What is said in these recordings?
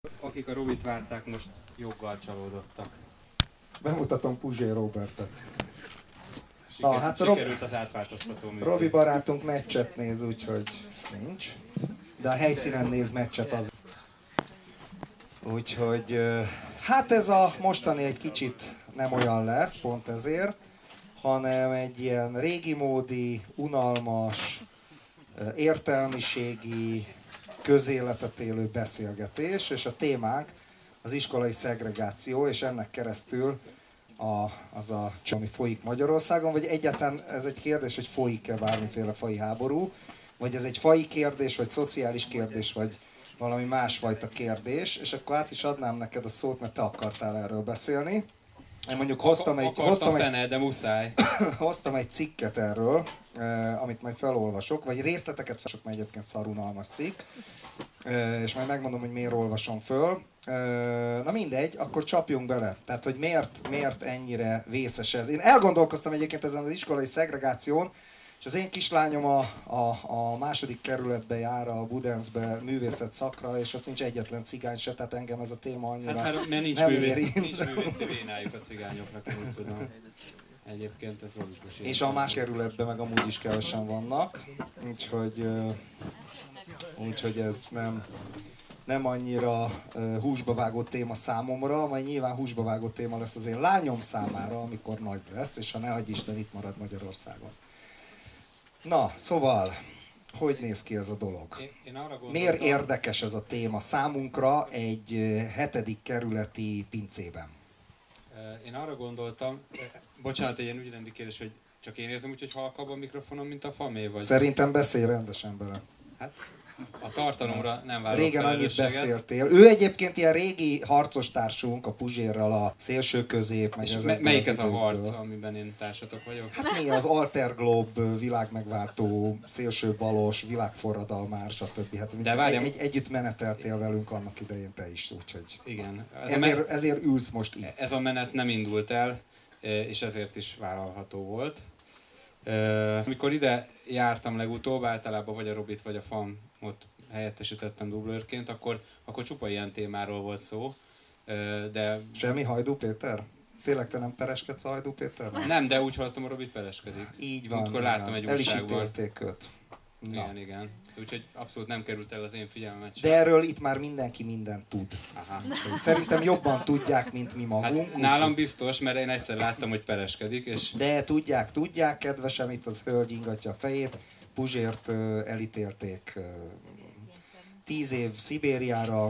Akik a Robit várták, most joggal csalódottak. Bemutatom Puzsér Robertet. Sikerült az átváltoztató művét. Robi barátunk meccset néz, úgyhogy nincs. De a helyszínen néz meccset az. Úgyhogy hát ez a mostani egy kicsit nem olyan lesz, pont ezért, hanem egy ilyen régi módi, unalmas, értelmiségi, közéletet élő beszélgetés, és a témánk az iskolai szegregáció, és ennek keresztül az a ami folyik Magyarországon, vagy egyáltalán ez egy kérdés, hogy folyik-e bármiféle faji háború, vagy ez egy faji kérdés, vagy szociális kérdés, vagy valami másfajta kérdés, és akkor át is adnám neked a szót, mert te akartál erről beszélni. Én mondjuk hoztam egy cikket erről, amit majd felolvasok, vagy részleteket felolvasok, mert egyébként szarunalmas cikk, és majd megmondom, hogy miért olvasom föl. Na mindegy, akkor csapjunk bele. Tehát, hogy miért ennyire vészes ez. Én elgondolkoztam egyébként ezen az iskolai szegregáción, és az én kislányom a második kerületbe jár, a Budencbe művészet szakra, és ott nincs egyetlen cigány se, tehát engem ez a téma annyira mert nincs nem művészi érint. vénájuk a cigányoknak, én úgy tudom. Egyébként ez logikus. És a más kerületben meg amúgy is kevesen vannak, úgyhogy ez nem annyira húsba vágó téma számomra, majd nyilván húsba vágó téma lesz az én lányom számára, amikor nagy lesz, és ha ne adj Isten, itt marad Magyarországon. Na, szóval, hogy néz ki ez a dolog? Miért érdekes ez a téma számunkra egy 7. kerületi pincében? Én arra gondoltam, bocsánat, egy ilyen ügyrendi kérdés, hogy csak én érzem úgy, hogy halkabb a mikrofonom, mint a famé, vagy? Szerintem beszélj rendesen bele. Hát, a tartalomra nem vállalok régen annyit felelősséget. beszéltél. Ő egyébként ilyen régi harcos társunk, a Puzsérral, a szélső közép. És melyik ez a harc, amiben én társatok vagyok? Hát mi az Alter Globe, világmegváltó, szélső balos, világforradalmár, stb. Hát együtt meneteltél velünk annak idején te is, úgyhogy igen. Ezért ülsz most így. Ez a menet nem indult el, és ezért is vállalható volt. Amikor ide jártam legutóbb, általában vagy a Robit, vagy a FAM ott helyettesítettem dublőrként, akkor csupa ilyen témáról volt szó, de... Semmi Hajdú Péter? Tényleg te nem pereskedsz a Hajdú Péter? Nem, de úgy hallottam, a Robit pereskedik. Így van. Akkor láttam egy újságban. El is ítélték őt. Igen. Úgyhogy abszolút nem került el az én figyelmemet sem. De erről itt már mindenki mindent tud. Aha. Szerintem jobban tudják, mint mi magunk. Hát nálam biztos, mert én egyszer láttam, hogy pereskedik, és... De tudják, kedvesem, itt az hölgy ingatja a fejét. Puzsért elítélték 10 év Szibériára,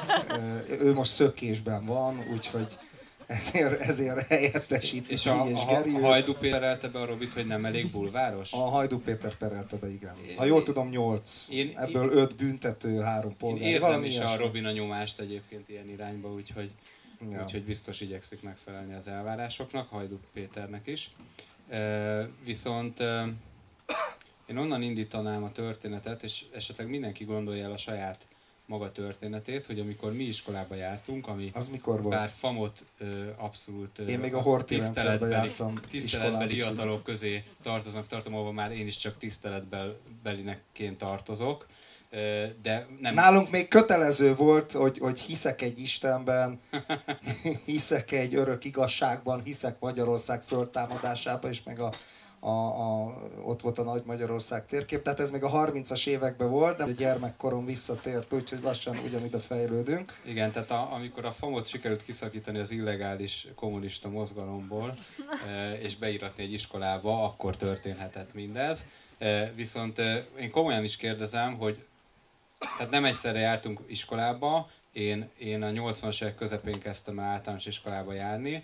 ő most szökésben van, úgyhogy ezért helyettesíti. És a Hajdú Péter perelte be a Robit, hogy nem elég bulváros? A Hajdú Péter perelte be, igen. Ha jól tudom, 8. Ebből 5 büntető, 3 polgári. Én érzem is a Robin a nyomást egyébként ilyen irányba, úgyhogy biztos igyekszik megfelelni az elvárásoknak, Hajdú Péternek is. Viszont én onnan indítanám a történetet, és esetleg mindenki gondolja el a saját maga történetét, hogy amikor mi iskolába jártunk, ami az mikor volt? Bár FAM-ot abszolút én még a Horthy rendszerben jártam tiszteletbeli hivatalok közé tartom, ahol már én is csak tiszteletbelineként tartozok. De nem... Nálunk még kötelező volt, hogy hiszek egy Istenben, hiszek egy örök igazságban, hiszek Magyarország föltámadásában, és meg ott volt a Nagy Magyarország térkép, tehát ez még a 30-as években volt, de a gyermekkorom visszatért, úgyhogy lassan ugyanúgy fejlődünk. Igen, tehát amikor a FAM-ot sikerült kiszakítani az illegális kommunista mozgalomból, és beíratni egy iskolába, akkor történhetett mindez. Viszont én komolyan is kérdezem, hogy tehát nem egyszerre jártunk iskolába, én a 80-as évek közepén kezdtem el általános iskolába járni.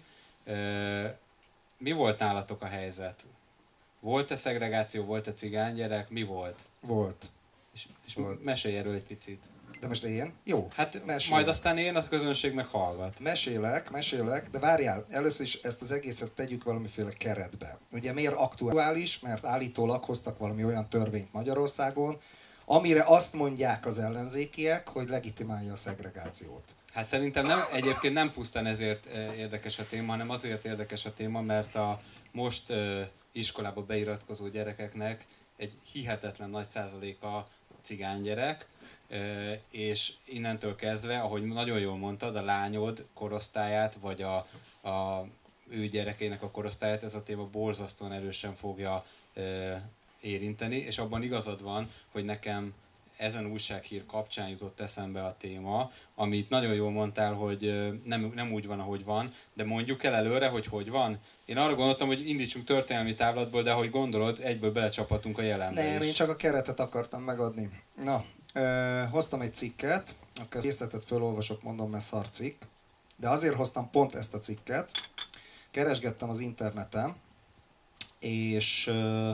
Mi volt nálatok a helyzet? Volt-e szegregáció, volt-e cigánygyerek? Mi volt? Volt. És volt. Mesélj erről egy picit. De most én? Jó. Hát majd aztán én, a közönség meg hallgat. Mesélek, de várjál, először is ezt az egészet tegyük valamiféle keretbe. Ugye miért aktuális? Mert állítólag hoztak valami olyan törvényt Magyarországon, amire azt mondják az ellenzékiek, hogy legitimálja a szegregációt. Hát szerintem egyébként nem pusztán ezért érdekes a téma, hanem azért érdekes a téma, mert a most iskolába beiratkozó gyerekeknek egy hihetetlen nagy százaléka cigánygyerek, és innentől kezdve, ahogy nagyon jól mondtad, a lányod korosztályát, vagy a ő gyerekének a korosztályát ez a téma borzasztóan erősen fogja érinteni, és abban igazad van, hogy nekem ezen újsághír kapcsán jutott eszembe a téma, amit nagyon jól mondtál, hogy nem úgy van, ahogy van, de mondjuk el előre, hogy van. Én arra gondoltam, hogy indítsunk történelmi távlatból, de ahogy gondolod, egyből belecsaphatunk a jelenbe is. Nem, én csak a keretet akartam megadni. Na, hoztam egy cikket, akkor a részletet felolvasok, mondom, mert szar cikk, de azért hoztam pont ezt a cikket. Keresgettem az interneten, és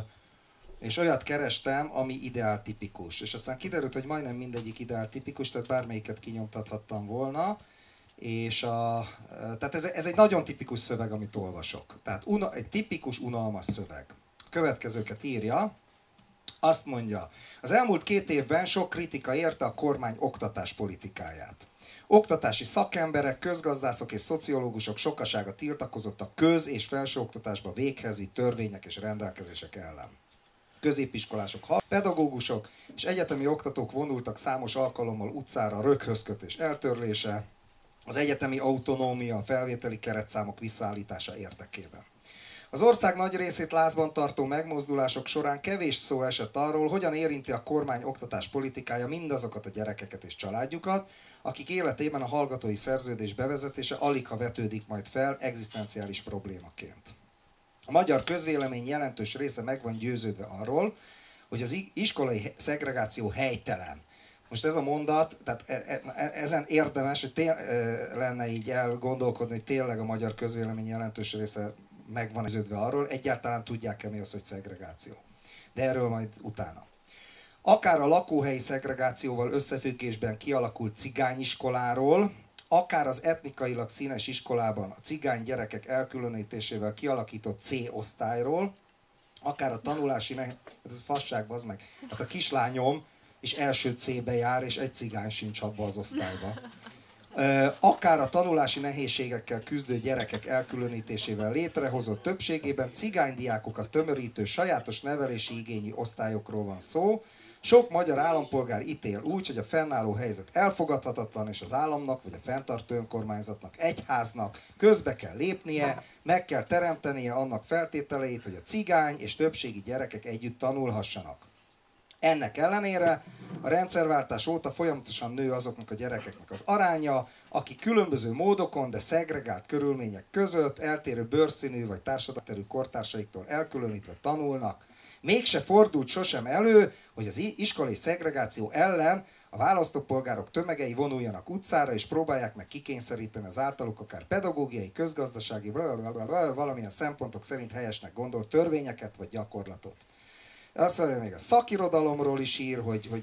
olyat kerestem, ami ideáltipikus. És aztán kiderült, hogy majdnem mindegyik ideáltipikus, tehát bármelyiket kinyomtathattam volna. És tehát ez egy nagyon tipikus szöveg, amit olvasok. Tehát egy tipikus, unalmas szöveg. A következőket írja. Azt mondja, az elmúlt 2 évben sok kritika érte a kormány oktatáspolitikáját. Oktatási szakemberek, közgazdászok és szociológusok sokasága tiltakozott a köz- és felsőoktatásba véghez vitt törvények és rendelkezések ellen. Középiskolások, pedagógusok és egyetemi oktatók vonultak számos alkalommal utcára a röghözkötés eltörlése, az egyetemi autonómia, a felvételi keretszámok visszaállítása érdekében. Az ország nagy részét lázban tartó megmozdulások során kevés szó esett arról, hogyan érinti a kormány oktatáspolitikája mindazokat a gyerekeket és családjukat, akik életében a hallgatói szerződés bevezetése aligha vetődik majd fel egzisztenciális problémaként. A magyar közvélemény jelentős része meg van győződve arról, hogy az iskolai szegregáció helytelen. Most ez a mondat, tehát ezen érdemes, hogy lenne így elgondolkodni, hogy tényleg a magyar közvélemény jelentős része meg van győződve arról, egyáltalán tudják-e mi az, hogy szegregáció. De erről majd utána. Akár a lakóhelyi szegregációval összefüggésben kialakult cigányiskoláról, akár az etnikailag színes iskolában a cigány gyerekek elkülönítésével kialakított C-osztályról, akár a tanulási ez fasság, bazd meg. Hát a kislányom is első C-be jár, és egy cigány sincs abba az osztályba. Akár a tanulási nehézségekkel küzdő gyerekek elkülönítésével létrehozott többségében cigánydiákokat tömörítő sajátos nevelési igényű osztályokról van szó. Sok magyar állampolgár ítél úgy, hogy a fennálló helyzet elfogadhatatlan, és az államnak, vagy a fenntartó önkormányzatnak, egyháznak közbe kell lépnie, meg kell teremtenie annak feltételeit, hogy a cigány és többségi gyerekek együtt tanulhassanak. Ennek ellenére a rendszerváltás óta folyamatosan nő azoknak a gyerekeknek az aránya, akik különböző módokon, de szegregált körülmények között, eltérő bőrszínű vagy társadalmi kortársaiktól elkülönítve tanulnak. Mégse fordult sosem elő, hogy az iskolai szegregáció ellen a választópolgárok tömegei vonuljanak utcára, és próbálják meg kikényszeríteni az általuk akár pedagógiai, közgazdasági, valamilyen szempontok szerint helyesnek gondolt törvényeket vagy gyakorlatot. Azt mondja, még a szakirodalomról is ír,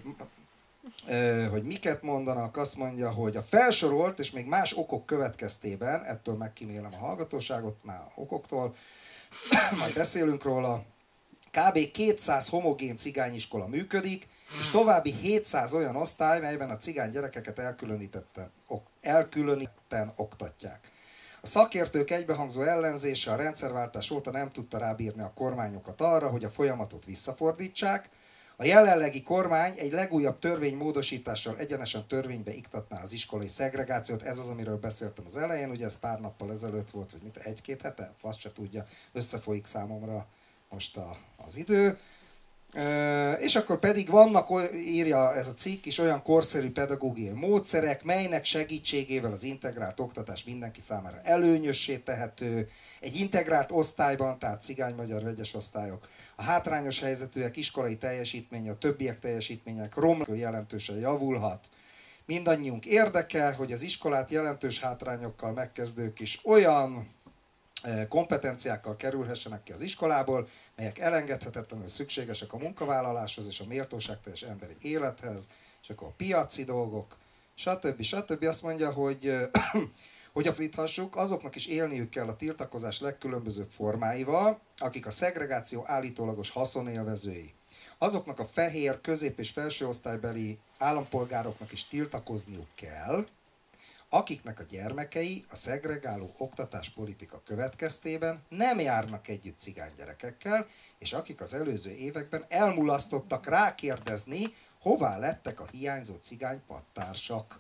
hogy miket mondanak, azt mondja, hogy a felsorolt és még más okok következtében, ettől megkímélem a hallgatóságot már okoktól, majd beszélünk róla, kb. 200 homogén cigányiskola működik, és további 700 olyan osztály, melyben a cigány gyerekeket elkülönítetten oktatják. A szakértők egybehangzó ellenzése a rendszerváltás óta nem tudta rábírni a kormányokat arra, hogy a folyamatot visszafordítsák. A jelenlegi kormány egy legújabb törvénymódosítással egyenesen törvénybe iktatná az iskolai szegregációt. Ez az, amiről beszéltem az elején, ugye ez pár nappal ezelőtt volt, vagy mit, 1-2 hete? Fasz se tudja, összefolyik számomra most az idő. És akkor pedig vannak, írja ez a cikk is, olyan korszerű pedagógiai módszerek, melynek segítségével az integrált oktatás mindenki számára előnyössé tehető. Egy integrált osztályban, tehát cigány-magyar vegyes osztályok, a hátrányos helyzetűek iskolai teljesítménye, a többiek teljesítmények jelentősen javulhat. Mindannyiunk érdeke, hogy az iskolát jelentős hátrányokkal megkezdők is olyan kompetenciákkal kerülhessenek ki az iskolából, melyek elengedhetetlenül szükségesek a munkavállaláshoz és a méltóságteljes emberi élethez, és akkor a piaci dolgok, stb. Azt mondja, hogy fordíthassuk, azoknak is élniük kell a tiltakozás legkülönbözőbb formáival, akik a szegregáció állítólagos haszonélvezői. Azoknak a fehér, közép- és felsőosztálybeli állampolgároknak is tiltakozniuk kell, akiknek a gyermekei a szegregáló oktatáspolitika következtében nem járnak együtt cigánygyerekekkel, és akik az előző években elmulasztottak rákérdezni hová lettek a hiányzó cigány pattársak?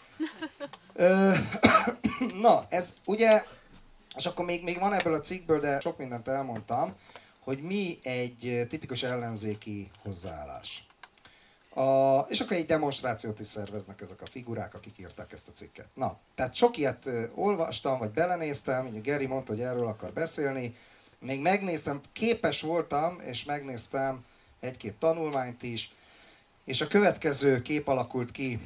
Na, ez ugye, és akkor még van ebből a cikkből, de sok mindent elmondtam, hogy mi egy tipikus ellenzéki hozzáállás. És akkor egy demonstrációt is szerveznek ezek a figurák, akik írták ezt a cikket. Na, tehát sok ilyet olvastam, vagy belenéztem, így Geri mondta, hogy erről akar beszélni. Még megnéztem, képes voltam, és megnéztem egy-két tanulmányt is, és a következő kép alakult ki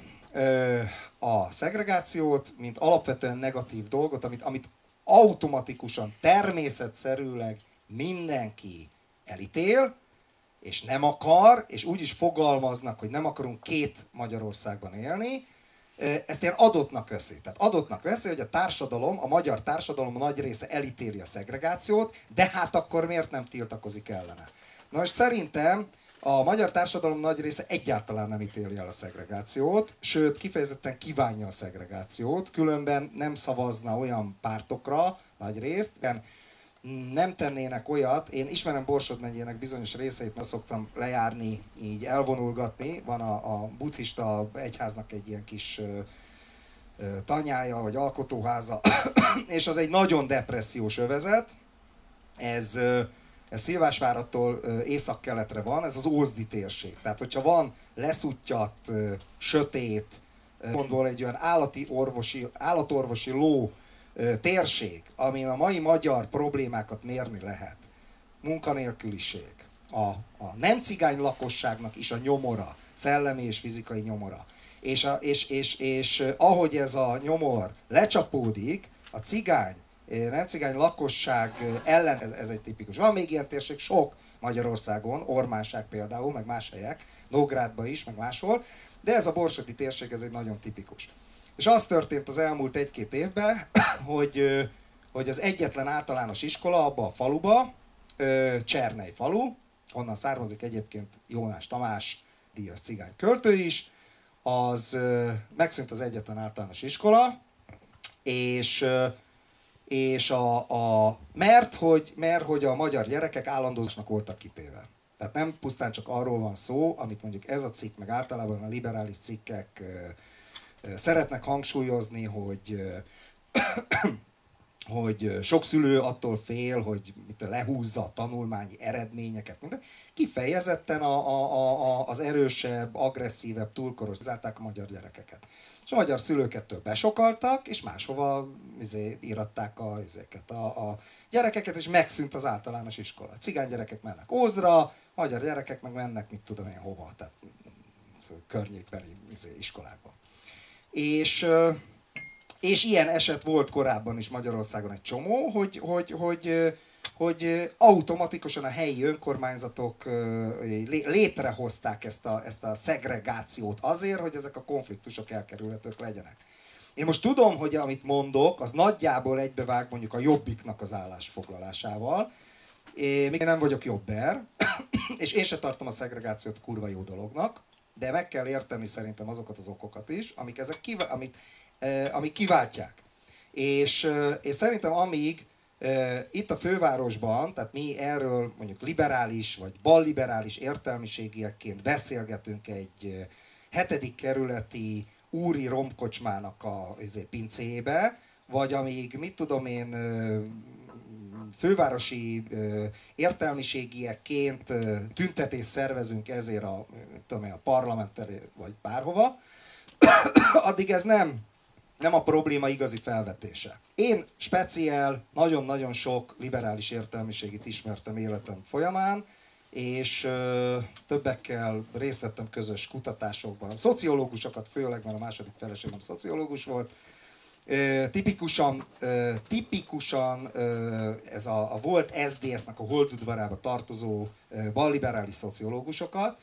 a szegregációt, mint alapvetően negatív dolgot, amit automatikusan, természetszerűleg mindenki elítél, és nem akar, és úgy is fogalmaznak, hogy nem akarunk két Magyarországban élni, ezt ilyen adottnak veszi. Tehát adottnak veszi, hogy a társadalom, a magyar társadalom nagy része elítéli a szegregációt, de hát akkor miért nem tiltakozik ellene? Na most szerintem a magyar társadalom nagy része egyáltalán nem ítéli el a szegregációt, sőt kifejezetten kívánja a szegregációt, különben nem szavazna olyan pártokra nagy részt, mert nem tennének olyat. Én ismerem Borsod megyének bizonyos részeit, mert szoktam lejárni, így elvonulgatni. Van a buddhista egyháznak egy ilyen kis tanyája, vagy alkotóháza, és az egy nagyon depressziós övezet. Ez Szilvásváradtól északkeletre van, ez az Ózdi térség. Tehát, hogyha van leszuttyat, sötét, mondból egy olyan állatorvosi ló térség, amin a mai magyar problémákat mérni lehet, munkanélküliség, a nem cigány lakosságnak is a nyomora, szellemi és fizikai nyomora. És ahogy ez a nyomor lecsapódik, a nem cigány lakosság ellen, ez egy tipikus. Van még ilyen térség sok Magyarországon, Ormánság például, meg más helyek, Nógrádban is, meg máshol, de ez a borsodi térség, ez egy nagyon tipikus. És az történt az elmúlt egy-két évben, hogy az egyetlen általános iskola abba a faluba, Csernej falu, onnan származik egyébként Jónás Tamás, díjas cigány költő is, az megszűnt az egyetlen általános iskola, mert hogy a magyar gyerekek állandósnak voltak kitéve. Tehát nem pusztán csak arról van szó, amit mondjuk ez a cikk, meg általában a liberális cikkek szeretnek hangsúlyozni, hogy sok szülő attól fél, hogy lehúzza a tanulmányi eredményeket. Kifejezetten az erősebb, agresszívebb, túlkoros zárták a magyar gyerekeket. És a magyar szülőkettől besokaltak, és máshova íratták a gyerekeket, és megszűnt az általános iskola. Cigány gyerekek mennek Ózra, magyar gyerekek meg mennek, mit tudom én hova, tehát környékbeli iskolákba. És ilyen eset volt korábban is Magyarországon egy csomó, hogy automatikusan a helyi önkormányzatok létrehozták ezt a szegregációt azért, hogy ezek a konfliktusok elkerülhetők legyenek. Én most tudom, hogy amit mondok, az nagyjából egybevág mondjuk a Jobbiknak az állásfoglalásával. Még nem vagyok jobber, és én se tartom a szegregációt kurva jó dolognak, de meg kell érteni szerintem azokat az okokat is, amik kiváltják. És szerintem amíg itt a fővárosban, tehát mi erről mondjuk liberális vagy balliberális értelmiségiekként beszélgetünk egy 7. kerületi úri romkocsmának a pincébe, vagy amíg, mit tudom én, fővárosi értelmiségiekként tüntetést szervezünk ezért a parlamentre vagy bárhova, addig ez nem a probléma igazi felvetése. Én speciál nagyon-nagyon sok liberális értelmiségit ismertem életem folyamán, és többekkel részt vettem közös kutatásokban. Szociológusokat főleg, mert a második feleségem szociológus volt. Tipikusan ez a volt SZDSZ-nek a holdudvarába tartozó balliberális szociológusokat,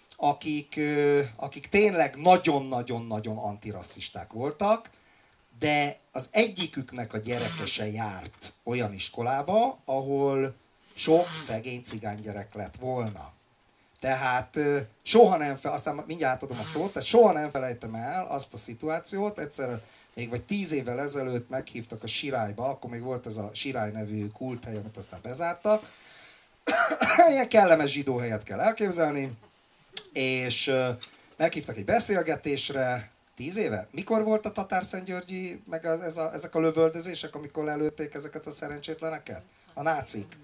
akik tényleg nagyon-nagyon-nagyon antirasszisták voltak, de az egyiküknek a gyereke se járt olyan iskolába, ahol sok szegény cigánygyerek lett volna. Tehát aztán mindjárt átadom a szót, tehát soha nem felejtem el azt a szituációt, egyszer még vagy 10 évvel ezelőtt meghívtak a Sirályba, akkor még volt ez a Sirály nevű kulthely, amit aztán bezártak. Ilyen kellemes zsidó helyet kell elképzelni, és meghívtak egy beszélgetésre, 10 éve? Mikor volt a Tatárszentgyörgyi, meg ezek a lövöldözések, amikor lelőtték ezeket a szerencsétleneket? A nácik.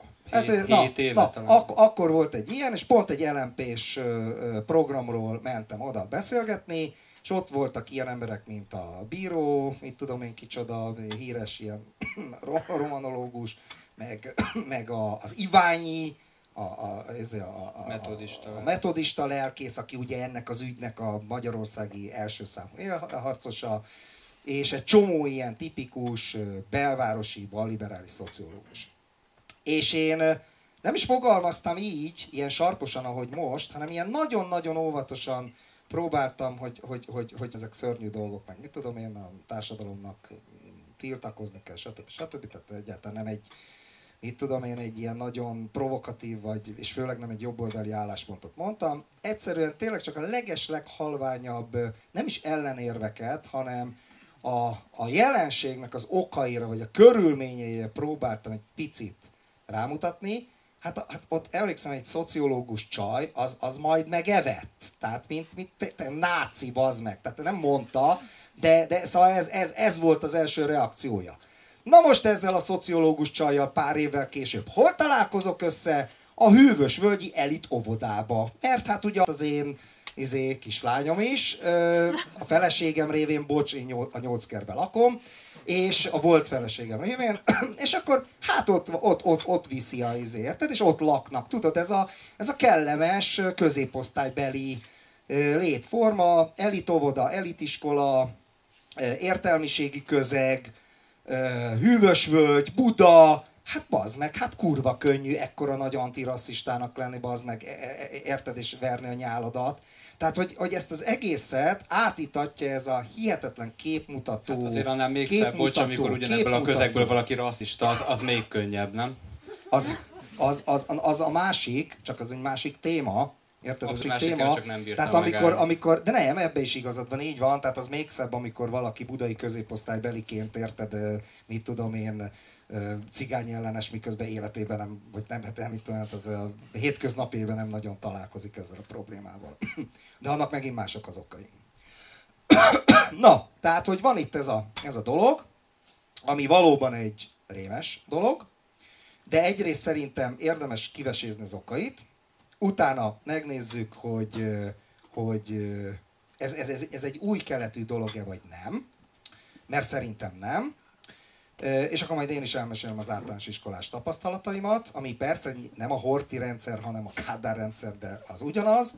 7 éve talán. Akkor volt egy ilyen, és pont egy LMP-s programról mentem oda beszélgetni, és ott voltak ilyen emberek, mint a bíró, mit tudom én kicsoda, híres ilyen romanológus, meg az Iványi, a metodista lelkész, aki ugye ennek az ügynek a magyarországi első számú élharcosa, és egy csomó ilyen tipikus belvárosi balliberális szociológus. És én nem is fogalmaztam így, ilyen sarkosan, ahogy most, hanem ilyen nagyon-nagyon óvatosan próbáltam, hogy ezek szörnyű dolgok, meg mit tudom én, a társadalomnak tiltakozni kell, stb. Tehát egyáltalán nem egy, mit tudom én, egy ilyen nagyon provokatív, és főleg nem egy jobboldali álláspontot mondtam. Egyszerűen tényleg csak a legesleghalványabb, nem is ellenérveket, hanem a jelenségnek az okaira, vagy a körülményeire próbáltam egy picit rámutatni. Hát ott emlékszem, egy szociológus csaj, az majd megevett. Tehát mint náci, bazd meg. Tehát nem mondta, de szóval ez volt az első reakciója. Na most ezzel a szociológus csajjal pár évvel később hol találkozok össze? A Hűvösvölgyi elit óvodába. Mert hát ugye az én kislányom is, a feleségem révén, bocs, én a 8 kertben lakom, és a volt feleségem révén, és akkor hát ott viszi a érted, és ott laknak. Tudod, ez a kellemes középosztálybeli létforma, elitóvoda, elitiskola, értelmiségi közeg, Hűvösvölgy, Buda, hát bazd meg, hát kurva könnyű ekkora nagy antirasszistának lenni, bazd meg, érted, és verni a nyáladat. Tehát, hogy ezt az egészet átítatja ez a hihetetlen képmutató. Hát azért annál még szebb, bocs, amikor ugyanebből a közegből valaki rasszista, az még könnyebb, nem? Az a másik, csak az egy másik téma. Érted? Az másik téma, csak nem bírtam tehát amikor, de nem, ebbe is igazad van, így van, tehát az még szebb, amikor valaki budai középosztálybeliként, érted, mit tudom én, cigány ellenes, miközben életében nem, vagy nem mit tudom, az a hétköznapjében nem nagyon találkozik ezzel a problémával. De annak megint mások az okai. Na, tehát, hogy van itt ez a dolog, ami valóban egy rémes dolog, de egyrészt szerintem érdemes kivesézni az okait, utána megnézzük, hogy ez egy új keletű dolog-e, vagy nem, mert szerintem nem. És akkor majd én is elmesélem az általános iskolás tapasztalataimat, ami persze nem a Horthy rendszer, hanem a Kádár rendszer, de az ugyanaz.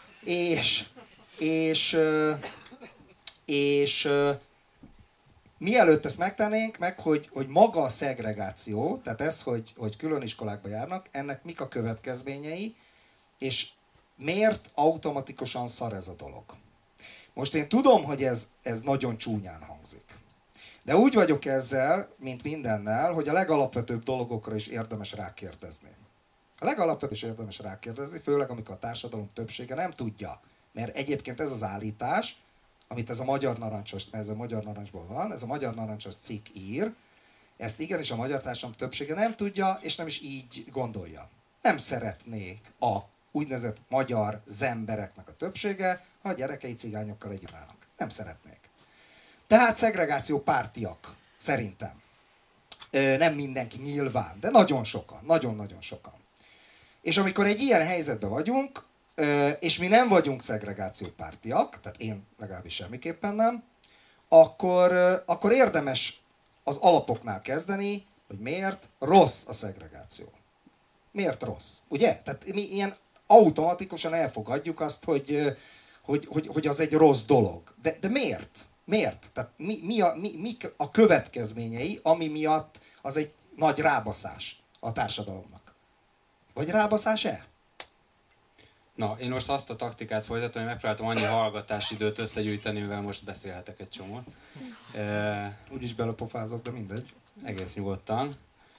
És mielőtt ezt megtennénk, hogy maga a szegregáció, tehát ez, hogy külön iskolákba járnak, ennek mik a következményei, és miért automatikusan szar ez a dolog. Most én tudom, hogy ez nagyon csúnyán hangzik. De úgy vagyok ezzel, mint mindennel, hogy a legalapvetőbb dolgokra is érdemes rákérdezni. A legalapvetőbb is érdemes rákérdezni, főleg amikor a társadalom többsége nem tudja. Mert egyébként ez az állítás, amit ez a Magyar Narancsos, mert ez a Magyar Narancsból van, ez a Magyar Narancsos cikk ír, ezt igenis a magyar társadalom többsége nem tudja, és nem is így gondolja. Nem szeretnék a úgynevezett magyar zembereknek a többsége, ha a gyerekei cigányokkal együtt állnak. Nem szeretnék. Tehát szegregáció pártiak, szerintem. Nem mindenki nyilván, de nagyon sokan, nagyon-nagyon sokan. És amikor egy ilyen helyzetben vagyunk, és mi nem vagyunk szegregációpártiak, tehát én legalábbis semmiképpen nem, akkor érdemes az alapoknál kezdeni, hogy miért rossz a szegregáció. Miért rossz? Ugye? Tehát mi ilyen automatikusan elfogadjuk azt, hogy az egy rossz dolog. De miért? Miért? Tehát mik a következményei, ami miatt az egy nagy rábaszás a társadalomnak? Vagy rábaszás-e? Na, én most azt a taktikát folytatom, hogy megpróbáltam annyi hallgatási időt összegyűjteni, mivel most beszélhetek egy csomót. Úgyis belepofázok, de mindegy. Egész nyugodtan.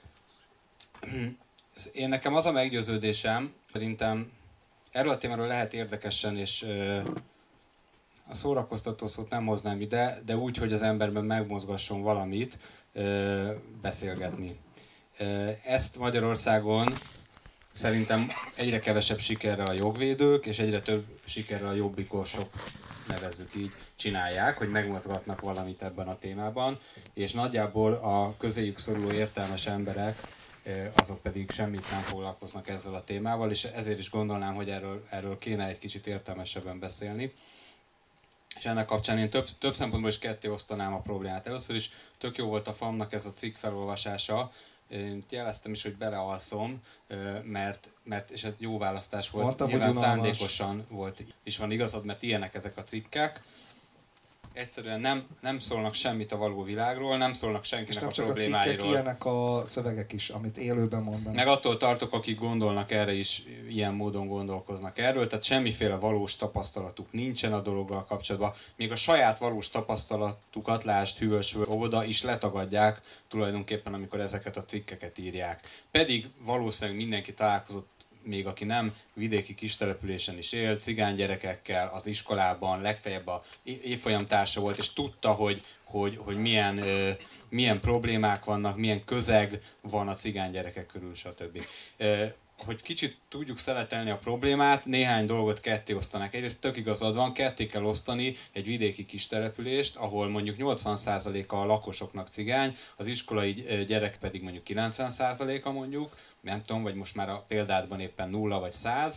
Én nekem az a meggyőződésem, szerintem erről a témáról lehet érdekesen, és a szórakoztató szót nem hoznám ide, de úgy, hogy az emberben megmozgasson valamit, beszélgetni. Ezt Magyarországon szerintem egyre kevesebb sikerrel a jogvédők, és egyre több sikerrel a jobbikosok, nevezzük így, csinálják, hogy megmozgatnak valamit ebben a témában, és nagyjából a közéjük szoruló értelmes emberek, azok pedig semmit nem foglalkoznak ezzel a témával, és ezért is gondolnám, hogy erről kéne egy kicsit értelmesebben beszélni. És ennek kapcsán én több szempontból is ketté osztanám a problémát. Először is tök jó volt a FAM-nak ez a cikk felolvasása. Én jeleztem is, hogy belealszom, mert és ez jó választás volt. Mondtam, nyilván szándékosan volt. És van igazad, mert ilyenek ezek a cikkek. Egyszerűen nem szólnak semmit a való világról, nem szólnak senkinek a problémáiról. És nem csak a cikkek, ilyenek a szövegek is, amit élőben mondanak. Meg attól tartok, akik gondolnak erre is, ilyen módon gondolkoznak erről, tehát semmiféle valós tapasztalatuk nincsen a dologgal kapcsolatban. Még a saját valós tapasztalatukat, lásd Hűvös óvoda is letagadják tulajdonképpen, amikor ezeket a cikkeket írják. Pedig valószínűleg mindenki találkozott, még aki nem vidéki kistelepülésen is él, cigánygyerekekkel az iskolában, legfeljebb a évfolyamtársa volt, és tudta, hogy milyen problémák vannak, milyen közeg van a cigánygyerekek körül, stb. Hogy kicsit tudjuk szeletelni a problémát, néhány dolgot ketté osztanak. Egyrészt tök igazad van, ketté kell osztani egy vidéki kistelepülést, ahol mondjuk 80%-a a lakosoknak cigány, az iskolai gyerek pedig mondjuk 90%-a mondjuk, nem tudom, vagy most már a példádban éppen 0 vagy 100,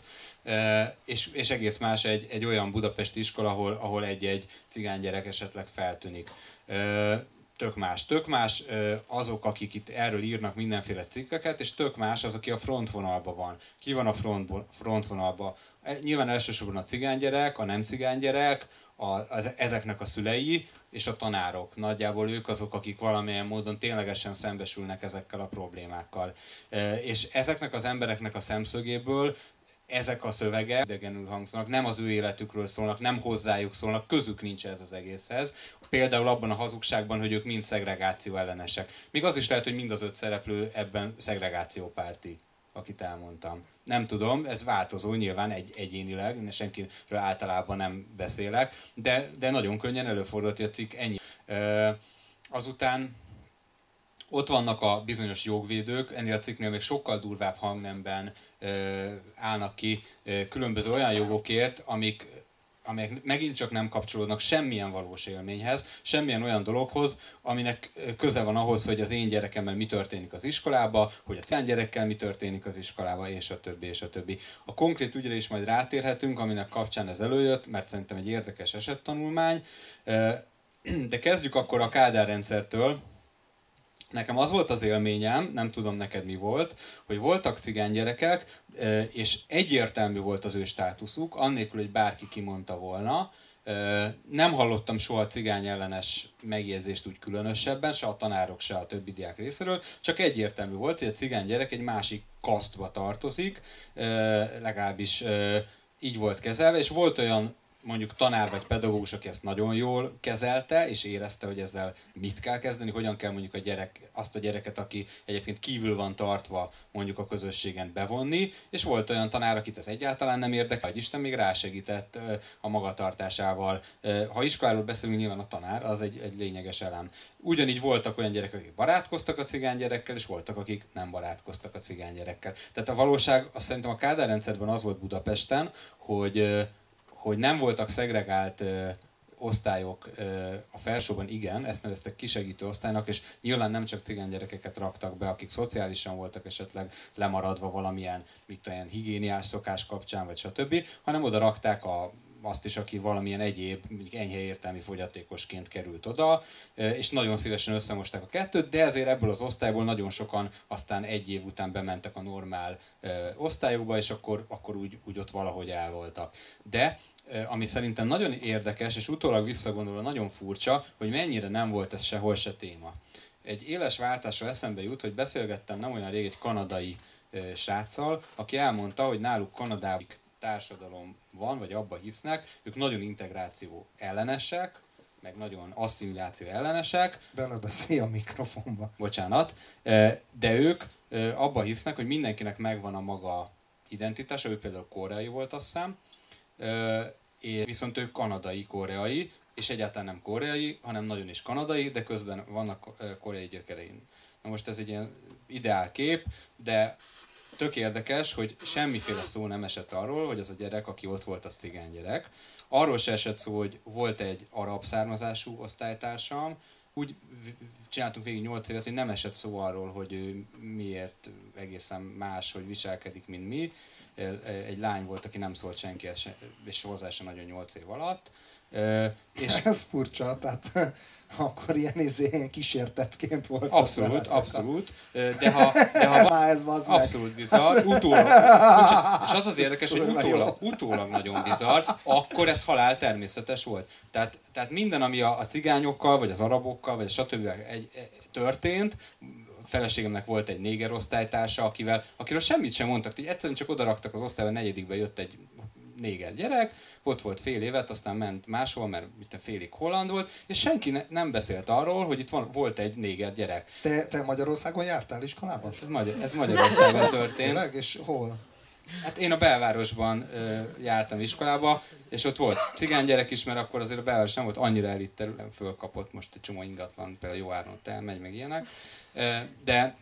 és egész más egy olyan budapesti iskola, ahol egy cigánygyerek esetleg feltűnik. Tök más azok, akik itt erről írnak mindenféle cikkeket, és tök más az, aki a frontvonalban van. Ki van a frontvonalban? Nyilván elsősorban a cigánygyerek, a nem cigánygyerek, ezeknek a szülei és a tanárok. Nagyjából ők azok, akik valamilyen módon ténylegesen szembesülnek ezekkel a problémákkal. És ezeknek az embereknek a szemszögéből ezek a szövegek idegenül hangzanak, nem az ő életükről szólnak, nem hozzájuk szólnak, közük nincs ez az egészhez. Például abban a hazugságban, hogy ők mind szegregáció ellenesek. Még az is lehet, hogy mind az 5 szereplő ebben szegregációpárti, akit elmondtam. Nem tudom, ez változó nyilván egyénileg, senkiről általában nem beszélek, de nagyon könnyen előfordult, hogy a cikk ennyi. Azután ott vannak a bizonyos jogvédők, ennél a cikknél még sokkal durvább hangnemben állnak ki különböző olyan jogokért, amelyek megint csak nem kapcsolódnak semmilyen valós élményhez, semmilyen olyan dologhoz, aminek köze van ahhoz, hogy az én gyerekemmel mi történik az iskolába, hogy a cigánygyerekkel mi történik az iskolába, és a többi, és a többi. A konkrét ügyre is majd rátérhetünk, aminek kapcsán ez előjött, mert szerintem egy érdekes esettanulmány. De kezdjük akkor a Kádár rendszertől. Nekem az volt az élményem, nem tudom neked mi volt, hogy voltak cigánygyerekek, és egyértelmű volt az ő státuszuk, annélkül, hogy bárki kimondta volna. Nem hallottam soha cigány ellenes megjegyzést úgy különösebben, se a tanárok, se a többi diák részéről, csak egyértelmű volt, hogy a cigánygyerek egy másik kasztba tartozik, legalábbis így volt kezelve, és volt olyan mondjuk tanár vagy pedagógus, aki ezt nagyon jól kezelte, és érezte, hogy ezzel mit kell kezdeni, hogyan kell mondjuk azt a gyereket, aki egyébként kívül van tartva, mondjuk a közösségen bevonni, és volt olyan tanár, akit ez egyáltalán nem érdekel, hogy Isten még rásegített a magatartásával. Ha iskoláról beszélünk, nyilván a tanár, az egy lényeges elem. Ugyanígy voltak olyan gyerekek, akik barátkoztak a cigánygyerekkel, és voltak, akik nem barátkoztak a cigánygyerekkel. Tehát a valóság, azt szerintem a Kádár rendszerben az volt Budapesten, hogy nem voltak szegregált osztályok a felsőben, igen, ezt neveztek kisegítő osztálynak, és nyilván nem csak cigánygyerekeket raktak be, akik szociálisan voltak esetleg lemaradva valamilyen, olyan higiéniás szokás kapcsán, vagy stb., hanem oda rakták azt is, aki valamilyen egyéb, mondjuk enyhe értelmi fogyatékosként került oda, és nagyon szívesen összemosták a kettőt, de ezért ebből az osztályból nagyon sokan aztán egy év után bementek a normál osztályokba, és akkor úgy ott valahogy el voltak. De ami szerintem nagyon érdekes, és utólag visszagondolva nagyon furcsa, hogy mennyire nem volt ez sehol se téma. Egy éles váltásra eszembe jut, hogy beszélgettem nem olyan rég egy kanadai sráccal, aki elmondta, hogy náluk Kanadában társadalom van, vagy abba hisznek, ők nagyon integráció ellenesek, meg nagyon asszimiláció ellenesek. Belebeszélj a mikrofonba. Bocsánat. De ők abba hisznek, hogy mindenkinek megvan a maga identitása, ő például koreai volt, azt hiszem, viszont ők kanadai-koreai, és egyáltalán nem koreai, hanem nagyon is kanadai, de közben vannak koreai gyökerein. Na most ez egy ilyen ideálkép, de tök érdekes, hogy semmiféle szó nem esett arról, hogy az a gyerek, aki ott volt, az cigány gyerek. Arról se esett szó, hogy volt egy arab származású osztálytársam. Úgy csináltunk végig 8 évet, hogy nem esett szó arról, hogy ő miért egészen más, hogy viselkedik, mint mi. Egy lány volt, aki nem szólt senkihez, és hozzá se nagyon 8 év alatt. És ez furcsa, tehát akkor ilyen kísértetként volt. Abszolút. De ha ez abszolút bizarr, utólag, és az az érdekes, hogy utólag nagyon bizarr, akkor ez halál természetes volt. Tehát minden, ami a cigányokkal, vagy az arabokkal, vagy a stb. Történt, feleségemnek volt egy néger osztálytársa, akiről semmit sem mondtak, hogy egyszerűen csak odaraktak az osztályba, negyedikbe jött egy néger gyerek, ott volt fél évet, aztán ment máshol, mert félig holland volt, és senki nem beszélt arról, hogy itt volt egy néger gyerek. Te Magyarországon jártál iskolában? Ez Magyarországon történt. Tényleg? És hol? Hát én a belvárosban jártam iskolába, és ott volt cigány gyerek is, mert akkor azért a belváros nem volt annyira elit terület, fölkapott most egy csomó ingatlan, például jó áron ott elmegy, meg ilyenek. De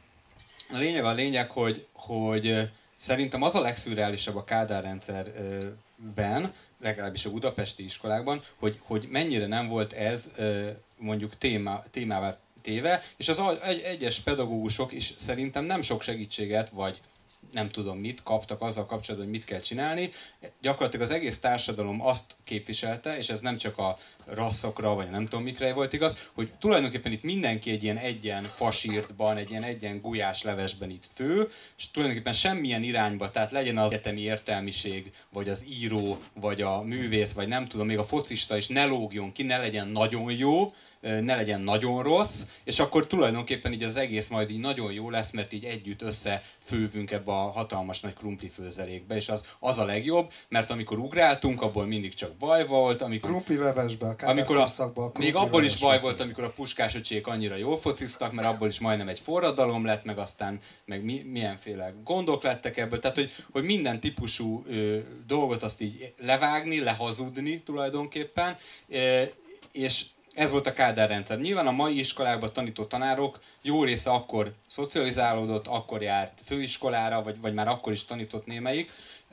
a lényeg, hogy szerintem az a legszürreálisabb a Kádár rendszerben, legalábbis a budapesti iskolákban, hogy mennyire nem volt ez mondjuk témává téve, és az egyes pedagógusok is szerintem nem sok segítséget, vagy nem tudom mit kaptak azzal kapcsolatban, hogy mit kell csinálni. Gyakorlatilag az egész társadalom azt képviselte, és ez nem csak a rasszokra, vagy nem tudom mikre volt igaz, hogy tulajdonképpen itt mindenki egy ilyen egyen fasírtban, egy ilyen egyen gulyás levesben itt fő, és tulajdonképpen semmilyen irányba, tehát legyen az egyetemi értelmiség, vagy az író, vagy a művész, vagy nem tudom, még a focista is ne lógjon ki, ne legyen nagyon jó, ne legyen nagyon rossz, és akkor tulajdonképpen így az egész majd így nagyon jó lesz, mert így együtt összefővünk ebbe a hatalmas nagy krumplifőzelékbe, és az a legjobb, mert amikor ugráltunk, abból mindig csak baj volt, krumplilevesbe, még abból is baj volt, amikor a puskásöcsék annyira jól fociztak, mert abból is majdnem egy forradalom lett, meg aztán meg milyenféle gondok lettek ebből, tehát hogy minden típusú dolgot azt így levágni, lehazudni tulajdonképpen, és ez volt a Kádár rendszer. Nyilván a mai iskolákban tanító tanárok jó része akkor szocializálódott, akkor járt főiskolára, vagy már akkor is tanított némelyik.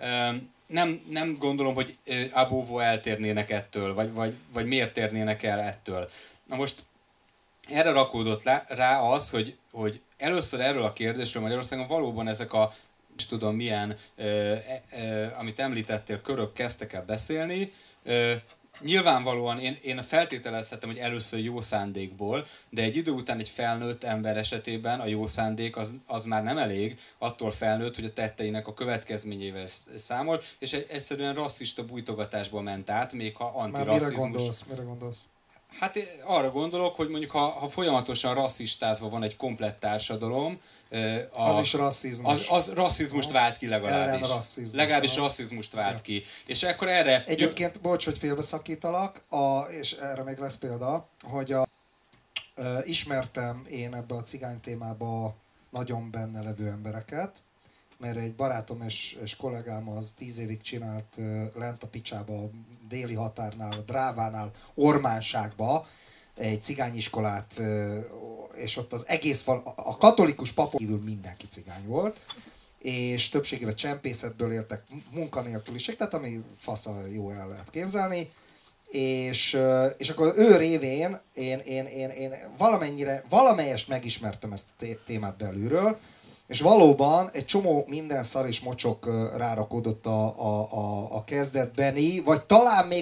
Nem gondolom, hogy abóvó eltérnének ettől, vagy miért térnének el ettől. Na most erre rakódott rá az, hogy először erről a kérdésről Magyarországon valóban ezek a is tudom milyen, amit említettél, körök kezdtek el beszélni. Nyilvánvalóan én feltételezhetem, hogy először jó szándékból, de egy idő után egy felnőtt ember esetében a jó szándék az már nem elég, attól felnőtt, hogy a tetteinek a következményével számol, és egyszerűen rasszista bújtogatásba ment át, még ha antirasszizmus. Mire gondolsz? Hát arra gondolok, hogy mondjuk ha folyamatosan rasszistázva van egy komplett társadalom, az is rasszizmus. Az rasszizmust vált ki legalábbis. Legalábbis rasszizmust vált ki. És akkor erre... Egyébként, bocs, hogy félbeszakítalak, és erre még lesz példa, hogy ismertem én ebbe a cigány témába nagyon benne levő embereket, mert egy barátom és kollégám az 10 évig csinált lent a picsába, a déli határnál, a Drávánál, Ormánságba egy cigányiskolát, és ott az egész a katolikus papok kívül mindenki cigány volt, és többségével csempészetből éltek, munkanélküliség, tehát ami fasza jó el lehet képzelni, és akkor ő révén én valamelyest megismertem ezt a témát belülről, és valóban egy csomó minden szar és mocsok rárakódott a kezdetbeni, vagy talán még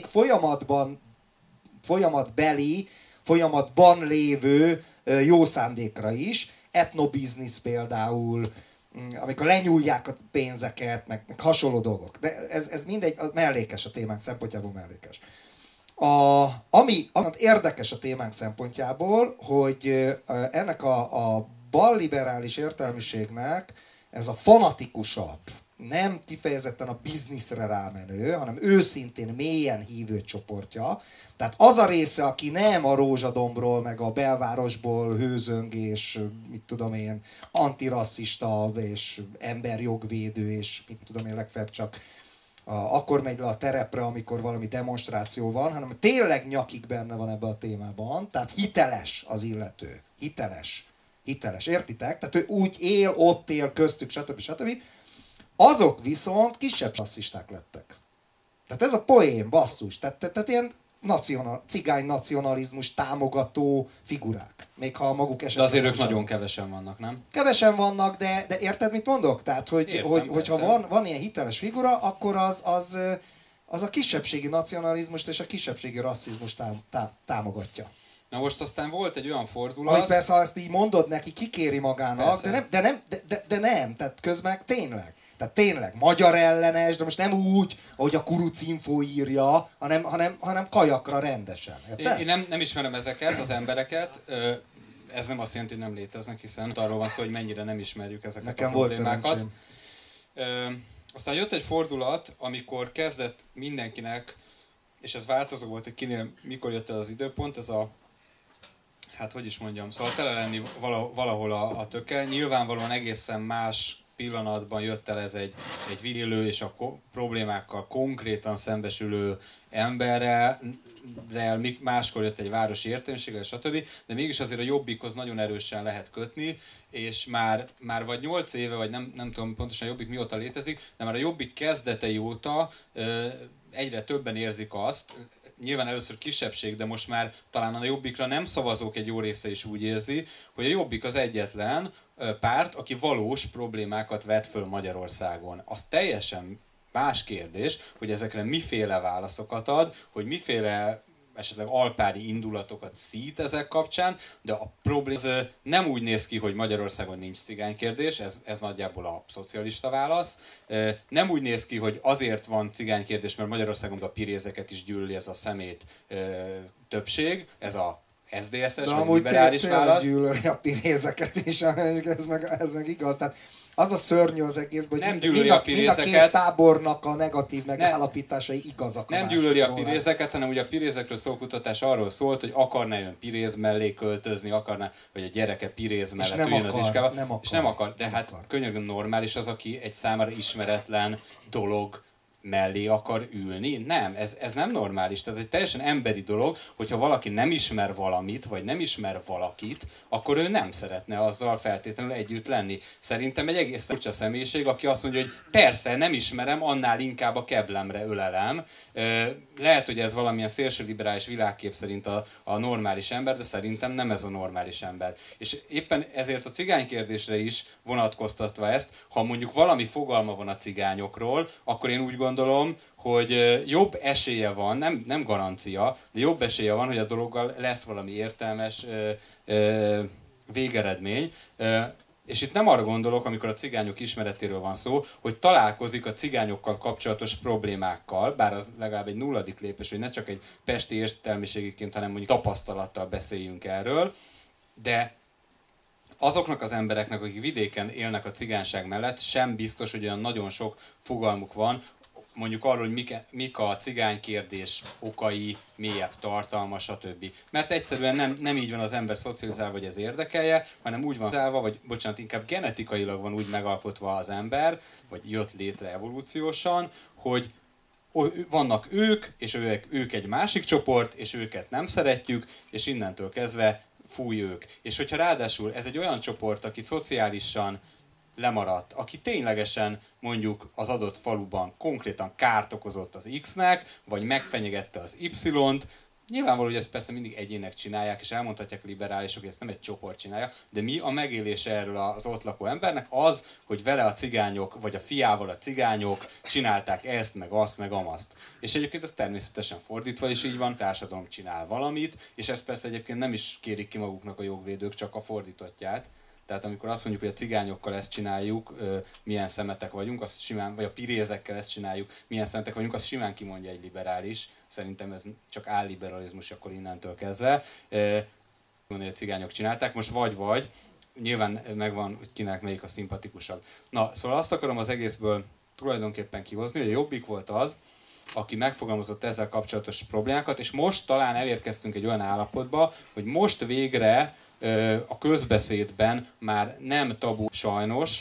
folyamatban lévő jó szándékra is, etnobiznisz például, amikor lenyúlják a pénzeket, meg hasonló dolgok. De ez mindegy, mellékes a témánk szempontjából mellékes. Ami érdekes a témánk szempontjából, hogy ennek a balliberális értelmiségnek ez a fanatikusabb, nem kifejezetten a bizniszre rámenő, hanem őszintén mélyen hívő csoportja. Tehát az a része, aki nem a Rózsadombról, meg a belvárosból hőzöng, és mit tudom én, antirasszista, és emberjogvédő, és mit tudom én, legfeljebb csak akkor megy le a terepre, amikor valami demonstráció van, hanem tényleg nyakig benne van ebbe a témában, tehát hiteles az illető. Hiteles. Értitek? Tehát ő úgy él, ott él, köztük, stb. Azok viszont kisebb rasszisták lettek. Tehát ez a poén, basszus. Tehát ilyen cigány nacionalizmus támogató figurák. Még ha maguk esetleg... De azért ők nagyon kevesen vannak, nem? Kevesen vannak, de érted, mit mondok? Tehát, hogyha van ilyen hiteles figura, akkor az a kisebbségi nacionalizmust és a kisebbségi rasszizmust támogatja. Na most aztán volt egy olyan fordulat... Amit persze, ha ezt így mondod neki, kikéri magának, de nem, tehát közben tényleg. Tehát tényleg, magyar ellenes, de most nem úgy, ahogy a Kuruc Info írja, hanem kajakra rendesen. Én nem ismerem ezeket, az embereket. Ez nem azt jelenti, hogy nem léteznek, hiszen arról van szó, hogy mennyire nem ismerjük ezeket Nekem a problémákat. Volt aztán jött egy fordulat, amikor kezdett mindenkinek, és ez változó volt, hogy kinél mikor jött el az időpont, ez a hát hogy is mondjam, szóval tele lenni valahol a töke. Nyilvánvalóan egészen más pillanatban jött el ez egy élő és a problémákkal konkrétan szembesülő emberrel, máskor jött egy városi értelmiséggel, stb. De mégis azért a Jobbikhoz nagyon erősen lehet kötni, és már vagy 8 éve, vagy nem tudom pontosan Jobbik mióta létezik, de már a Jobbik kezdetei óta egyre többen érzik azt, nyilván először kisebbség, de most már talán a Jobbikra nem szavazók egy jó része is úgy érzi, hogy a Jobbik az egyetlen párt, aki valós problémákat vet föl Magyarországon. Az teljesen más kérdés, hogy ezekre miféle válaszokat ad, hogy miféle esetleg alpári indulatokat szít ezek kapcsán, de a probléma nem úgy néz ki, hogy Magyarországon nincs cigánykérdés, ez nagyjából a szocialista válasz. Nem úgy néz ki, hogy azért van cigánykérdés, mert Magyarországon a pirézeket is gyűlöli ez a szemét többség, ez a SZDSZ-es vagy liberális válasz. Gyűlöli a pirézeket is, ez meg igaz. Tehát az a szörnyű az egészben, hogy mind a két tábornak a negatív megállapításai igazak. Nem gyűlöli a pirézeket, hanem ugye a pirézekről szóló kutatás arról szólt, hogy akarná ön piréz mellé költözni, akarná, hogy a gyereke piréz mellett üljön az iskába. És nem akar. De hát könyörgöm, normális az, aki egy számára ismeretlen dolog mellé akar ülni. Nem, ez nem normális. Tehát ez egy teljesen emberi dolog, hogyha valaki nem ismer valamit, vagy nem ismer valakit, akkor ő nem szeretne azzal feltétlenül együtt lenni. Szerintem egy egész furcsa személyiség, aki azt mondja, hogy persze, nem ismerem, annál inkább a keblemre ölelem. Lehet, hogy ez valamilyen szélsőliberális világkép szerint a normális ember, de szerintem nem ez a normális ember. És éppen ezért a cigánykérdésre is vonatkoztatva ezt, ha mondjuk valami fogalma van a cigányokról, akkor én úgy gondolom, hogy jobb esélye van, nem garancia, de jobb esélye van, hogy a dologgal lesz valami értelmes végeredmény. És itt nem arra gondolok, amikor a cigányok ismeretéről van szó, hogy találkozik a cigányokkal kapcsolatos problémákkal, bár az legalább egy nulladik lépés, hogy ne csak egy pesti értelmiségiként, hanem mondjuk tapasztalattal beszéljünk erről, de azoknak az embereknek, akik vidéken élnek a cigányság mellett, sem biztos, hogy olyan nagyon sok fogalmuk van, mondjuk arról, hogy mik a cigánykérdés okai, mélyebb tartalma, stb. Mert egyszerűen nem így van az ember szocializálva, hogy ez érdekelje, hanem úgy van szocializálva, vagy bocsánat, inkább genetikailag van úgy megalkotva az ember, vagy jött létre evolúciósan, hogy vannak ők, és ők egy másik csoport, és őket nem szeretjük, és innentől kezdve fúj ők. És hogyha ráadásul ez egy olyan csoport, aki szociálisan lemaradt, aki ténylegesen mondjuk az adott faluban konkrétan kárt okozott az X-nek, vagy megfenyegette az Y-t, nyilvánvaló, hogy ezt persze mindig egyének csinálják, és elmondhatják a liberálisok, hogy ezt nem egy csoport csinálja, de mi a megélése erről az ott lakó embernek az, hogy vele a cigányok, vagy a fiával a cigányok csinálták ezt, meg azt, meg amazt. És egyébként ez természetesen fordítva is így van, társadalom csinál valamit, és ezt persze egyébként nem is kérik ki maguknak a jogvédők, csak a fordítottját. Tehát amikor azt mondjuk, hogy a cigányokkal ezt csináljuk, milyen szemetek vagyunk, azt simán, vagy a pirézekkel ezt csináljuk, milyen szemetek vagyunk, azt simán kimondja egy liberális. Szerintem ez csak álliberalizmus akkor innentől kezdve. Mondani, hogy a cigányok csinálták, most vagy, nyilván megvan, hogy kinek melyik a szimpatikusabb. Na, szóval azt akarom az egészből tulajdonképpen kihozni, hogy a Jobbik volt az, aki megfogalmazott ezzel kapcsolatos problémákat, és most talán elérkeztünk egy olyan állapotba, hogy most végre a közbeszédben már nem tabu sajnos,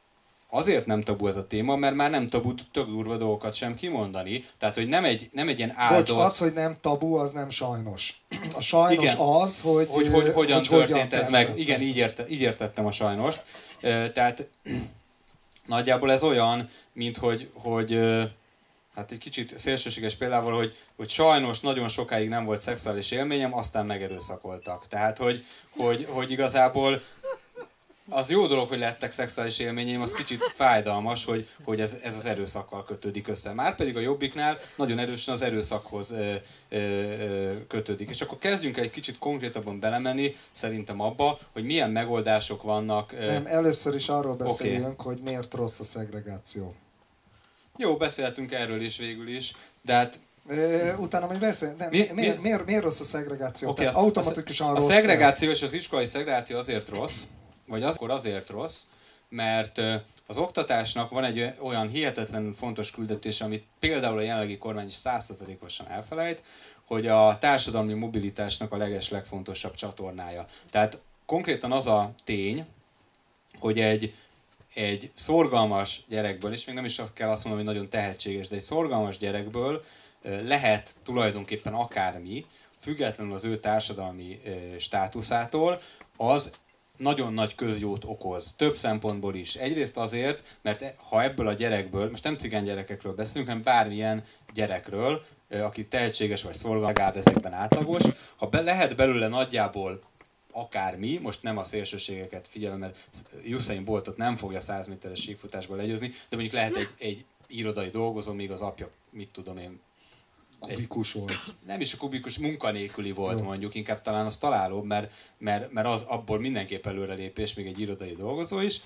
azért nem tabu ez a téma, mert már nem tabu tök durva dolgokat sem kimondani. Tehát, hogy nem egy ilyen áldott... Bocs, az, hogy nem tabu, az nem sajnos. A sajnos igen, az, hogy hogyan történt ez meg. Igen, így értettem a sajnost. Tehát nagyjából ez olyan, mint hogy hát egy kicsit szélsőséges példával, hogy sajnos nagyon sokáig nem volt szexuális élményem, aztán megerőszakoltak. Tehát, hogy igazából az jó dolog, hogy lettek szexuális élményeim, az kicsit fájdalmas, hogy ez az erőszakkal kötődik össze. Márpedig a Jobbiknál nagyon erősen az erőszakhoz kötődik. És akkor kezdjünk egy kicsit konkrétabban belemenni szerintem abba, hogy milyen megoldások vannak. Nem, először is arról beszéljünk, hogy miért rossz a szegregáció. Jó, beszélhetünk erről is végül is, de hát... Utána majd beszélünk. Miért rossz a szegregáció? Okay, automatikusan rossz. A szegregáció és az iskolai szegregáció azért rossz, vagy akkor azért rossz, mert az oktatásnak van egy olyan hihetetlenül fontos küldetés, amit például a jelenlegi kormány is 100%-osan elfelejt, hogy a társadalmi mobilitásnak a legfontosabb csatornája. Tehát konkrétan az a tény, hogy egy szorgalmas gyerekből, és még nem is kell azt mondani, hogy nagyon tehetséges, de egy szorgalmas gyerekből lehet tulajdonképpen akármi, függetlenül az ő társadalmi státuszától, az nagyon nagy közjót okoz, több szempontból is. Egyrészt azért, mert ha ebből a gyerekből, most nem cigány gyerekekről beszélünk, hanem bármilyen gyerekről, aki tehetséges vagy szorgalmas, legalább ezekben átlagos, ha lehet belőle nagyjából akármi, most nem a szélsőségeket figyelem, mert Usain Boltot nem fogja 100 méteres síkfutásból legyőzni, de mondjuk lehet egy irodai dolgozó, még az apja, mit tudom én, kubikus volt. Nem is a kubikus, munkanélküli volt mondjuk, inkább talán az találóbb, mert az abból mindenképp előrelépés, még egy irodai dolgozó is.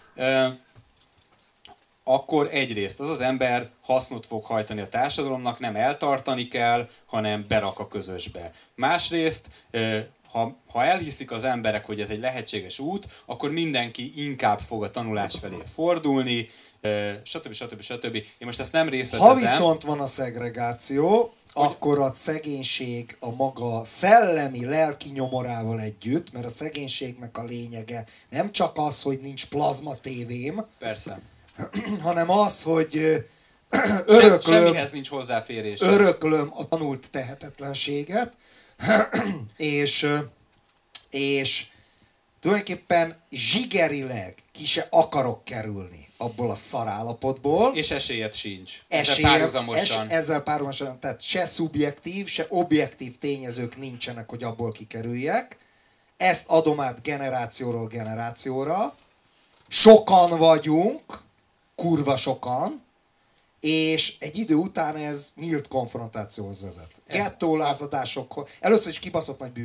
Akkor egyrészt az ember hasznot fog hajtani a társadalomnak, nem eltartani kell, hanem berak a közösbe. Másrészt, ha elhiszik az emberek, hogy ez egy lehetséges út, akkor mindenki inkább fog a tanulás felé fordulni, stb. Én most ezt nem részletezem. Ha viszont van a szegregáció, akkor a szegénység a maga szellemi, lelki nyomorával együtt, mert a szegénységnek a lényege nem csak az, hogy nincs plazma tévém, persze, hanem az, hogy semmihez nincs hozzáférés. Öröklöm a tanult tehetetlenséget, és tulajdonképpen zsigerileg ki se akarok kerülni abból a szarállapotból. És esélyed sincs. Ezzel párhuzamosan, tehát se szubjektív, se objektív tényezők nincsenek, hogy abból kikerüljek. Ezt adom át generációról generációra. Sokan vagyunk, kurva sokan, és egy idő után ez nyílt konfrontációhoz vezet. Gettólázadásokhoz, először is kibaszott nagy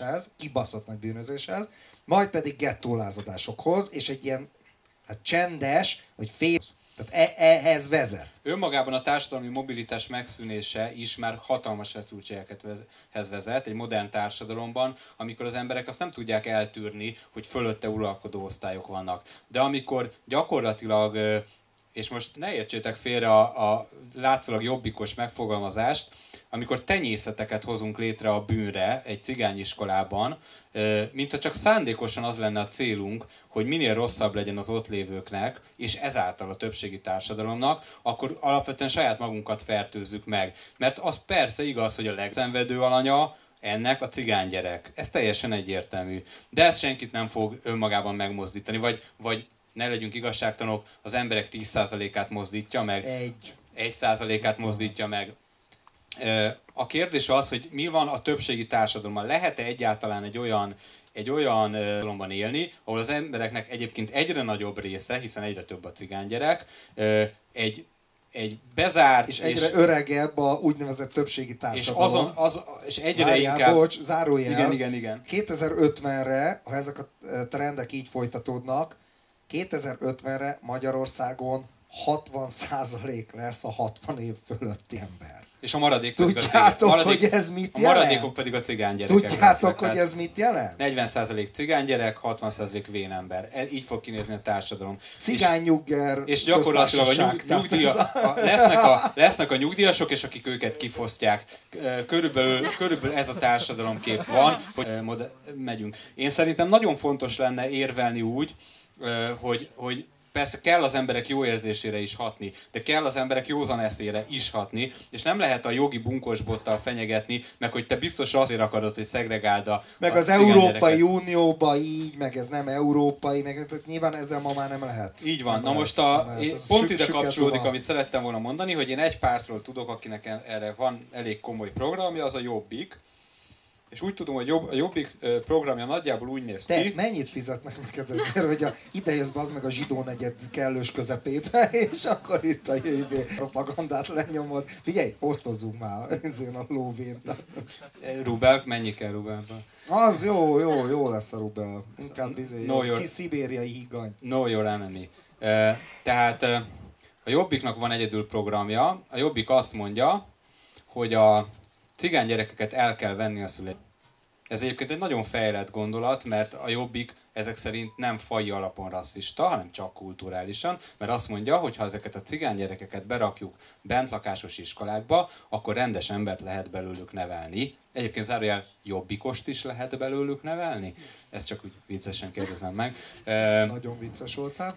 bűnözéshez, majd pedig gettólázadásokhoz, és egy ilyen csendes, vagy tehát ehhez vezet. Önmagában a társadalmi mobilitás megszűnése is már hatalmas feszültségekhez vezet egy modern társadalomban, amikor az emberek azt nem tudják eltűrni, hogy fölötte uralkodó osztályok vannak. De amikor gyakorlatilag, és most ne értsétek félre a látszólag jobbikos megfogalmazást, amikor tenyészeteket hozunk létre a bűnre egy cigányiskolában, mintha csak szándékosan az lenne a célunk, hogy minél rosszabb legyen az ott lévőknek, és ezáltal a többségi társadalomnak, akkor alapvetően saját magunkat fertőzzük meg. Mert az persze igaz, hogy a legszenvedő alanya ennek a cigánygyerek. Ez teljesen egyértelmű. De ezt senkit nem fog önmagában megmozdítani, vagy ne legyünk igazságtanok, az emberek 10%-át mozdítja meg, 1%-át mozdítja meg. A kérdés az, hogy mi van a többségi társadalomban. Lehet-e egyáltalán egy olyan társadalomban élni, ahol az embereknek egyébként egyre nagyobb része, hiszen egyre több a cigánygyerek, egy bezárt... És egyre öregebb a úgynevezett többségi társadalom. És egyre inkább... Bocs, zárójel. Igen. 2050-re, ha ezek a trendek így folytatódnak, 2050-re Magyarországon 60% lesz a 60 év fölötti ember. És a maradék pedig hogy ez mit jelent? A maradékok pedig a cigánygyerekek. Tudjátok, hogy ez mit jelent? 40% cigánygyerek, 60% vénember. Így fog kinézni a társadalom. Cigánynyugger. És gyakorlatilag lesznek a nyugdíjasok, és akik őket kifosztják. Körülbelül ez a társadalomkép van, hogy megyünk. Én szerintem nagyon fontos lenne érvelni úgy, hogy persze kell az emberek jó érzésére is hatni, de kell az emberek józan eszére is hatni, és nem lehet a jogi bunkosbottal fenyegetni, meg hogy te biztos azért akarod, hogy szegregáld meg a az Európai Unióba így, meg ez nem európai, meg tehát nyilván ezzel ma már nem lehet. Így van. Nem Na most pont ide kapcsolódik, amit szerettem volna mondani, hogy én egy pártról tudok, akinek erre van elég komoly programja, az a Jobbik. És úgy tudom, hogy a Jobbik programja nagyjából úgy néz ki... Te mennyit fizetnek neked ezért, hogy ide jössz be az meg a zsidó negyed kellős közepébe, és akkor itt a propagandát lenyomod. Figyelj, osztozzunk már ezért a lóvén. Rubel, mennyi kell Rubelben? Az jó lesz a Rubel. Inkább kis szibériai higany. Know your enemy. Tehát a Jobbiknak van egyedül programja. A Jobbik azt mondja, hogy a cigány gyerekeket el kell venni a szüleik. Ez egyébként egy nagyon fejlett gondolat, mert a Jobbik ezek szerint nem faji alapon rasszista, hanem csak kulturálisan, mert azt mondja, hogy ha ezeket a cigány gyerekeket berakjuk bentlakásos iskolákba, akkor rendes embert lehet belőlük nevelni. Egyébként zárójel jobbikost is lehet belőlük nevelni? Ezt csak úgy viccesen kérdezem meg. Nagyon vicces voltál.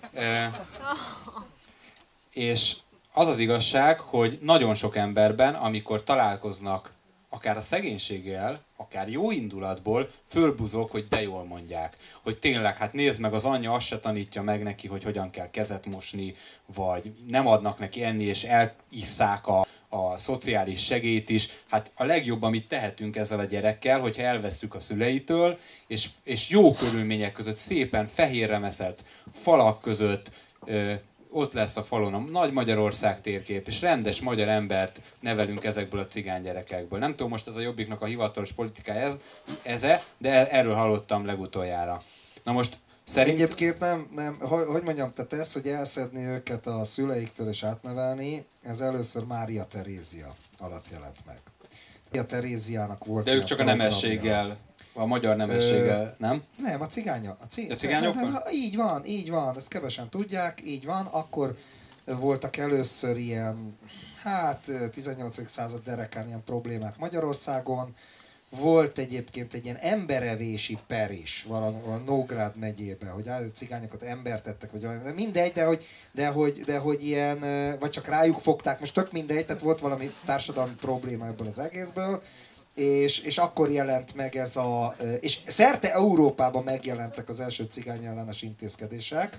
És az az igazság, hogy nagyon sok emberben, amikor találkoznak akár a szegénységgel, akár jó indulatból, fölbuzog, hogy de jól mondják. Hogy tényleg, hát nézd meg, az anyja azt se tanítja meg neki, hogy hogyan kell kezet mosni, vagy nem adnak neki enni, és elisszák a szociális segélyt is. Hát a legjobb, amit tehetünk ezzel a gyerekkel, hogyha elvesszük a szüleitől, és jó körülmények között, szépen fehérre meszelt falak között, ott lesz a falon a nagy Magyarország térkép, és rendes magyar embert nevelünk ezekből a cigány gyerekekből. Nem tudom, most ez a Jobbiknak a hivatalos politikája de erről hallottam legutoljára. Na most Egyébként nem, hogy mondjam, tehát ez, hogy elszedni őket a szüleiktől és átnevelni, ez először Mária Terézia alatt jelent meg. Mária Teréziának volt... De ők csak a nemességgel, a magyar nemességgel, nem? Nem, a cigánya. A cigányok? Így van, ezt kevesen tudják, így van. Akkor voltak először ilyen, 18. század derekán ilyen problémák Magyarországon. Volt egyébként egy ilyen emberevési per is valahol Nógrád megyében, hogy a cigányokat embertettek, vagy mindegy, de hogy ilyen, vagy csak rájuk fogták, most tök mindegy, tehát volt valami társadalmi probléma ebből az egészből, és akkor jelent meg ez és szerte Európában megjelentek az első cigányellenes intézkedések,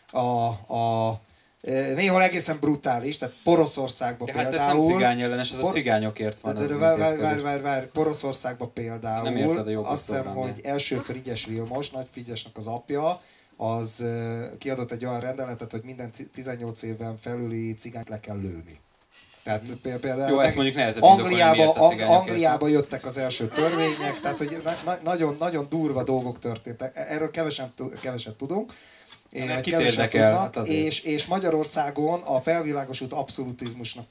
néhol egészen brutális, tehát Poroszországban például... Hát ez nem cigányellenes, ez a cigányokért van az intézkedés. Várj, Poroszországban például, nem érted a jogot azt hiszem, hogy első Frigyes Vilmos, Nagy Frigyesnek az apja, az kiadott egy olyan rendeletet, hogy minden 18 éven felüli cigányt le kell lőni. Tehát például jó, ezt mondjuk nehezebb indokolni, Angliába jöttek az első törvények, tehát hogy nagyon, nagyon durva dolgok történtek. Erről keveset tudunk. Kit érdekel? És Magyarországon a felvilágosult abszolutizmusnak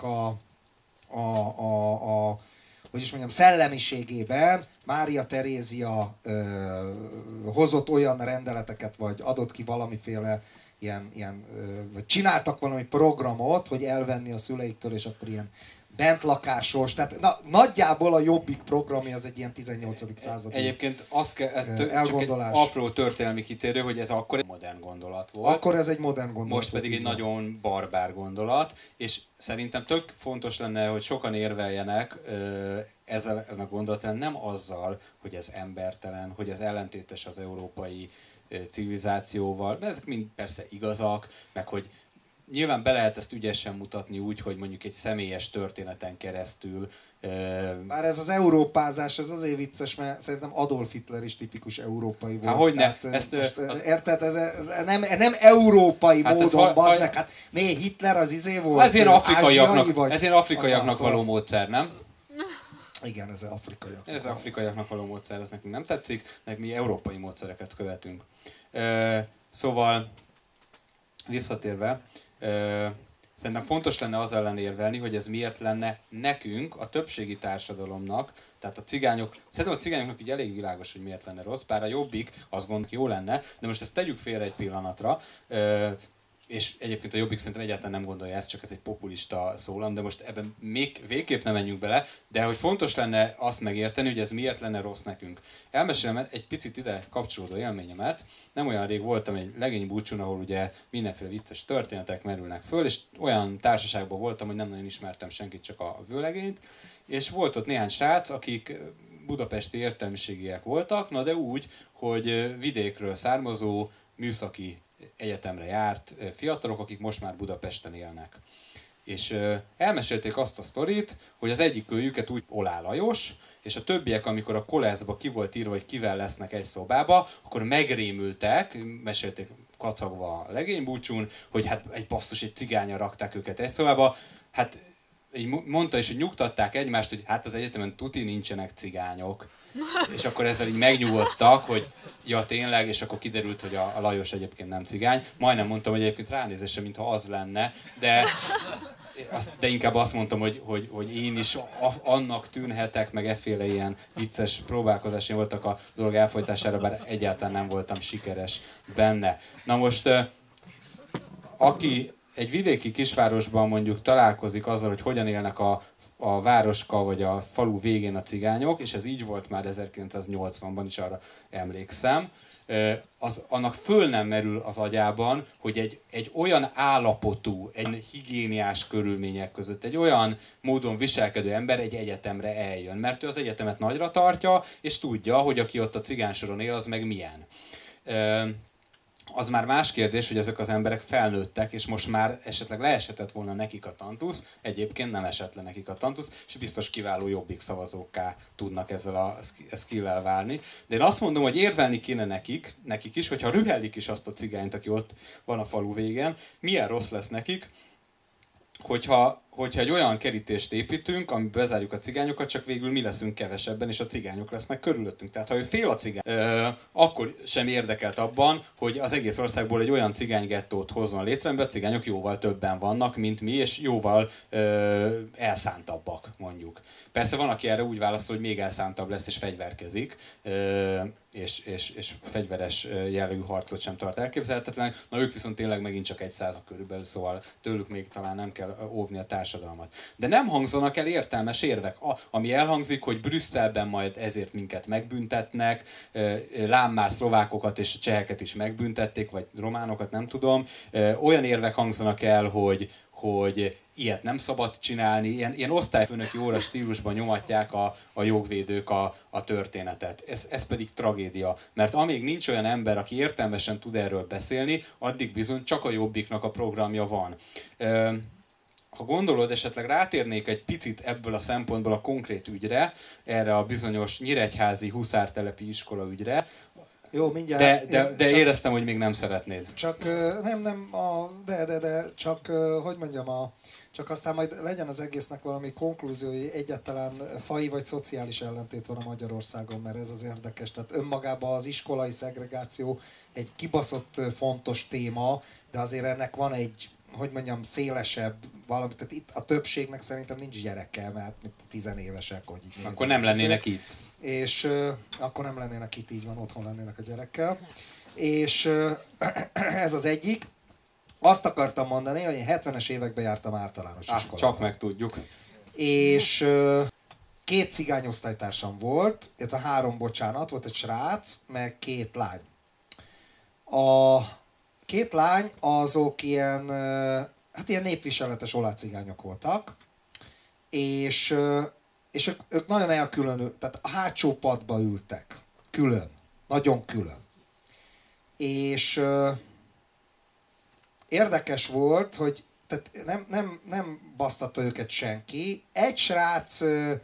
hogy is mondjam, szellemiségében Mária Terézia hozott olyan rendeleteket, vagy adott ki valamiféle vagy csináltak valami programot, hogy elvenni a szüleiktől, és akkor ilyen bentlakásos, tehát nagyjából a Jobbik programja az egy ilyen 18. századi Egyébként ez csak egy apró történelmi kitérő, hogy ez akkor egy modern gondolat volt. Akkor ez egy modern gondolat. Most pedig egy nagyon barbár gondolat, és szerintem tök fontos lenne, hogy sokan érveljenek ezzel a gondolatán, nem azzal, hogy ez embertelen, hogy ez ellentétes az európai civilizációval, mert ezek mind persze igazak, meg hogy nyilván be lehet ezt ügyesen mutatni úgy, hogy mondjuk egy személyes történeten keresztül. Bár ez az európázás, ez azért vicces, mert szerintem Adolf Hitler is tipikus európai volt. Hogyne? Érted? Ez nem európai módon, bazd meg. Hát miért Hitler az volt? Ez ilyen afrikaiaknak való módszer, nem? Igen, ez afrikaiak. Ez afrikaiaknak való módszer, ez nekünk nem tetszik, mi európai módszereket követünk. Szóval, visszatérve, szerintem fontos lenne az ellen érvelni, hogy ez miért lenne nekünk, a többségi társadalomnak, tehát szerintem a cigányoknak így elég világos, hogy miért lenne rossz, bár a Jobbik azt gondolja, jó lenne, de most ezt tegyük félre egy pillanatra, és egyébként a Jobbik szerintem egyáltalán nem gondolja ezt, csak ez egy populista szólam, de most ebben még végképp nem menjünk bele, de hogy fontos lenne azt megérteni, hogy ez miért lenne rossz nekünk. Elmesélem egy picit ide kapcsolódó élményemet. Nem olyan rég voltam egy legénybúcsún, ahol ugye mindenféle vicces történetek merülnek föl, és olyan társaságban voltam, hogy nem nagyon ismertem senkit, csak a vőlegényt, és volt ott néhány srác, akik budapesti értelmiségiek voltak, na de úgy, hogy vidékről származó műszaki egyetemre járt fiatalok, akik most már Budapesten élnek. És elmesélték azt a sztorit, hogy az egyik őjüket úgy Olá Lajos, és a többiek, amikor a koleszba ki volt írva, hogy kivel lesznek egy szobába, akkor megrémültek, mesélték kacagva a legénybúcsún, hogy hát egy basszus, egy cigánnyal rakták őket egy szobába. Hát így mondta is, hogy nyugtatták egymást, hogy hát az egyetemen tuti nincsenek cigányok. És akkor ezzel így megnyugodtak, hogy ja tényleg, és akkor kiderült, hogy a Lajos egyébként nem cigány. Majdnem mondtam, hogy egyébként ránézésre, mintha az lenne, de inkább azt mondtam, hogy én is annak tűnhetek, meg efféle ilyen vicces próbálkozásai voltak a dolog elfolytására, bár egyáltalán nem voltam sikeres benne. Na most, aki egy vidéki kisvárosban mondjuk találkozik azzal, hogy hogyan élnek a városka vagy a falu végén a cigányok, és ez így volt már 1980-ban is, arra emlékszem, annak föl nem merül az agyában, hogy egy olyan állapotú, egy higiéniás körülmények között, egy olyan módon viselkedő ember egy egyetemre eljön. Mert ő az egyetemet nagyra tartja, és tudja, hogy aki ott a cigánysoron él, az meg milyen. Az már más kérdés, hogy ezek az emberek felnőttek, és most már esetleg leeshetett volna nekik a tantusz, egyébként nem esett le nekik a tantusz, és biztos kiváló Jobbik szavazókká tudnak ezzel a skill-el válni. De én azt mondom, hogy érvelni kéne nekik is, hogyha rühellik is azt a cigányt, aki ott van a falu végén, milyen rossz lesz nekik, hogyha egy olyan kerítést építünk, amiben bezárjuk a cigányokat, csak végül mi leszünk kevesebben, és a cigányok lesznek körülöttünk. Tehát ha ő fél a cigány, akkor sem érdekelt abban, hogy az egész országból egy olyan cigánygettót hozzon létre, amiben a cigányok jóval többen vannak, mint mi, és jóval elszántabbak, mondjuk. Persze van, aki erre úgy válaszol, hogy még elszántabb lesz, és fegyverkezik, és fegyveres jellegű harcot sem tart elképzelhetetlen. Na ők viszont tényleg megint csak 1% körülbelül, szóval tőlük még talán nem kell óvni a társadalmat. De nem hangzanak el értelmes érvek. Ami elhangzik, hogy Brüsszelben majd ezért minket megbüntetnek, lám már szlovákokat és cseheket is megbüntették, vagy románokat, nem tudom. Olyan érvek hangzanak el, hogy ilyet nem szabad csinálni, ilyen osztályfőnöki óra stílusban nyomatják a jogvédők a történetet. Ez pedig tragédia, mert amíg nincs olyan ember, aki értelmesen tud erről beszélni, addig bizony csak a Jobbiknak a programja van. Ha gondolod, esetleg rátérnék egy picit ebből a szempontból a konkrét ügyre, erre a bizonyos nyíregyházi huszártelepi iskola ügyre, jó, mindjárt. De éreztem, hogy még nem szeretnéd. Csak csak hogy mondjam, csak aztán majd legyen az egésznek valami konklúziói, egyáltalán faji vagy szociális ellentét van a Magyarországon, mert ez az érdekes. Tehát önmagában az iskolai szegregáció egy kibaszott fontos téma, de azért ennek van egy, hogy mondjam, szélesebb valami. Tehát itt a többségnek szerintem nincs gyereke, mert 10 évesek, hogy így nézem. Akkor nem lennének itt. És akkor nem lennének itt, így van, otthon lennének a gyerekkel. És ez az egyik. Azt akartam mondani, hogy én 70-es években jártam általános iskolában. Csak megtudjuk. És 2 cigány osztálytársam volt, illetve 3, bocsánat, volt egy srác, meg 2 lány. A 2 lány azok ilyen népviseletes olácigányok voltak, és ők nagyon elkülönül, tehát a hátsó padba ültek. Külön. Nagyon külön. És érdekes volt, hogy tehát nem basztatta őket senki. Egy srác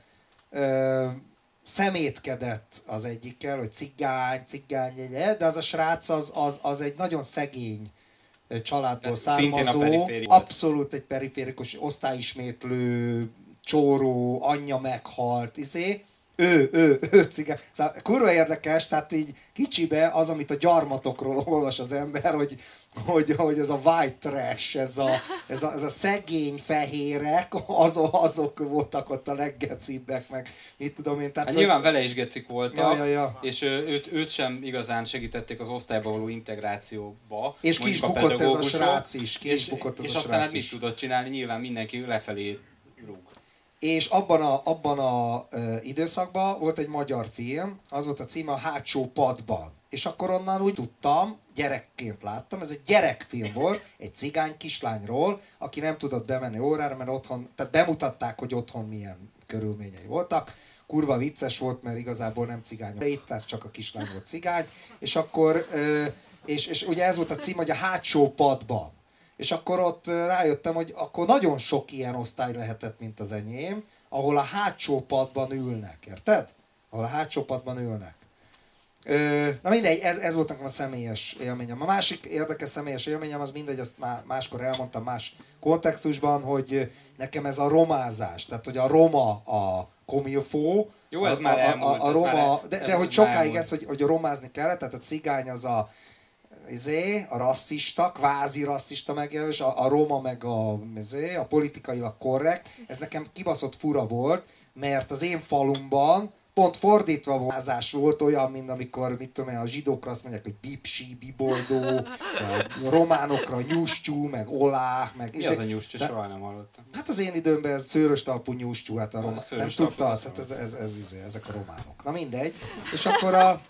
szemétkedett az egyikkel, hogy cigány, de az a srác az egy nagyon szegény családból származó, abszolút egy periférikus, osztályismétlő, csóró, anyja meghalt, ő cigány. Szóval kurva érdekes, tehát így kicsibe az, amit a gyarmatokról olvas az ember, hogy ez a white trash, ez a szegény fehérek, azok voltak ott a leggecibbek, meg mit tudom én. Tehát, hát nyilván vele is gecik voltak, ja. és őt sem igazán segítették az osztályba való integrációba. És ki is bukott ez a srác is. És aztán hát mit tudott csinálni, nyilván mindenki lefelé rúg. És abban a időszakban volt egy magyar film, az volt a címe A hátsó padban. És akkor onnan úgy tudtam, gyerekként láttam, ez egy gyerekfilm volt, egy cigány kislányról, aki nem tudott bemenni órára, mert otthon, tehát bemutatták, hogy otthon milyen körülményei voltak. Kurva vicces volt, mert igazából nem cigány, tehát csak a kislány volt cigány. És akkor, és ugye ez volt a cím, hogy A hátsó padban. És akkor ott rájöttem, hogy akkor nagyon sok ilyen osztály lehetett, mint az enyém, ahol a hátsó padban ülnek, érted? Ahol a hátsó padban ülnek. Na mindegy, ez volt nekem a személyes élményem. A másik érdekes személyes élményem, az mindegy, azt máskor elmondtam más kontextusban, hogy nekem ez a romázás, tehát hogy a roma a komilfó, jó, ez már elmúlt, a roma, de hogy sokáig ez, hogy romázni kellett, tehát a cigány az a rasszista, kvázi rasszista megjelölés, a roma meg a politikailag korrekt. Ez nekem kibaszott fura volt, mert az én falumban pont fordítva volt olyan, mint amikor, mit tudom én, a zsidókra azt mondják, hogy bipsi, biboldó, a románokra nyústyú, meg olá, meg... Mi az a nyústyú? Soha nem hallottam. Hát az én időmben ez szőrös talpú nyústyú, hát a román, nem tudta, tehát ezek a románok. Na mindegy. És akkor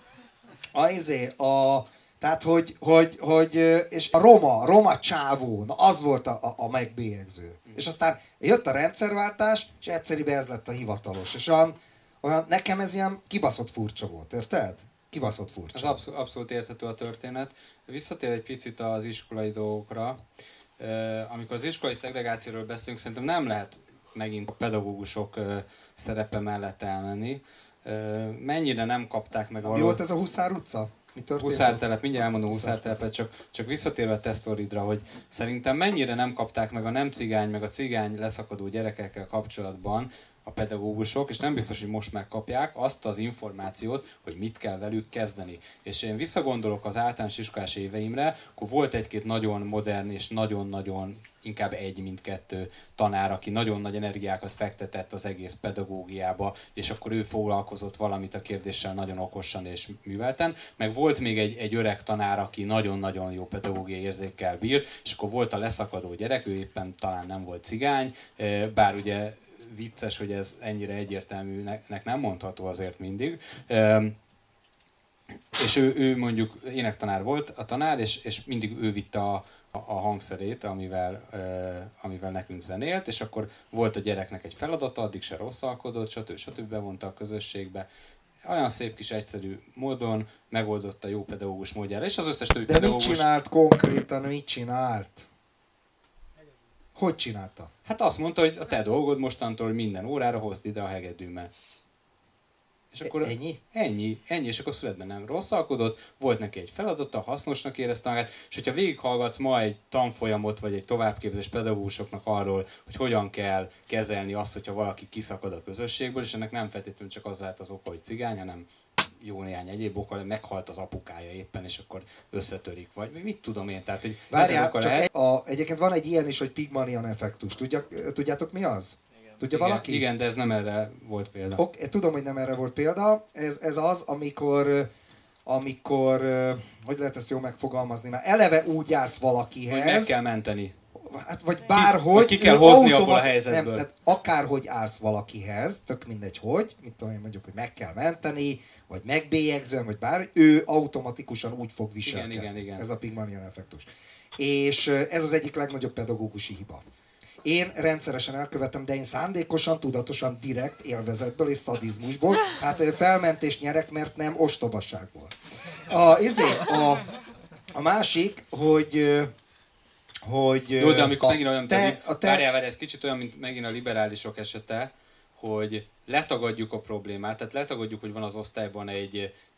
tehát, és a roma csávó, na az volt a megbélyegző. És aztán jött a rendszerváltás, és egyszerűen ez lett a hivatalos. És olyan nekem ez ilyen kibaszott furcsa volt, érted? Kibaszott furcsa. Ez abszolút érthető a történet. Visszatér egy picit az iskolai dolgokra. Amikor az iskolai szegregációról beszélünk, szerintem nem lehet megint a pedagógusok szerepe mellett elmenni. Mennyire nem kapták meg Mi volt ez a Huszár utca? Huszártelep, mindjárt elmondom Huszártelepet, csak visszatérve a tesztoridra, hogy szerintem mennyire nem kapták meg a nem cigány, meg a cigány leszakadó gyerekekkel kapcsolatban a pedagógusok, és nem biztos, hogy most megkapják azt az információt, hogy mit kell velük kezdeni. És én visszagondolok az általános iskolás éveimre, akkor volt egy-két nagyon modern és nagyon-nagyon inkább mint kettő tanár, aki nagyon nagy energiákat fektetett az egész pedagógiába, és akkor ő foglalkozott valamit a kérdéssel nagyon okosan és művelten. Meg volt még egy öreg tanár, aki nagyon-nagyon jó pedagógiai érzékkel bírt, és akkor volt a leszakadó gyerek, ő éppen talán nem volt cigány, bár ugye vicces, hogy ez ennyire egyértelműnek nem mondható azért mindig. És ő mondjuk énektanár volt a tanár, és mindig ő vitte a hangszerét, amivel nekünk zenélt, és akkor volt a gyereknek egy feladata, addig se rosszalkodott, stb. Bevonta a közösségbe. Olyan szép kis egyszerű módon megoldotta jó pedagógus módjára, és az összes többi pedagógus... De mit csinált konkrétan, mit csinált? Hogy csinálta? Hát azt mondta, hogy a te dolgod mostantól minden órára hozd ide a hegedűmet. És akkor Ennyi, és akkor születben nem rosszalkodott, volt neki egy feladata, hasznosnak érezte magát, és hogyha végighallgatsz ma egy tanfolyamot, vagy egy továbbképzés pedagógusoknak arról, hogy hogyan kell kezelni azt, hogyha valaki kiszakad a közösségből, és ennek nem feltétlenül csak az lehet az oka, hogy cigány, hanem jó néhány egyéb oka, hogy meghalt az apukája éppen, és akkor összetörik, vagy mit tudom én, tehát hogy várjál, csak egyébként van egy ilyen is, hogy Pygmalion effektus. Tudjátok mi az? Tudja igen, valaki? Igen, de ez nem erre volt példa. Tudom, hogy nem erre volt példa. Ez az, amikor hogy lehet ezt jól megfogalmazni, mert eleve úgy jársz valakihez. Hogy meg kell menteni. Hát, vagy bárhogy. Ki kell hozni abból a helyzetből. Nem, tehát akárhogy állsz valakihez, tök mindegy hogy, mit tudom én mondjuk, hogy meg kell menteni, vagy megbélyegzően, vagy bár, ő automatikusan úgy fog viselkedni. Igen. Ez a Pygmalion effektus. És ez az egyik legnagyobb pedagógusi hiba. Én rendszeresen elkövetem, de én szándékosan, tudatosan, direkt élvezetből és szadizmusból, hát felmentést nyerek, mert nem ostobaságból. A másik, hogy jó, de amikor megint olyan, várjál, ez kicsit olyan, mint megint a liberálisok esete, hogy letagadjuk a problémát, tehát letagadjuk, hogy van az osztályban egy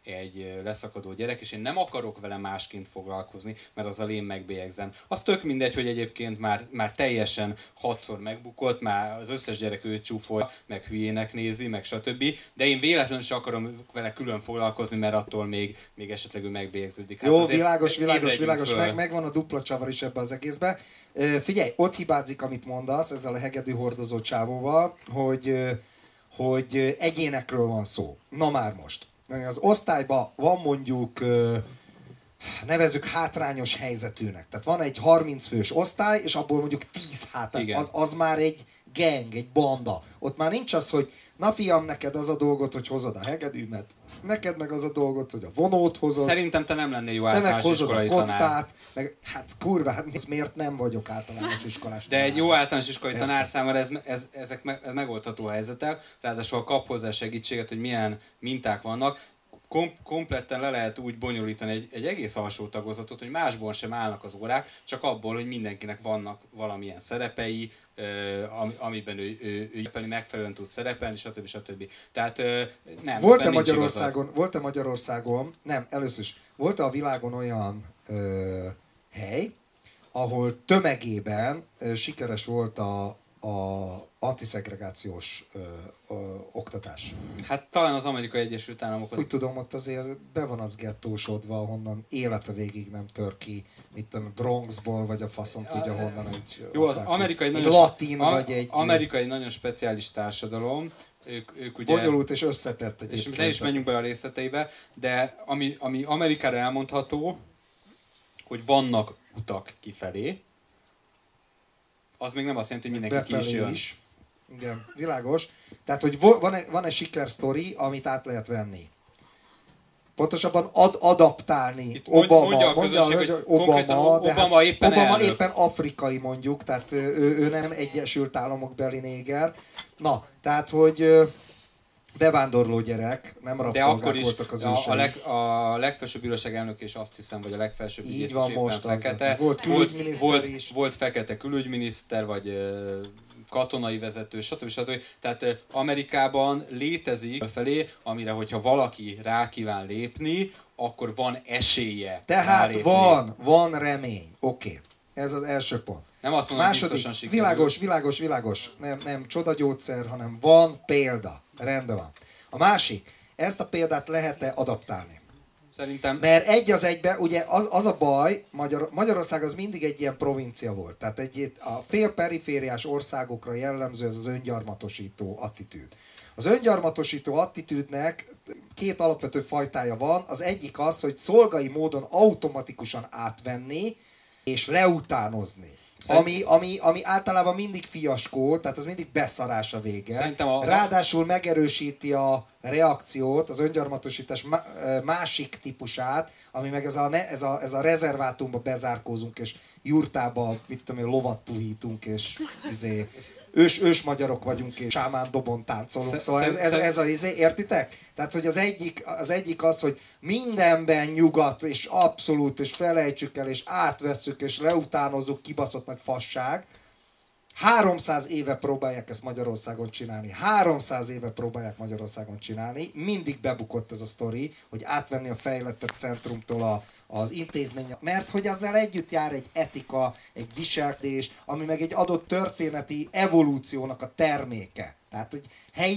egy leszakadó gyerek, és én nem akarok vele másként foglalkozni, mert azzal én megbélyegzem. Az tök mindegy, hogy egyébként már teljesen 6-szor megbukott, már az összes gyerek őt csúfolja, meg hülyének nézi, meg stb. De én véletlenül sem akarom vele külön foglalkozni, mert attól még esetleg ő megbélyegződik. Hát jó, világos, megvan a dupla csavar is ebbe az egészbe. Figyelj, ott hibázik, amit mondasz ezzel a hegedű hordozó csávóval, hogy egyénekről van szó. Na már most. Az osztályban van mondjuk, nevezzük hátrányos helyzetűnek. Tehát van egy 30 fős osztály, és abból mondjuk 10 hátrányos. Az már egy gang, egy banda. Ott már nincs az, hogy na fiam, neked az a dolgot, hogy hozod a hegedűmet, neked meg az a dolgot, hogy a vonót hozod. Szerintem te nem lennél jó általános iskolai tanár. Hát kurva, hát miért nem vagyok általános iskolás tanár? De egy jó általános iskolai tanár számára ez megoldható helyzetek, ráadásul kap hozzá segítséget, hogy milyen minták vannak. Kompletten le lehet úgy bonyolítani egy egész alsó tagozatot, hogy másból sem állnak az órák, csak abból, hogy mindenkinek vannak valamilyen szerepei, amiben ő megfelelően tud szerepelni, stb. Tehát nem. Volt-e Magyarországon, nem, először is, volt-e a világon olyan hely, ahol tömegében sikeres volt a antiszegregációs oktatás? Hát talán az Amerikai Egyesült Államok. Úgy tudom, ott azért be van az gettósodva, honnan élete végig nem tör ki, mit tudom, Bronxból, vagy a faszom tudja honnan. Jó, az amerikai egy latin, vagy egy... Amerikai nagyon speciális társadalom, ők ugye... Bonyolult és összetett egyébként. És ne is menjünk bele a részleteibe, de ami Amerikára elmondható, hogy vannak utak kifelé, az még nem azt jelenti, hogy mindenki ki is jön. Is. Igen, világos. Tehát, hogy van-e sikersztori, amit át lehet venni? Pontosabban adaptálni. Obama éppen afrikai mondjuk, tehát ő nem Egyesült Államok beli néger. Na, tehát, hogy bevándorló gyerek, nem rabszolgák voltak az ősei. A legfelsőbb bíróság elnök és azt hiszem, hogy a legfelsőbb ügyész is éppen most fekete. Volt külügyminiszter is. Volt fekete külügyminiszter, vagy katonai vezető, stb. Tehát Amerikában létezik felé, amire, hogyha valaki rá kíván lépni, akkor van esélye. Tehát van remény. Oké. Ez az első pont. Nem azt mondom, biztosan sikerül. Világos. Nem csodagyógyszer, hanem van példa. Rendben van. A másik, ezt a példát lehet-e adaptálni? Szerintem... Mert egy az egybe, ugye az a baj, Magyarország az mindig egy ilyen provincia volt. Tehát a félperifériás országokra jellemző ez az öngyarmatosító attitűd. Az öngyarmatosító attitűdnek két alapvető fajtája van. Az egyik az, hogy szolgai módon automatikusan átvenni és leutánozni. Ami általában mindig fiaskó, tehát az mindig beszarás a vége. Ráadásul megerősíti a reakciót, az öngyarmatosítás másik típusát, ami meg ez a rezervátumba bezárkózunk, és jurtába, mit tudom én, lovat puhítunk, és ős magyarok vagyunk, és sámán dobon táncolunk. Szóval ez a értitek? Tehát, hogy az egyik az, hogy mindenben nyugat, és abszolút, és felejtsük el, és átvesszük, és leutánozzuk, kibaszott nagy fasság. 300 éve próbálják ezt Magyarországon csinálni. 300 éve próbálják Magyarországon csinálni. Mindig bebukott ez a sztori, hogy átvenni a fejlettebb centrumtól az intézmény. Mert hogy ezzel együtt jár egy etika, egy viselkedés, ami meg egy adott történeti evolúciónak a terméke. Tehát egy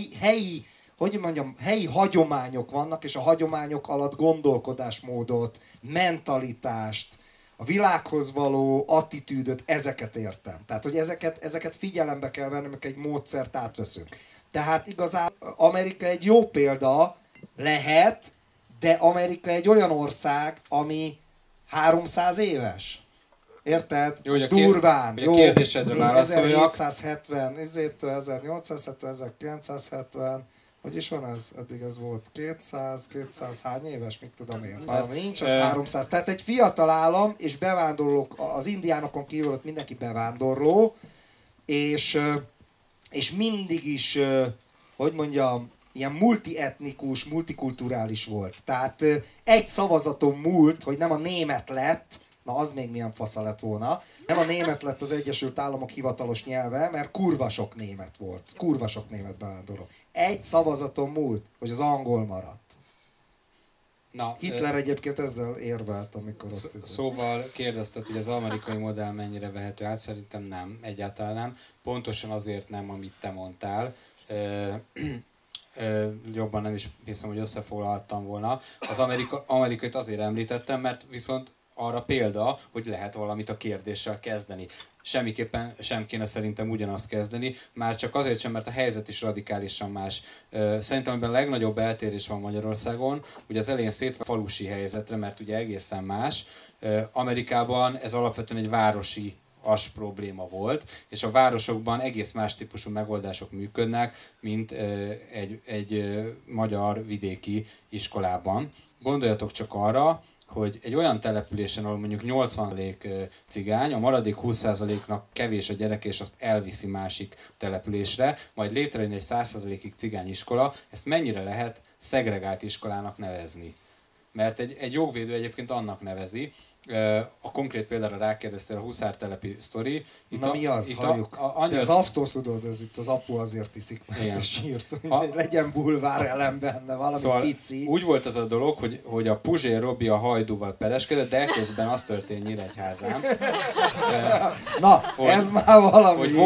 helyi hagyományok vannak, és a hagyományok alatt gondolkodásmódot, mentalitást, a világhoz való attitűdöt, ezeket értem. Tehát, hogy ezeket figyelembe kell venni, amikor egy módszert átveszünk. Tehát igazán Amerika egy jó példa lehet, de Amerika egy olyan ország, ami 300 éves. Érted? Jó, durván. Jó, a kérdésedre válaszoljak. 1770, 1870, 1970, hogy is van ez? Eddig ez volt 200 hány éves, mit tudom én. Nincs az 300. Tehát egy fiatal állam, és bevándorlók, az indiánokon kívül ott mindenki bevándorló, és mindig is, hogy mondjam, ilyen multietnikus, multikulturális volt. Tehát egy szavazaton múlt, hogy nem a német lett, na az még milyen fasza lett volna. Nem a német lett az Egyesült Államok hivatalos nyelve, mert kurva sok német volt. Kurva sok német bevándorló. Egy szavazaton múlt, hogy az angol maradt. Na, Hitler egyébként ezzel érvelt, amikor ott... Szóval kérdezted, hogy az amerikai modell mennyire vehető át, szerintem nem, egyáltalán nem. Pontosan azért nem, amit te mondtál. Jobban nem is hiszem, hogy összefoglalhattam volna. Az amerikait azért említettem, mert viszont arra példa, hogy lehet valamit a kérdéssel kezdeni. Semmiképpen sem kéne szerintem ugyanazt kezdeni, már csak azért sem, mert a helyzet is radikálisan más. Szerintem ebben a legnagyobb eltérés van Magyarországon, ugye az elején szétve falusi helyzetre, mert ugye egészen más. Amerikában ez alapvetően egy városi probléma volt, és a városokban egész más típusú megoldások működnek, mint egy magyar vidéki iskolában. Gondoljatok csak arra, hogy egy olyan településen, ahol mondjuk 80% cigány, a maradék 20%-nak kevés a gyereke, és azt elviszi másik településre, majd létrejön egy 100%-ig cigány iskola, ezt mennyire lehet szegregált iskolának nevezni? Mert egy jogvédő egyébként annak nevezi, a konkrét példára rákérdeztél, a Huszártelepi sztori. Na mi az, halljuk. De az aftósz, tudod, ez itt az apu azért iszik, mert te sírsz, hogy legyen bulvár elem benne, valami szóval pici. Úgy volt az a dolog, hogy a Puzsér Robi a Hajdúval pereskedett, de közben az történt Nyíregyházán. Na, hogy, ez már valami. Hogy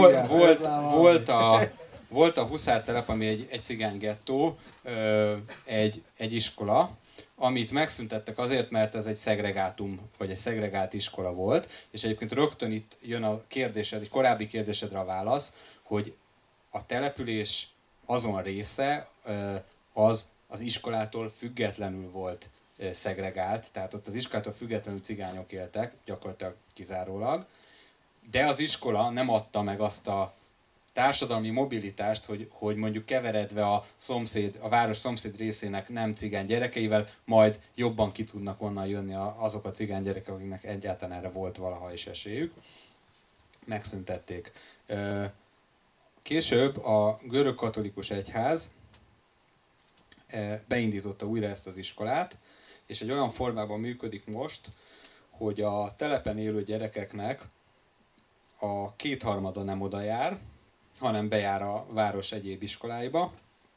volt a Huszártelep, ami egy cigány gettó, egy iskola, amit megszüntettek azért, mert ez egy szegregátum, vagy egy szegregált iskola volt, és egyébként rögtön itt jön a kérdésed, egy korábbi kérdésedre a válasz, hogy a település azon része az iskolától függetlenül volt szegregált, tehát ott az iskolától függetlenül cigányok éltek, gyakorlatilag kizárólag, de az iskola nem adta meg azt a társadalmi mobilitást, hogy mondjuk keveredve a város szomszéd részének nem cigány gyerekeivel, majd jobban ki tudnak onnan jönni azok a cigány gyerekek, akiknek egyáltalán erre volt valaha is esélyük. Megszüntették. Később a görög-katolikus egyház beindította újra ezt az iskolát, és egy olyan formában működik most, hogy a telepen élő gyerekeknek a 2/3 nem oda jár, hanem bejár a város egyéb iskoláiba,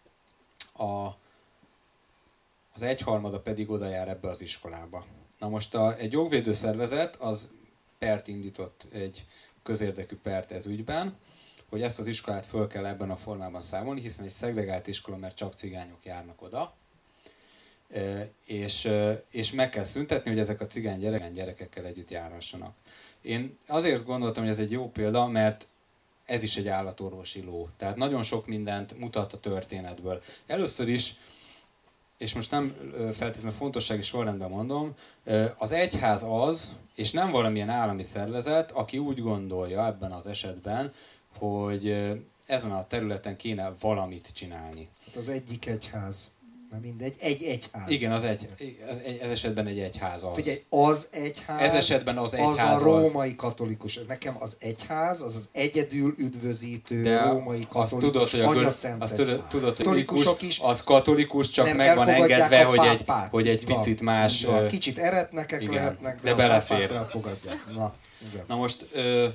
az 1/3 pedig oda jár ebbe az iskolába. Na most egy jogvédő szervezet az pert indított, egy közérdekű pert ez ügyben, hogy ezt az iskolát föl kell ebben a formában számolni, hiszen egy szegregált iskola, mert csak cigányok járnak oda, és meg kell szüntetni, hogy ezek a cigány gyerekekkel együtt járhassanak. Én azért gondoltam, hogy ez egy jó példa, mert ez is egy állatorvosi ló. Tehát nagyon sok mindent mutat a történetből. Először is, és most nem feltétlenül fontossági sorrendben mondom, az egyház az, és nem valamilyen állami szervezet, aki úgy gondolja ebben az esetben, hogy ezen a területen kéne valamit csinálni. Hát az egyik egyház. Na mindegy, egy egyház. Igen, ez esetben egy egyház az. Figyelj, az egyház, ez esetben az egyház az a római katolikus. Nekem az egyház, az egyedül üdvözítő de római katolikus anyaszent egyház. Tudod, hogy az katolikus, csak meg van engedve, hogy egy picit más... Kicsit eretnekek igen, lehetnek, de belefér. Elfogadják. Na most...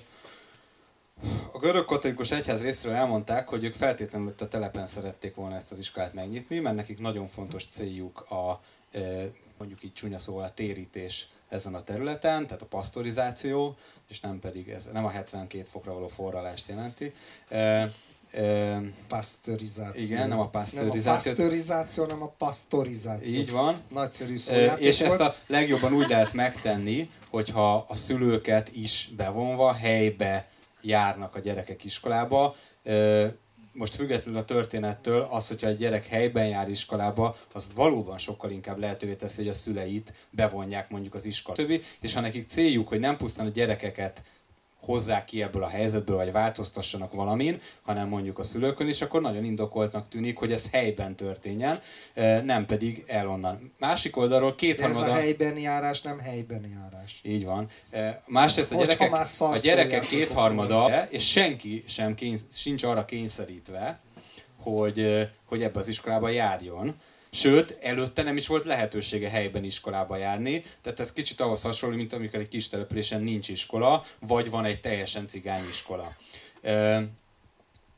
A görög-katolikus egyház részéről elmondták, hogy ők feltétlenül a telepen szerették volna ezt az iskolát megnyitni, mert nekik nagyon fontos céljuk mondjuk így csúnya szóval a térítés ezen a területen, tehát a pasztorizáció, és nem pedig ez nem a 72 fokra való forralást jelenti. Pasztorizáció. Igen, nem a pasztorizáció. Nem a pasztorizáció, hanem a pasztorizáció. Így van. Nagyszerű szójáték és ezt a legjobban úgy lehet megtenni, hogyha a szülőket is bevonva helybe járnak a gyerekek iskolába. Most függetlenül a történettől az, hogyha egy gyerek helyben jár iskolába, az valóban sokkal inkább lehetővé teszi, hogy a szüleit bevonják mondjuk az iskola többi, és ha nekik céljuk, hogy nem pusztán a gyerekeket hozzák ki ebből a helyzetből, vagy változtassanak valamin, hanem mondjuk a szülőkön is, akkor nagyon indokoltnak tűnik, hogy ez helyben történjen, nem pedig el onnan. Másik oldalról 2/3... Ez a helyben járás, nem helyben járás. Így van. Másrészt a gyerekek 2/3, és senki sem sincs arra kényszerítve, hogy ebbe az iskolába járjon. Sőt, előtte nem is volt lehetősége helyben iskolába járni, tehát ez kicsit ahhoz hasonló, mint amikor egy kis településen nincs iskola, vagy van egy teljesen cigány iskola.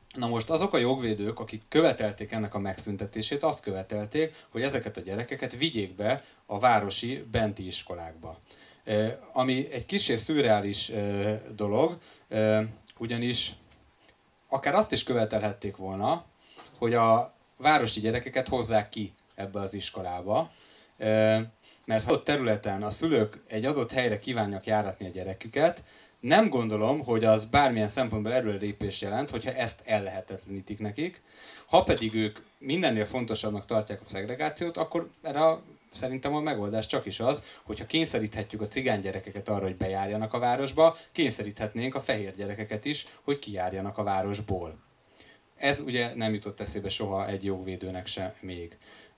Na most azok a jogvédők, akik követelték ennek a megszüntetését, azt követelték, hogy ezeket a gyerekeket vigyék be a városi benti iskolákba. Ami egy kissé szürreális dolog, ugyanis akár azt is követelhették volna, hogy a városi gyerekeket hozzák ki ebbe az iskolába, mert ha ott területen a szülők egy adott helyre kívánják járatni a gyereküket, nem gondolom, hogy az bármilyen szempontból erőlépés jelent, hogyha ezt ellehetetlenítik nekik. Ha pedig ők mindennél fontosabbnak tartják a szegregációt, akkor erre szerintem a megoldás csak is az, hogyha kényszeríthetjük a cigány gyerekeket arra, hogy bejárjanak a városba, kényszeríthetnénk a fehér gyerekeket is, hogy kijárjanak a városból. Ez ugye nem jutott eszébe soha egy jogvédőnek sem még.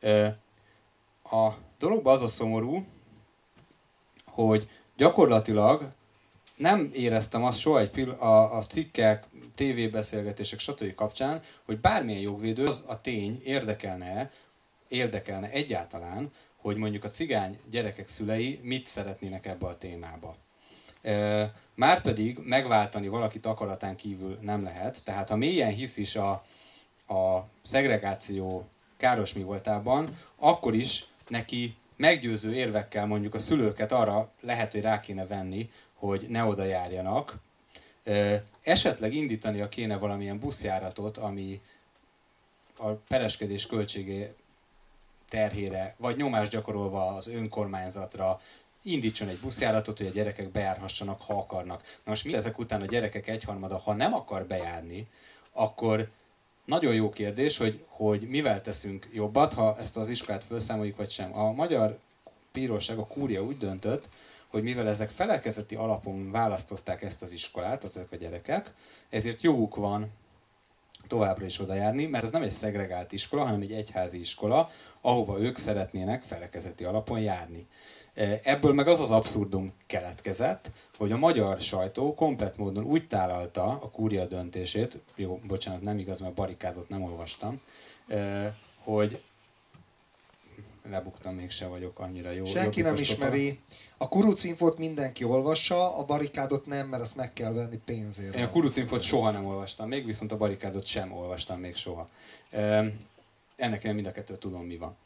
A dologban az a szomorú, hogy gyakorlatilag nem éreztem azt soha a cikkek, tévébeszélgetések, stb. Kapcsán, hogy bármilyen jogvédő az a tény érdekelne egyáltalán, hogy mondjuk a cigány gyerekek szülei mit szeretnének ebbe a témába. Márpedig megváltani valakit akaratán kívül nem lehet, tehát ha mélyen hisz is a szegregáció káros mi voltában, akkor is neki meggyőző érvekkel mondjuk a szülőket arra lehet, hogy rá kéne venni, hogy ne oda járjanak. Esetleg indítania kéne valamilyen buszjáratot, ami a pereskedés költségé terhére, vagy nyomást gyakorolva az önkormányzatra indítson egy buszjáratot, hogy a gyerekek bejárhassanak, ha akarnak. Na most mi ezek után a gyerekek egyharmada, ha nem akar bejárni, akkor nagyon jó kérdés, hogy mivel teszünk jobbat, ha ezt az iskolát felszámoljuk, vagy sem. A Magyar Bíróság, a kúria úgy döntött, hogy mivel ezek felekezeti alapon választották ezt az iskolát, ezek a gyerekek, ezért joguk van továbbra is oda járni, mert ez nem egy szegregált iskola, hanem egy egyházi iskola, ahova ők szeretnének felekezeti alapon járni. Ebből meg az az abszurdum keletkezett, hogy a magyar sajtó komplett módon úgy tálalta a kúria döntését, jó, bocsánat, nem igaz, mert a barikádot nem olvastam, hogy lebuktam, mégse vagyok annyira jó. Senki nem ismeri. A kurucinfót mindenki olvassa, a barikádot nem, mert azt meg kell venni pénzért. Én a kurucinfót soha nem olvastam még, viszont a barikádot sem olvastam még soha. Ennek én mind a kettőt tudom, mi van.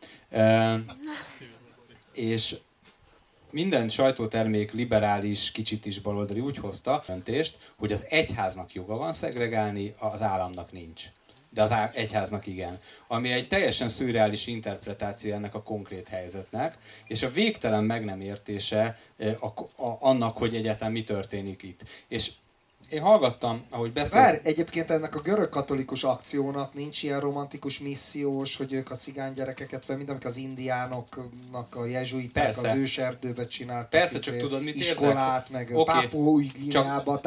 És minden sajtótermék liberális, kicsit is baloldali úgy hozta döntést, hogy az egyháznak joga van szegregálni, az államnak nincs. De az egyháznak igen. Ami egy teljesen szürreális interpretáció ennek a konkrét helyzetnek, és a végtelen meg nem értése annak, hogy egyáltalán mi történik itt. És én hallgattam, ahogy Várj, egyébként ennek a görög katolikus akciónak nincs ilyen romantikus missziós, hogy ők a cigány gyerekeket, vagy mindamik az indiánoknak, a jezsuiták az őserdőbe csináltak. Persze, csak tudod, mit iskolát, meg Pápua-új Guineába.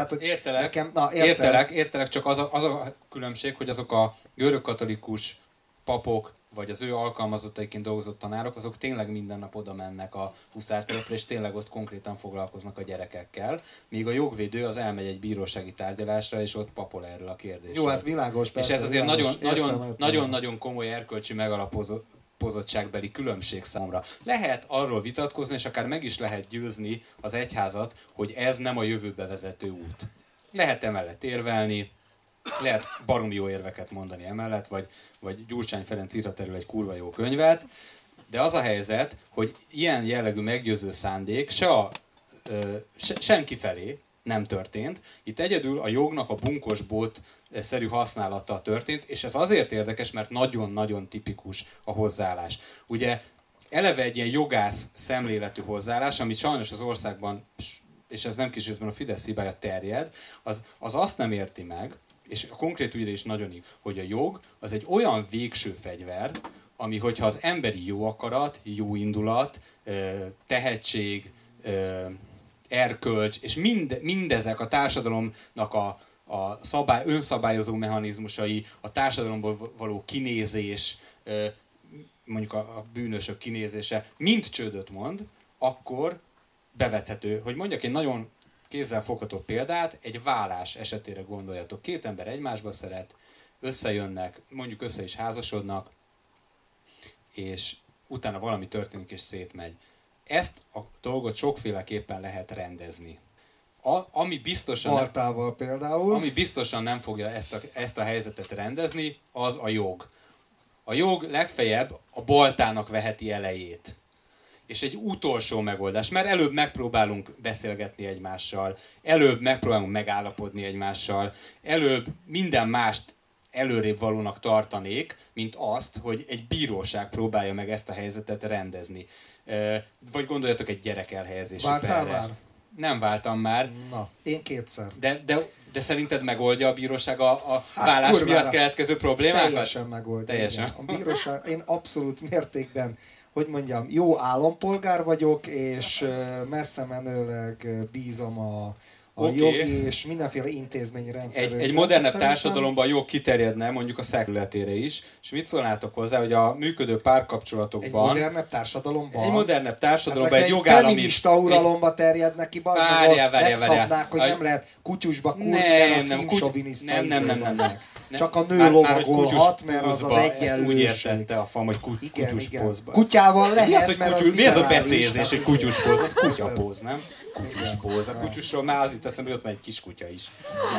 Értelek, csak az a különbség, hogy azok a görög katolikus papok, vagy az ő alkalmazottaiként dolgozott tanárok, azok tényleg minden nap oda mennek a huszártelepre, és tényleg ott konkrétan foglalkoznak a gyerekekkel, míg a jogvédő az elmegy egy bírósági tárgyalásra, és ott papol erről a kérdésről. Jó, hát világos, persze. És ez azért nagyon-nagyon komoly erkölcsi megalapozottságbeli különbség számomra. Lehet arról vitatkozni, és akár meg is lehet győzni az egyházat, hogy ez nem a jövőbe vezető út. Lehet emellett érvelni, lehet baromi jó érveket mondani emellett, vagy Gyurcsány Ferenc írhat erről egy kurva jó könyvet, de az a helyzet, hogy ilyen jellegű meggyőző szándék senki felé nem történt. Itt egyedül a jognak a bunkosbót-szerű használata történt, és ez azért érdekes, mert nagyon-nagyon tipikus a hozzáállás. Ugye eleve egy ilyen jogász szemléletű hozzáállás, amit sajnos az országban, és ez nem kis részben a Fidesz hibája terjed, az azt nem érti meg, és a konkrét ügyre is nagyon igaz, hogy a jog az egy olyan végső fegyver, ami, hogyha az emberi jó akarat, jó indulat, tehetség, erkölcs, és mindezek a társadalomnak a önszabályozó mechanizmusai, a társadalomból való kinézés, mondjuk a bűnösök kinézése, mind csődöt mond, akkor bevethető. Hogy mondjak egy nagyon kézzelfogható példát, egy vállás esetére gondoljatok. Két ember egymásba szeret, összejönnek, mondjuk össze is házasodnak, és utána valami történik és szétmegy. Ezt a dolgot sokféleképpen lehet rendezni. ami biztosan... Maltával például. Ami biztosan nem fogja ezt a helyzetet rendezni, az a jog. A jog legfeljebb a boltának veheti elejét. És egy utolsó megoldás, mert előbb megpróbálunk beszélgetni egymással, előbb megpróbálunk megállapodni egymással, előbb minden mást előrébb valónak tartanék, mint azt, hogy egy bíróság próbálja meg ezt a helyzetet rendezni. Vagy gondoljatok egy gyerek elhelyezésükre. Váltál már? Nem váltam már. Na, én 2-szer. De szerinted megoldja a bíróság a vállás miatt keletkező problémákat? Teljesen megoldja. Teljesen. Igen. A bíróság, én abszolút mértékben, hogy mondjam, jó állampolgár vagyok, és messze menőleg bízom a jogi és mindenféle intézményi rendszerű. Egy modernebb társadalomban a jog kiterjedne mondjuk a szexterületére is, és mit szólnátok hozzá, hogy a működő párkapcsolatokban... Egy modernebb társadalomban? Egy modernebb társadalomban, hát, egy jogállami... Egy feminista uralomba terjednek ki, megszabnák, hogy nem lehet kutyusba kurni, mert az hímsoviniszta. Nem. Csak a nő lovagolhat, mert az az egyenlőség. Ezt úgy értette a fam, hogy kutyuspózba. Kutyával lehet, mert az mi az a becézés, egy kutyuspóz? Az kutyapóz, nem? Kutyuspóz. A kutyusról már az itt eszembe, hogy ott van egy kis kutya is.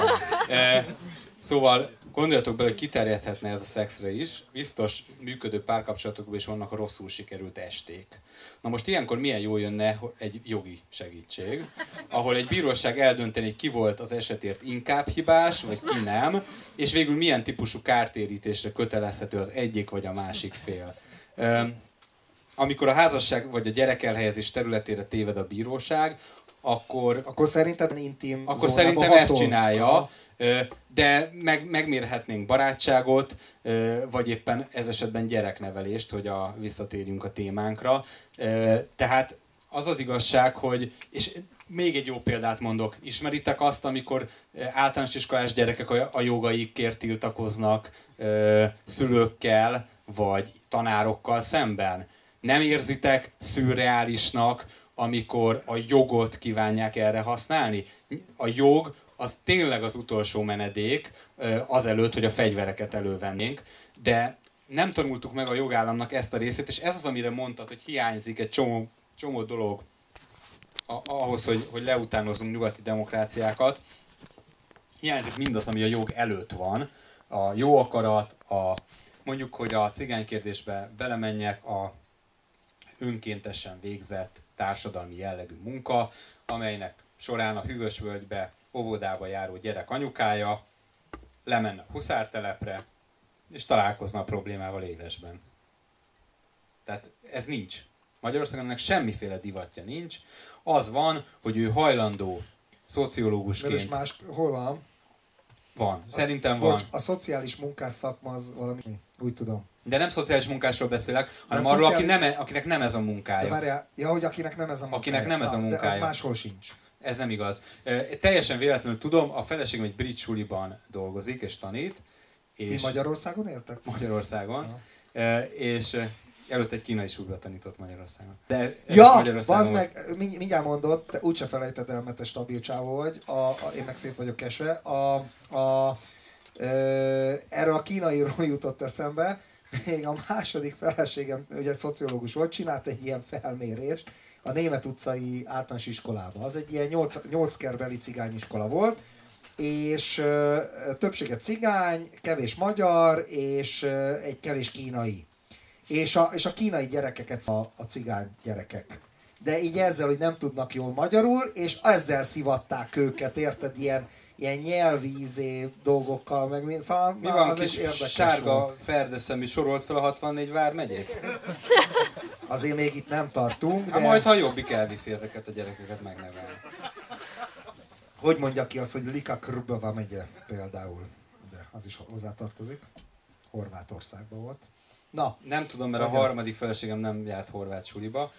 Szóval gondoljatok bele, hogy kiterjedhetne ez a szexre is. Biztos működő párkapcsolatokban is vannak a rosszul sikerült esték. Na most ilyenkor milyen jól jönne egy jogi segítség, ahol egy bíróság eldönteni, hogy ki volt az esetért inkább hibás, vagy ki nem, és végül milyen típusú kártérítésre kötelezhető az egyik vagy a másik fél. Amikor a házasság vagy a gyerekelhelyezés területére téved a bíróság, akkor szerinted intim akkor szerintem ezt csinálja, de megmérhetnénk barátságot, vagy éppen ez esetben gyereknevelést, hogy visszatérjünk a témánkra. Tehát az az igazság, hogy, és még egy jó példát mondok, ismeritek azt, amikor általános iskolás gyerekek a jogaikért tiltakoznak szülőkkel, vagy tanárokkal szemben? Nem érzitek szürreálisnak, amikor a jogot kívánják erre használni? A jog az tényleg az utolsó menedék, azelőtt, hogy a fegyvereket elővennénk, de nem tanultuk meg a jogállamnak ezt a részét, és ez az, amire mondtad, hogy hiányzik egy csomó dolog ahhoz, hogy leutánozzunk nyugati demokráciákat. Hiányzik mindaz, ami a jog előtt van, a jó akarat, mondjuk, hogy a cigánykérdésbe belemenjek, a önkéntesen végzett társadalmi jellegű munka, amelynek során a Hűvösvölgybe óvodába járó gyerek anyukája lemenne a huszártelepre, és találkozna a problémával élesben. Tehát ez nincs. Magyarországon ennek semmiféle divatja nincs. Az van, hogy ő hajlandó szociológusként... És hol van? Van. Szerintem van. A szociális munkás szakma az valami, úgy tudom. De nem szociális munkásról beszélek, hanem arról, akinek nem ez a munkája. De várjál, hogy akinek nem ez a munkája. Akinek nem ez a munkája. De az máshol sincs. Ez nem igaz. Teljesen véletlenül tudom, a feleségem egy brit suliban dolgozik és tanít. És ti Magyarországon éltek? Magyarországon. És előtt egy kínai suliba tanított Magyarországon. De bazd meg, mindjárt mondod, te úgyse felejted el, mert te stabil csávó vagy, én meg szét vagyok esve. Erről a kínairól jutott eszembe, még a második feleségem, ugye szociológus volt, csinált egy ilyen felmérést a Német utcai általános iskolában. Az egy ilyen 8 kerbeli cigányiskola volt, és többsége cigány, kevés magyar, és egy kevés kínai. És a kínai gyerekeket a cigány gyerekek. De így ezzel, hogy nem tudnak jól magyarul, és ezzel szivatták őket, érted, ilyen nyelvi dolgokkal, meg szóval, mi van, kis sárga ferdeszemű sorolt fel a 64 vármegyét? Azért még itt nem tartunk, de... Hát majd, ha Jobbik elviszi ezeket a gyerekeket megnevelni. Hogy mondja ki azt, hogy Lika Krubova megye például? De az is hozzátartozik. Horvátországban volt. Na, nem tudom, mert a harmadik feleségem nem járt horvát suliba,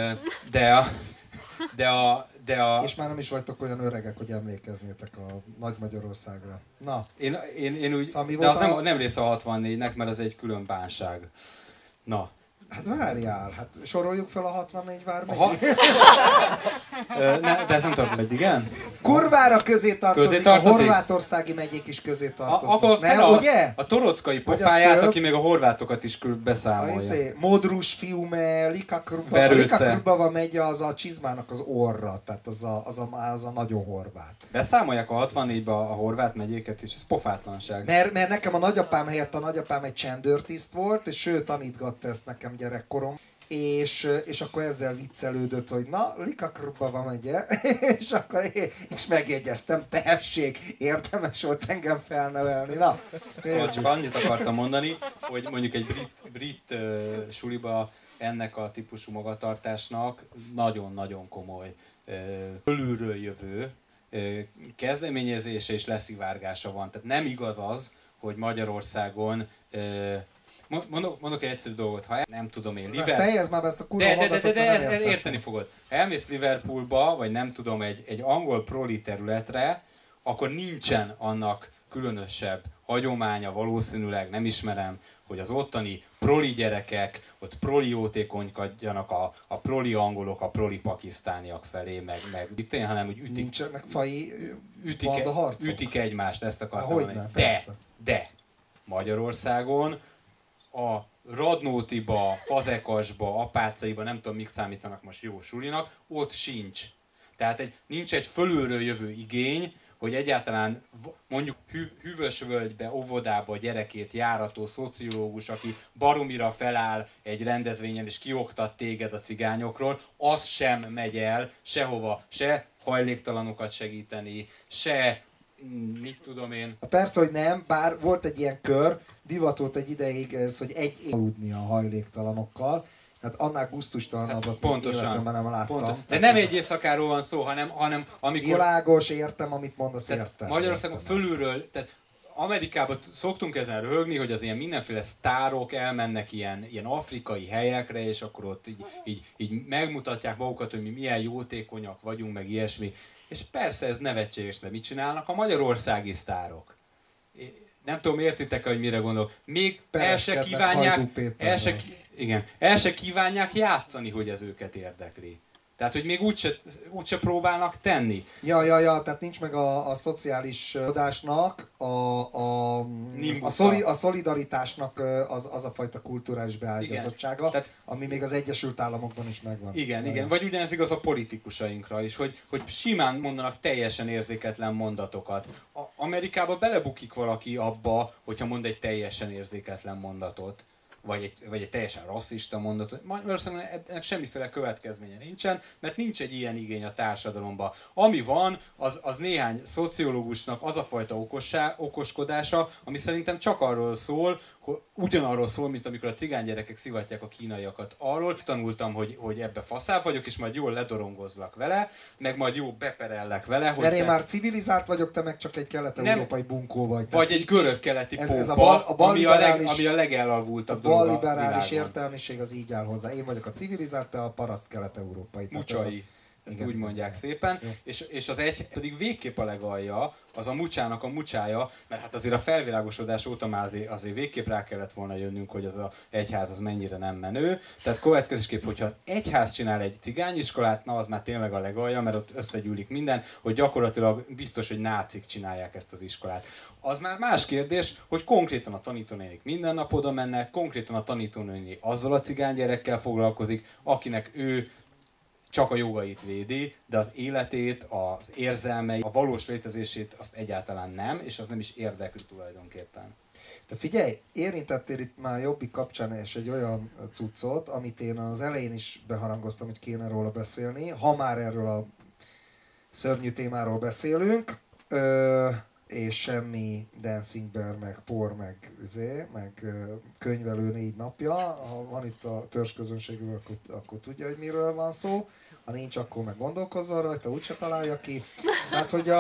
És már nem is vagytok olyan öregek, hogy emlékeznétek a Nagy Magyarországra. Na. Én úgy, szóval de az nem része a 64-nek, mert az egy külön bánság. Na. Hát várjál, hát soroljuk fel a 64 vármegyét. De ez nem tartozik, igen? Kurvára közé tartozik, a horvátországi megyék is közé tartoznak. Nem, ugye? A torockai pofáját, aki még a horvátokat is beszámolja. Modrus fiume, Lika-Krubava megye az a csizmának az orra, tehát az a nagyon horvát. Beszámolják a 64-ben a horvát megyéket is, ez pofátlanság. Mert nekem a nagyapám helyett a nagyapám egy csendőrtiszt volt, és ő tanítgatta ezt nekem gyerekkorom. És akkor ezzel viccelődött, hogy na, Lika-Krubava megye, és megjegyeztem, tehesség, érdemes volt engem felnevelni. Na, szóval csak annyit akartam mondani, hogy mondjuk egy brit suliba ennek a típusú magatartásnak nagyon-nagyon komoly fölülről jövő kezdeményezése és leszivárgása van. Tehát nem igaz az, hogy Magyarországon mondok egy egyszerű dolgot, ha nem tudom én, fejezd már be ezt a kurva mondatot, de érteni fogod. Ha elmész Liverpoolba, vagy nem tudom, egy angol proli területre, akkor nincsen annak különösebb hagyománya, valószínűleg, nem ismerem, hogy az ottani proli gyerekek ott proli jótékonykodjanak a proli angolok, a proli pakisztániak felé, meg itt én, hanem hogy nincsenek fai bandaharcok? Ütik egymást, ezt akartam mondani. De Magyarországon a Radnótiba, Fazekasba, Apácaiba, nem tudom, mik számítanak most jó sulinak, ott sincs. Tehát nincs egy fölülről jövő igény, hogy egyáltalán mondjuk Hűvösvölgybe, óvodába gyerekét járató szociológus, aki baromira feláll egy rendezvényen és kioktat téged a cigányokról, az sem megy el sehova, se hajléktalanokat segíteni, se mit tudom én. Persze, hogy nem, bár volt egy ilyen kör, divat volt egy ideig ez, hogy aludni a hajléktalanokkal, tehát annál gusztustalanabbat életemben nem láttam. De nem egy éjszakáról van szó, hanem amikor... Világos, értem, amit mondasz, értem. Magyarországon fölülről, tehát Amerikában szoktunk ezen röhögni, hogy az ilyen mindenféle sztárok elmennek ilyen afrikai helyekre, és akkor ott így megmutatják magukat, hogy mi milyen jótékonyak vagyunk, meg ilyesmi. És persze ez nevetséges, de mit csinálnak a magyarországi sztárok? Nem tudom, értitek, hogy mire gondolok. Még el se kívánják játszani, hogy ez őket érdekli. Tehát, hogy még úgyse próbálnak tenni. Ja, tehát nincs meg a szociális adásnak, a szolidaritásnak az a fajta kulturális beágyazottsága, ami még az Egyesült Államokban is megvan. Igen. Vagy ugyanez igaz a politikusainkra is, hogy simán mondanak teljesen érzéketlen mondatokat. Amerikában belebukik valaki abba, hogyha mond egy teljesen érzéketlen mondatot. Vagy egy teljesen rasszista mondatot. Magyarországon ennek semmiféle következménye nincsen, mert nincs egy ilyen igény a társadalomban. Ami van, az néhány szociológusnak az a fajta okoskodása, ami szerintem csak arról szól, ugyanarról szól, mint amikor a cigánygyerekek szivatják a kínaiakat. Arról tanultam, hogy ebbe faszább vagyok, és majd jól ledorongozlak vele, meg majd jó beperellek vele. Mert én már civilizált vagyok, te meg csak egy kelet-európai bunkó vagy. Vagy egy görög-keleti pópa, ami a legelalvultabb dolog a világon. A balliberális értelmiség az így áll hozzá. Én vagyok a civilizált, te a paraszt kelet-európai. Mucsai. Ezt úgy mondják szépen, és az egy pedig végképp a legalja, az a mucsának a mucsája, mert hát azért a felvilágosodás óta már azért végképp rá kellett volna jönnünk, hogy az a egyház az mennyire nem menő. Tehát következésképp, hogyha az egyház csinál egy cigányiskolát, na az már tényleg a legalja, mert ott összegyűlik minden, hogy gyakorlatilag biztos, hogy nácik csinálják ezt az iskolát. Az már más kérdés, hogy konkrétan a tanítónénik minden nap oda mennek, konkrétan a tanítónéni azzal a cigánygyerekkel foglalkozik, akinek ő csak a jogait védi, de az életét, az érzelmeit, a valós létezését azt egyáltalán nem, és az nem is érdekli tulajdonképpen. De figyelj, érintettél itt már Jobbik kapcsán és egy olyan cuccot, amit én az elején is beharangoztam, hogy kéne róla beszélni, ha már erről a szörnyű témáról beszélünk, és semmi Dancing Bear, meg por, meg könyvelő 4 napja. Ha van itt a törzsközönségünk, akkor tudja, hogy miről van szó. Ha nincs, akkor meg gondolkozzon rajta, úgyse találja ki. Tehát, hogy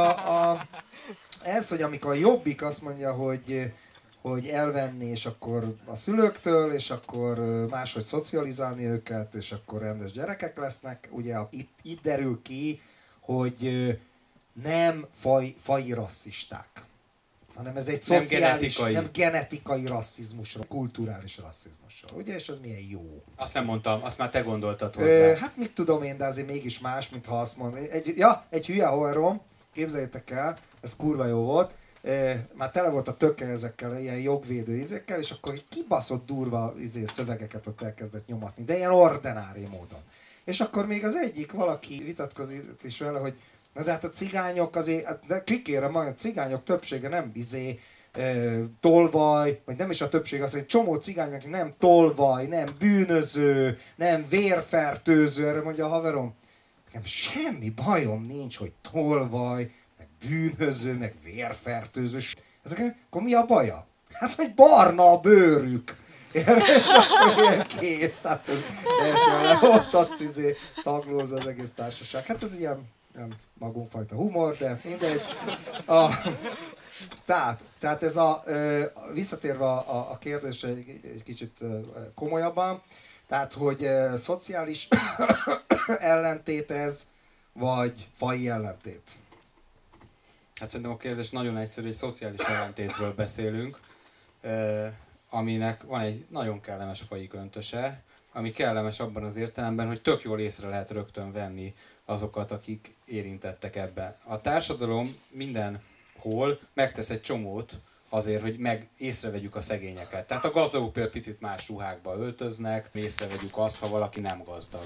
ez, hogy amikor a Jobbik azt mondja, hogy elvenni, és akkor a szülőktől, és akkor máshogy szocializálni őket, és akkor rendes gyerekek lesznek, ugye itt derül ki, hogy nem faji rasszisták. hanem ez egy Nem szociális, genetikai. nem genetikai rasszizmusról, kulturális rasszizmusról. Ugye, és az milyen jó. Azt nem mondtam, azt már te gondoltad hozzá. Hát mit tudom én, de azért mégis más, mint ha azt mondom. Egy hülye haverom, képzeljétek el, ez kurva jó volt, már tele volt a töke ezekkel, ilyen jogvédő izékkel, és akkor egy kibaszott durva szövegeket ott elkezdett nyomatni, de ilyen ordinári módon. És akkor még az egyik valaki vitatkozik is vele, hogy na de hát a cigányok azért, de kikérem, a cigányok többsége nem tolvaj, vagy nem is a többség, azt mondja, csomó cigány, aki nem tolvaj, nem bűnöző, nem vérfertőző, erre mondja a haverom, nekem semmi bajom nincs, hogy tolvaj, meg bűnöző, meg vérfertőző. Hát akkor mi a baja? Hát, hogy barna a bőrük. És akkor ilyen kész, hát ez teljesen le volt ott taglózva az egész társaság. Hát ez ilyen nem magunkfajta humor, de mindegy. Tehát ez visszatérve a kérdésre egy kicsit komolyabban, tehát hogy szociális ellentét ez, vagy faji ellentét? Hát szerintem a kérdés nagyon egyszerű, egy szociális ellentétről beszélünk, aminek van egy nagyon kellemes faji köntöse, ami kellemes abban az értelemben, hogy tök jól észre lehet rögtön venni azokat, akik érintettek ebben. A társadalom mindenhol megtesz egy csomót azért, hogy észrevegyük a szegényeket. Tehát a gazdagok például picit más ruhákba öltöznek, észrevegyük azt, ha valaki nem gazdag.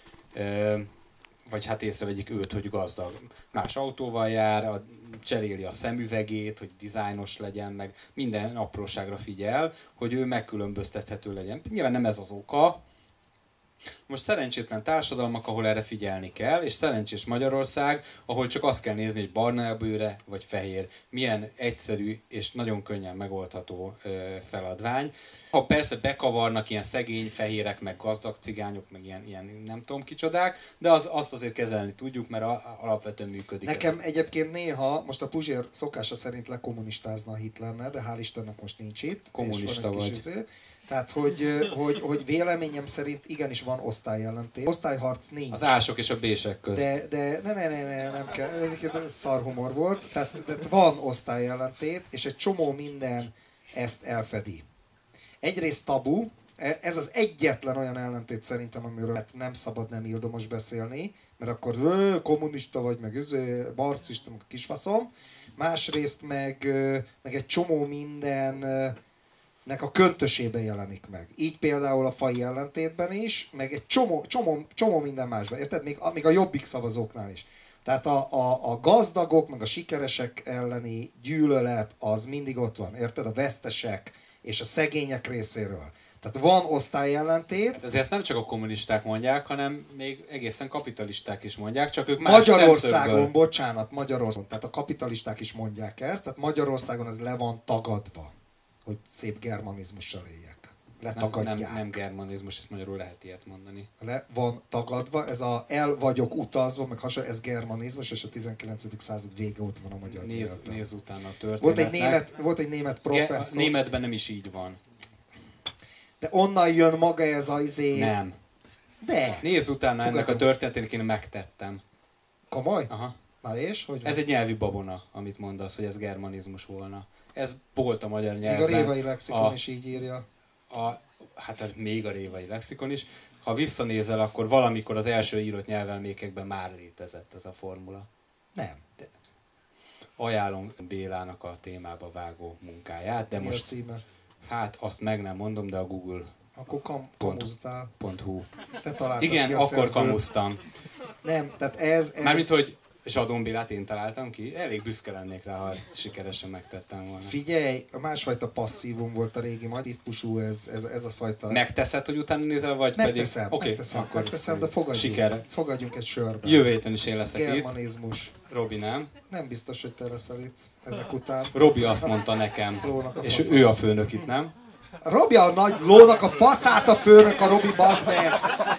Vagy hát észrevegyük őt, hogy gazdag. Más autóval jár, cseréli a szemüvegét, hogy dizájnos legyen, meg minden apróságra figyel, hogy ő megkülönböztethető legyen. Nyilván nem ez az oka. Most szerencsétlen társadalmak, ahol erre figyelni kell, és szerencsés Magyarország, ahol csak azt kell nézni, hogy barna a bőre, vagy fehér. Milyen egyszerű és nagyon könnyen megoldható feladvány. Ha persze bekavarnak ilyen szegény fehérek, meg gazdag cigányok, meg ilyen nem tudom kicsodák, de azt azért kezelni tudjuk, mert alapvetően működik. Nekem egyébként néha, most a Puzsér szokása szerint lekommunistázna a Hitlerne, de hál' Istennek most nincs itt. Kommunista vagy. Tehát, hogy véleményem szerint igenis van osztályellentét. Osztályharc nincs. Az ások és a bések közt. De nem kell, ez szarhumor volt. Tehát van osztályellentét, és egy csomó minden ezt elfedi. Egyrészt tabu, ez az egyetlen olyan ellentét szerintem, amiről nem szabad nem ildomos beszélni, mert akkor kommunista vagy, meg marxista, meg kisfaszom. Másrészt meg egy csomó mindennek a köntösében jelenik meg. Így például a faji ellentétben is, meg egy csomó minden másban. Érted? Még a jobbik szavazóknál is. Tehát a gazdagok, meg a sikeresek elleni gyűlölet az mindig ott van. Érted? A vesztesek és a szegények részéről. Tehát van osztályellentét. Hát ezért nem csak a kommunisták mondják, hanem még egészen kapitalisták is mondják, csak ők más Magyarországon, Magyarországon, tehát a kapitalisták is mondják ezt, tehát Magyarországon ez le van tagadva, hogy szép germanizmussal éljek. Letagadják. Nem germanizmus, ezt magyarul lehet ilyet mondani. Le van tagadva, ez el vagyok utazva, meg hasonló, ez germanizmus, és a 19. század vége ott van a magyar nyelvben. Nézz utána a történetnek. Volt egy német professzor. Németben nem is így van. De onnan jön maga ez a Nem. De. Nézz utána ennek a történetének, én megtettem. Komoly? Aha. Na és? Hogy ez egy nyelvi babona, amit mondasz, hogy ez germanizmus volna. Ez volt a magyar nyelvben. Még a révai lexikon is így írja. Hát még a révai lexikon is. Ha visszanézel, akkor valamikor az első írott nyelvelmékekben már létezett ez a formula. Nem. De ajánlom Bélának a témába vágó munkáját, de mi most... a címe? Hát azt meg nem mondom, de a Google. Akkor kamusztál. .hu. Te találtad igen, ki a akkor szerzőt. kamusztam. Nem, tehát ez... Mármint, hogy Zsadón Bélát én találtam ki, elég büszke lennék rá, ha ezt sikeresen megtettem volna. Figyelj, a másfajta passzívum volt a régi majd típusú, ez a fajta... Megteszed, hogy utána nézel, vagy megteszem, pedig... megteszem, de fogadjunk egy sörbe. Jövő héten is én leszek germanizmus. Itt. Robi nem? Nem biztos, hogy te leszel itt ezek után. Robi azt mondta nekem, és ő a főnök itt, nem? Robi a nagy lónak a faszát a főnök, a Robi, bazd meg!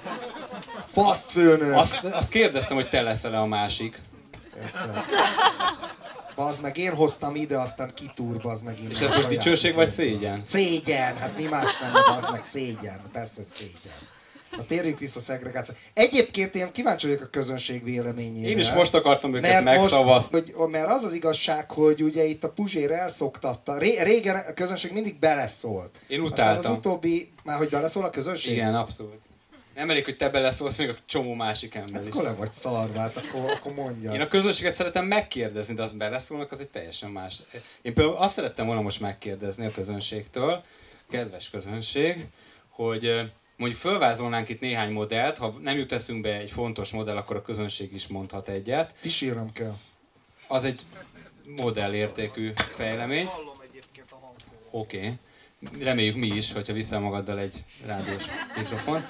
Faszt főnök! Azt kérdeztem, hogy te leszel-e a másik. Érted? Bazd meg, én hoztam ide, aztán kitúr, bazd meg innen. És ez most dicsőség vagy szégyen? Szégyen, hát mi más nem, bazd meg, szégyen. Persze, hogy szégyen. Na, térjünk vissza a szegregáció. Egyébként én kíváncsi vagyok a közönség véleményére. Én is most akartam őket megszavazni. Mert az az igazság, hogy ugye itt a Puzsér elszoktatta. Régen a közönség mindig beleszólt. Én utáltam. Aztán az utóbbi, már hogy beleszól a közönség? Igen, abszolút. Nem elég, hogy te beleszólsz, még a csomó másik ember is. Akkor le vagy szarvát, akkor mondja. Én a közönséget szeretem megkérdezni, de azt beleszólnak, az egy teljesen más. Én például azt szerettem volna most megkérdezni a közönségtől, kedves közönség, hogy mondjuk fölvázolnánk itt néhány modellt, ha nem jut eszünkbe egy fontos modell, akkor a közönség is mondhat egyet. Kísérnem kell. Az egy modellértékű fejlemény. Hallom egyébként a hangszórót. Oké. Reméljük mi is, hogyha viszel magaddal egy rádiós mikrofon.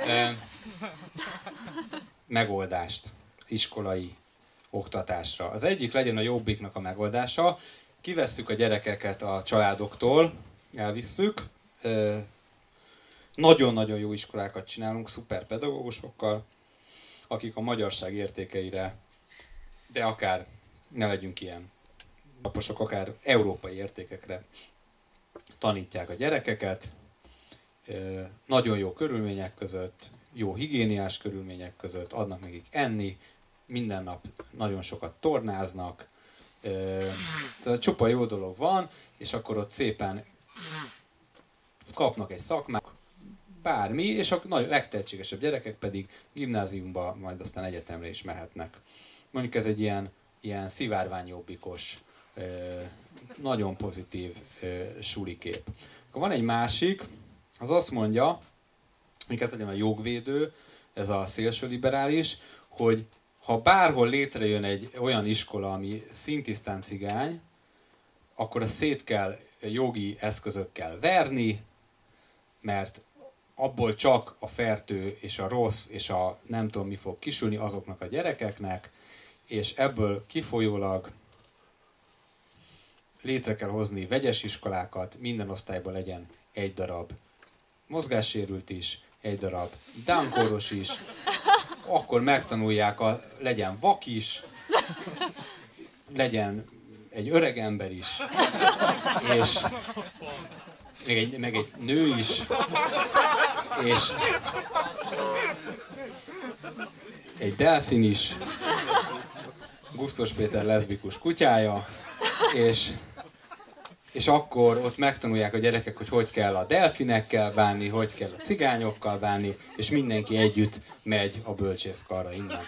Megoldást iskolai oktatásra. Az egyik legyen a Jobbiknak a megoldása. Kivesszük a gyerekeket a családoktól, elvisszük. Nagyon-nagyon jó iskolákat csinálunk, szuper pedagógusokkal, akik a magyarság értékeire, de akár ne legyünk ilyen naposok, akár európai értékekre tanítják a gyerekeket, nagyon jó körülmények között, jó higiéniás körülmények között, adnak nekik enni, minden nap nagyon sokat tornáznak, tehát csupa jó dolog van, és akkor ott szépen kapnak egy szakmát, bármi, és a legtehetségesebb gyerekek pedig gimnáziumba, majd aztán egyetemre is mehetnek. Mondjuk ez egy ilyen szivárványjobbikos, nagyon pozitív sulikép. Akkor van egy másik, az azt mondja, hogy ez legyen a jogvédő, ez a szélsőliberális, hogy ha bárhol létrejön egy olyan iskola, ami szintisztán cigány, akkor azt szét kell jogi eszközökkel verni, mert abból csak a fertő és a rossz és a nem tudom mi fog kisülni azoknak a gyerekeknek, és ebből kifolyólag létre kell hozni vegyes iskolákat, minden osztályban legyen egy darab mozgássérült is, egy darab Down-kóros is, akkor megtanulják, legyen vak is, legyen egy öreg ember is, és meg egy nő is, és egy delfin is, Gusztus Péter leszbikus kutyája, és akkor ott megtanulják a gyerekek, hogy kell a delfinekkel bánni, hogy kell a cigányokkal bánni, és mindenki együtt megy a bölcsészkarra innen.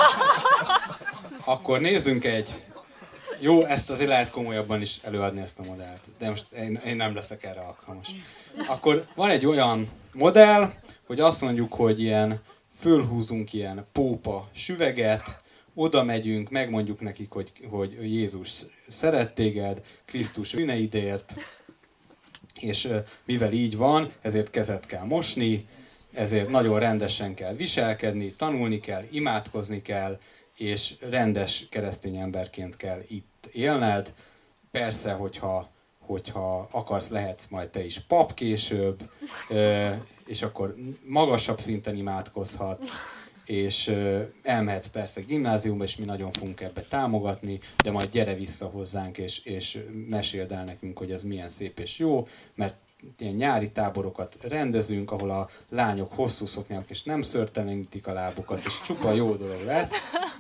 Akkor nézzünk jó, ezt azért lehet komolyabban is előadni ezt a modellt, de most én nem leszek erre alkalmas. Akkor van egy olyan modell, hogy azt mondjuk, hogy fölhúzunk ilyen pópa süveget, oda megyünk, megmondjuk nekik, hogy Jézus szeret téged, Krisztus bűneidért, és mivel így van, ezért kezet kell mosni, ezért nagyon rendesen kell viselkedni, tanulni kell, imádkozni kell, és rendes keresztény emberként kell itt élned. Persze, hogyha akarsz, lehetsz majd te is pap később, és akkor magasabb szinten imádkozhatsz, és elmehetsz persze gimnáziumba, és mi nagyon fogunk ebbe támogatni, de majd gyere vissza hozzánk, és meséld el nekünk, hogy ez milyen szép és jó, mert ilyen nyári táborokat rendezünk, ahol a lányok hosszú szoknyák, és nem szörtelenítik a lábukat, és csupa jó dolog lesz.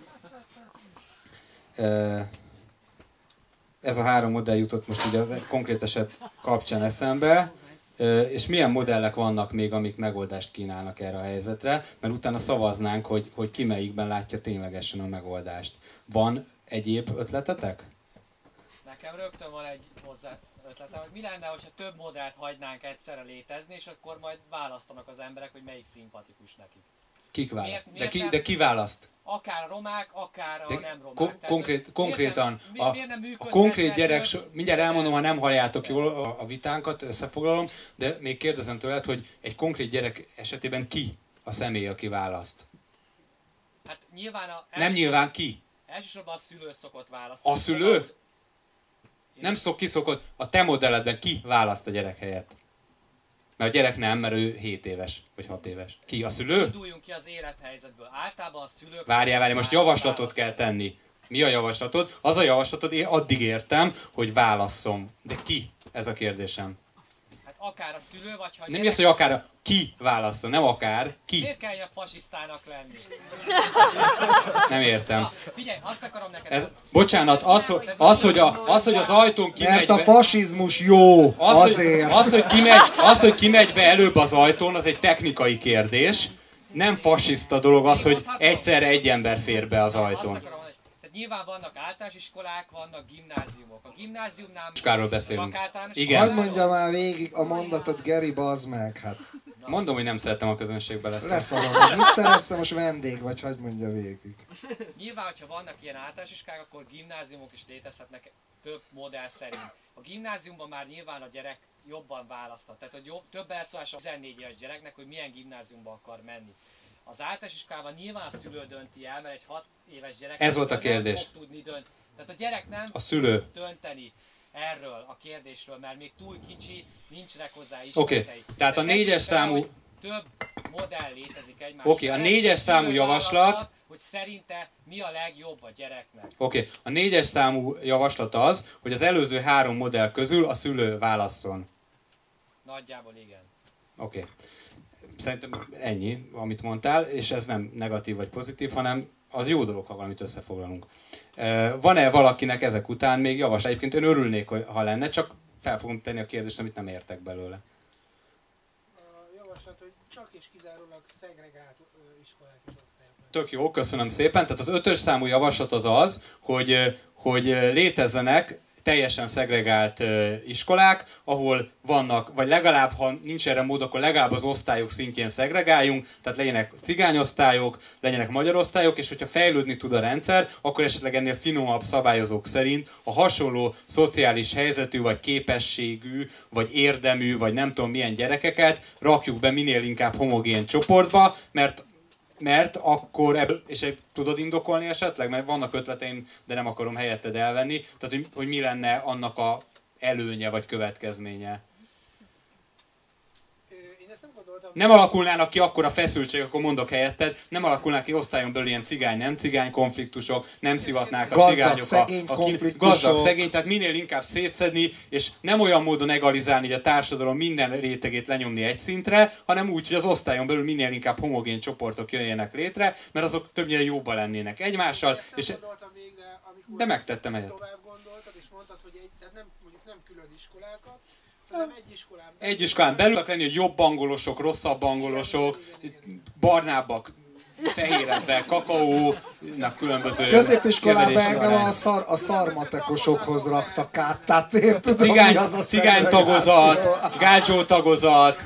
Ez a három modell jutott most ugye a konkrét eset kapcsán eszembe, és milyen modellek vannak még, amik megoldást kínálnak erre a helyzetre, mert utána szavaznánk, hogy ki melyikben látja ténylegesen a megoldást. Van egyéb ötletetek? Nekem rögtön van egy hozzá ötletem, hogy mi lenne, hogyha több modellt hagynánk egyszerre létezni, és akkor majd választanak az emberek, hogy melyik szimpatikus nekik. Kik választ? De ki választ? Akár a romák, akár a nem romák. Konkrétan a konkrét gyerek, mindjárt elmondom, ha nem halljátok jól a vitánkat, összefoglalom, de még kérdezem tőled, hogy egy konkrét gyerek esetében ki a személy, aki választ? Hát nyilván nem nyilván ki? Elsősorban a szülő szokott választani. A szülő? Nem kiszokott, a te modelledben ki választ a gyerek helyett? Mert a gyerek nem, mert ő 7 éves, vagy 6 éves. Ki? A szülő? Induljunk ki az élethelyzetből. Általában a szülők... Várjál, most javaslatot kell tenni. Mi a javaslatod? Az a javaslatod, én addig értem, hogy válasszom. De ki? Ez a kérdésem. Hát akár a szülő, vagy ha... Nem az, hogy akár ki választol, nem akár, ki. Miért kell ilyen fasisztának lenni? Nem értem. Na, figyelj, azt akarom neked... Ez, bocsánat, az, hogy az ajtón kimegy Mert a be, fasizmus jó, azért. az, hogy kimegy be előbb az ajtón, az egy technikai kérdés. Nem fasiszta dolog az, hogy egyszerre egy ember fér be az ajtón. Nyilván vannak általános iskolák, vannak gimnáziumok. A gimnáziumnál... Skáról beszélünk. Igen. Hadd mondja már végig a mondatot, Geri, bazd meg, hát. Mondom, hogy nem szeretem a közönségbe lesz. Leszarom, mit szeretsz, most vendég vagy, hagyd mondja végig. Nyilván, hogyha vannak ilyen általános iskolák, akkor gimnáziumok is létezhetnek több modell szerint. A gimnáziumban már nyilván a gyerek jobban választhat. Tehát hogy több elszólás a 14 éves gyereknek, hogy milyen gimnáziumba akar menni. Az általános iskolában nyilván a szülő dönti el, mert egy 6 éves gyerek ez volt a kérdés. Nem fog tudni dönteni. Tehát a gyerek nem a szülő dönteni erről a kérdésről, mert még túl kicsi, nincsenek hozzá ismeretei. Okay. Tehát a 4-es számú... Több modell létezik egymás. Oké, a 4-es számú javaslat... hogy szerinte mi a legjobb a gyereknek. Oké, a 4-es számú javaslat az, hogy az előző 3 modell közül a szülő válasszon. Nagyjából igen. Oké. Szerintem ennyi, amit mondtál, és ez nem negatív vagy pozitív, hanem az jó dolog, ha valamit összefoglalunk. Van-e valakinek ezek után még javaslat? Egyébként én örülnék, ha lenne, csak fel fogom tenni a kérdést, amit nem értek belőle. A javaslat, hogy csak és kizárólag szegregált iskolák és osztályok. Tök jó, köszönöm szépen. Tehát az 5-ös számú javaslat az, hogy létezzenek teljesen szegregált iskolák, ahol vannak, vagy legalább, ha nincs erre mód, akkor legalább az osztályok szintjén szegregáljunk, tehát legyenek cigányosztályok, legyenek magyar osztályok, és hogyha fejlődni tud a rendszer, akkor esetleg ennél finomabb szabályozók szerint a hasonló szociális helyzetű, vagy képességű, vagy érdemű, vagy nem tudom milyen gyerekeket rakjuk be minél inkább homogén csoportba, mert akkor ebből, és tudod indokolni esetleg? Mert vannak ötleteim, de nem akarom helyetted elvenni. Tehát, hogy mi lenne annak a előnye vagy következménye? Én ezt nem gondoltam. Nem alakulnának ki akkora feszültség, akkor mondok helyetted, nem alakulnának ki osztályon belül ilyen cigány-nem cigány konfliktusok, nem szivatnák a cigányok szegény konfliktusok. Gazdag, szegény, tehát minél inkább szétszedni, és nem olyan módon egalizálni, hogy a társadalom minden rétegét lenyomni egy szintre, hanem úgy, hogy az osztályon belül minél inkább homogén csoportok jöjjenek létre, mert azok többnyire jobban lennének egymással. De megtettem helyet. Tovább gondoltad, és mondtad, hogy tehát nem, mondjuk nem külön iskolákat, hanem egy iskolán belül lenni, hogy jobb angolosok, rosszabb angolosok, barnábbak, fehérebbek, kakaónak különböző... Középiskolában engem a szarmatekosokhoz raktak át, tehát én tudom, mi az a cigánytagozat, gácsótagozat,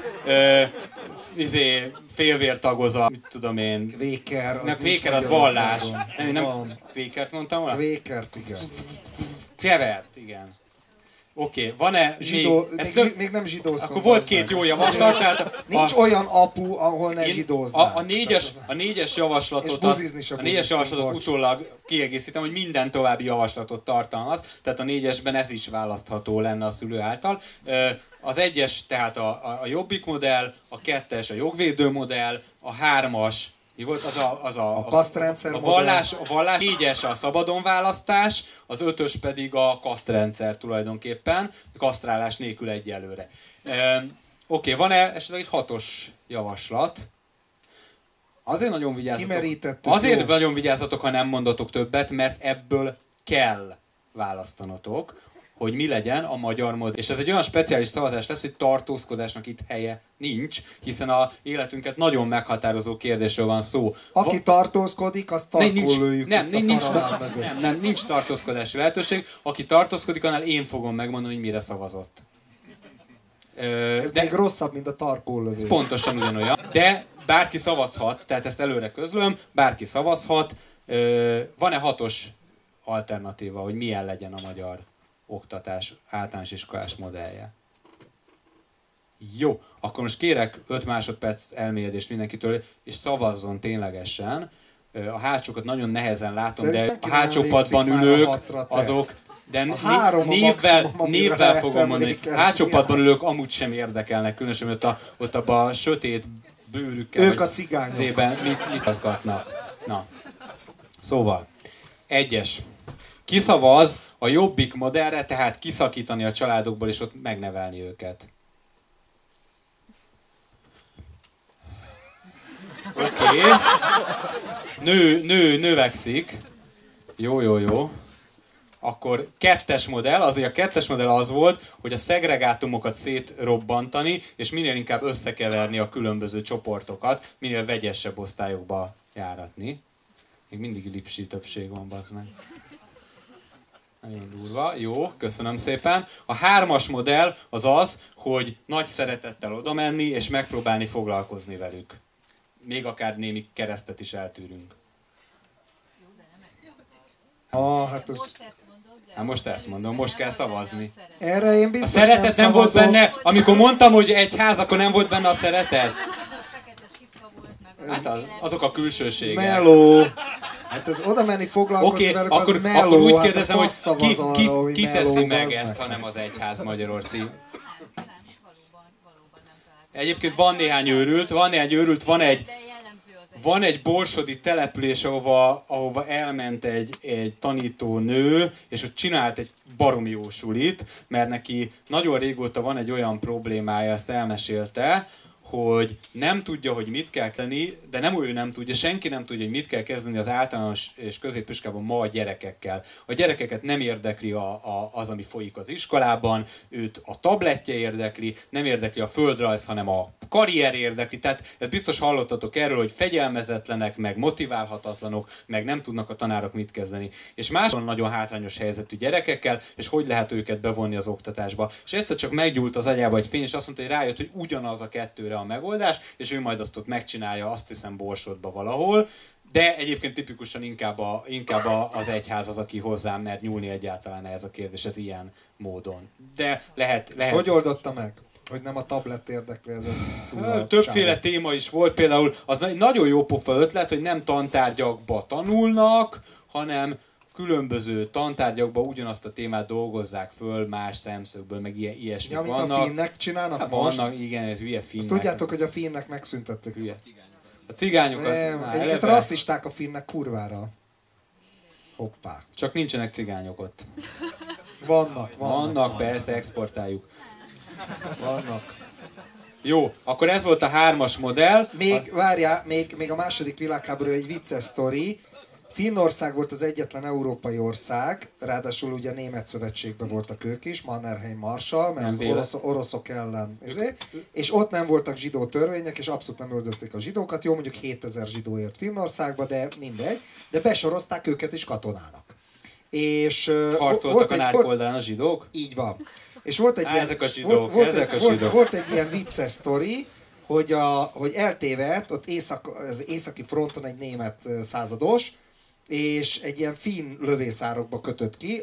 félvértagozat, mit tudom én... Kvéker, az vallás. Nem kvékert mondtam volna? Kvékert, igen. Kevert, igen. Oké, van-e még nem zsidóztam. Akkor volt 2 jó javaslat, tehát... Nincs olyan apu, ahol ne zsidóznál. A négyes javaslatot utólag kiegészítem, hogy minden további javaslatot tartalmaz, tehát a 4-esben ez is választható lenne a szülő által. Az 1-es tehát a jobbik modell, a 2-es a jogvédő modell, a 3-as mi volt a kasztrendszer, a vallás, 4-es a szabadon választás, az 5-ös pedig a kasztrendszer tulajdonképpen, kasztrálás nélkül egyelőre. Oké, van-e esetleg egy 6-os javaslat? Azért nagyon vigyázzatok, ha nem mondatok többet, mert ebből kell választanotok, hogy mi legyen a magyar modell. És ez egy olyan speciális szavazás lesz, hogy tartózkodásnak itt helye nincs, hiszen a életünket nagyon meghatározó kérdésről van szó. Aki tartózkodik, azt tarkul lőjük. Nincs tartózkodási lehetőség. Aki tartózkodik, annál én fogom megmondani, hogy mire szavazott. Ez még rosszabb, mint a tarkóllövés. Pontosan ugyanolyan. De bárki szavazhat, tehát ezt előre közlöm, bárki szavazhat. Van-e 6-os alternatíva, hogy milyen legyen a magyar oktatás általános iskolás modellje? Jó, akkor most kérek 5 másodperc elmélyedést mindenkitől, és szavazzon ténylegesen. A hátsókat nagyon nehezen látom, de a hátsó padban ülők, azok, de névvel fogom mondani, hátsó padban ülők amúgy sem érdekelnek, különösen ott abban a sötét bőrükkel. Ők a cigányok. Mit azgatnak? Na, szóval, 1-es. Kiszavaz a jobbik modellre, tehát kiszakítani a családokból és ott megnevelni őket. Oké. Növekszik. Jó. Akkor kettes modell, azért a kettes modell az volt, hogy a szegregátumokat szétrobbantani, és minél inkább összekeverni a különböző csoportokat, minél vegyesebb osztályokba járatni. Még mindig lipsi többség van, bazd meg. Nagyon durva. Jó, köszönöm szépen. A 3-as modell az az, hogy nagy szeretettel oda menni, és megpróbálni foglalkozni velük. Még akár némi keresztet is eltűrünk. Hát ez... Most ezt mondom, most kell szavazni. Erre én A biztos szeretet nem volt szavazok. benne, amikor mondtam, hogy egy ház, akkor nem volt benne a szeretet. Hát azok a külsőségek. Meló. Hát ez oda menni foglalkozni Oké, velük, akkor az meló. úgy Hát kérdezem, hogy szavaz arra, hogy ki teszi meló, meg bazd ezt, ha nem az egyház Magyarország. Valóban nem találtam. Egyébként van néhány őrült, van egy borsodi település, ahova elment egy tanító nő, és ott csinált egy baromi jó sulit, mert neki nagyon régóta van egy olyan problémája, ezt elmesélte, hogy nem tudja, hogy mit kell tenni, de nem ő nem tudja, senki nem tudja, hogy mit kell kezdeni az általános és középiskolában ma a gyerekekkel. A gyerekeket nem érdekli az, ami folyik az iskolában, őt a tabletje érdekli, nem érdekli a földrajz, hanem a karrier érdekli. Tehát ezt biztos hallottatok erről, hogy fegyelmezetlenek, meg motiválhatatlanok, meg nem tudnak a tanárok mit kezdeni. És máson nagyon hátrányos helyzetű gyerekekkel, és hogy lehet őket bevonni az oktatásba. És egyszer csak meggyúlt az agyába egy fény, és azt mondta, hogy rájött, hogy ugyanaz a kettőre a megoldás, és ő majd azt ott megcsinálja, azt hiszem Borsodba valahol, de egyébként tipikusan inkább az egyház az, aki hozzám mer nyúlni egyáltalán ez a kérdés, ez ilyen módon. De lehet... És hogy oldotta meg? Hogy nem a tablet érdekli ez a Többféle téma is volt, például az egy nagyon jó pofa ötlet, hogy nem tantárgyakba tanulnak, hanem különböző tantárgyakban ugyanazt a témát dolgozzák föl más szemszögből, meg ilyesmik vannak. vannak. A finnek csinálnak Hát most? vannak, igen, hülye finnek. Azt tudjátok, hogy a finnek megszüntették. Hülye. A cigányokat... Egyébként eleve, rasszisták a finnek kurvára. Hoppá. csak nincsenek cigányok ott. Vannak. Persze, exportáljuk. Vannak. Jó, akkor ez volt a 3-as modell. Várjál, még a második világháború egy vicces sztori. Finnország volt az egyetlen európai ország, ráadásul ugye Német Szövetségben voltak ők is, Mannerheim Marshall, mert az oroszok ellen. És ott nem voltak zsidó törvények, és abszolút nem üldözték a zsidókat. Jó, mondjuk 7000 zsidó ért Finnországba, de mindegy. De besorozták őket is katonának. És harcoltak a nárk oldalán a zsidók? Így van. És volt egy ezek a zsidók, volt egy ilyen vicces sztori, hogy eltévedt ott az északi fronton egy német százados, és egy ilyen finn lövészárokba kötött ki,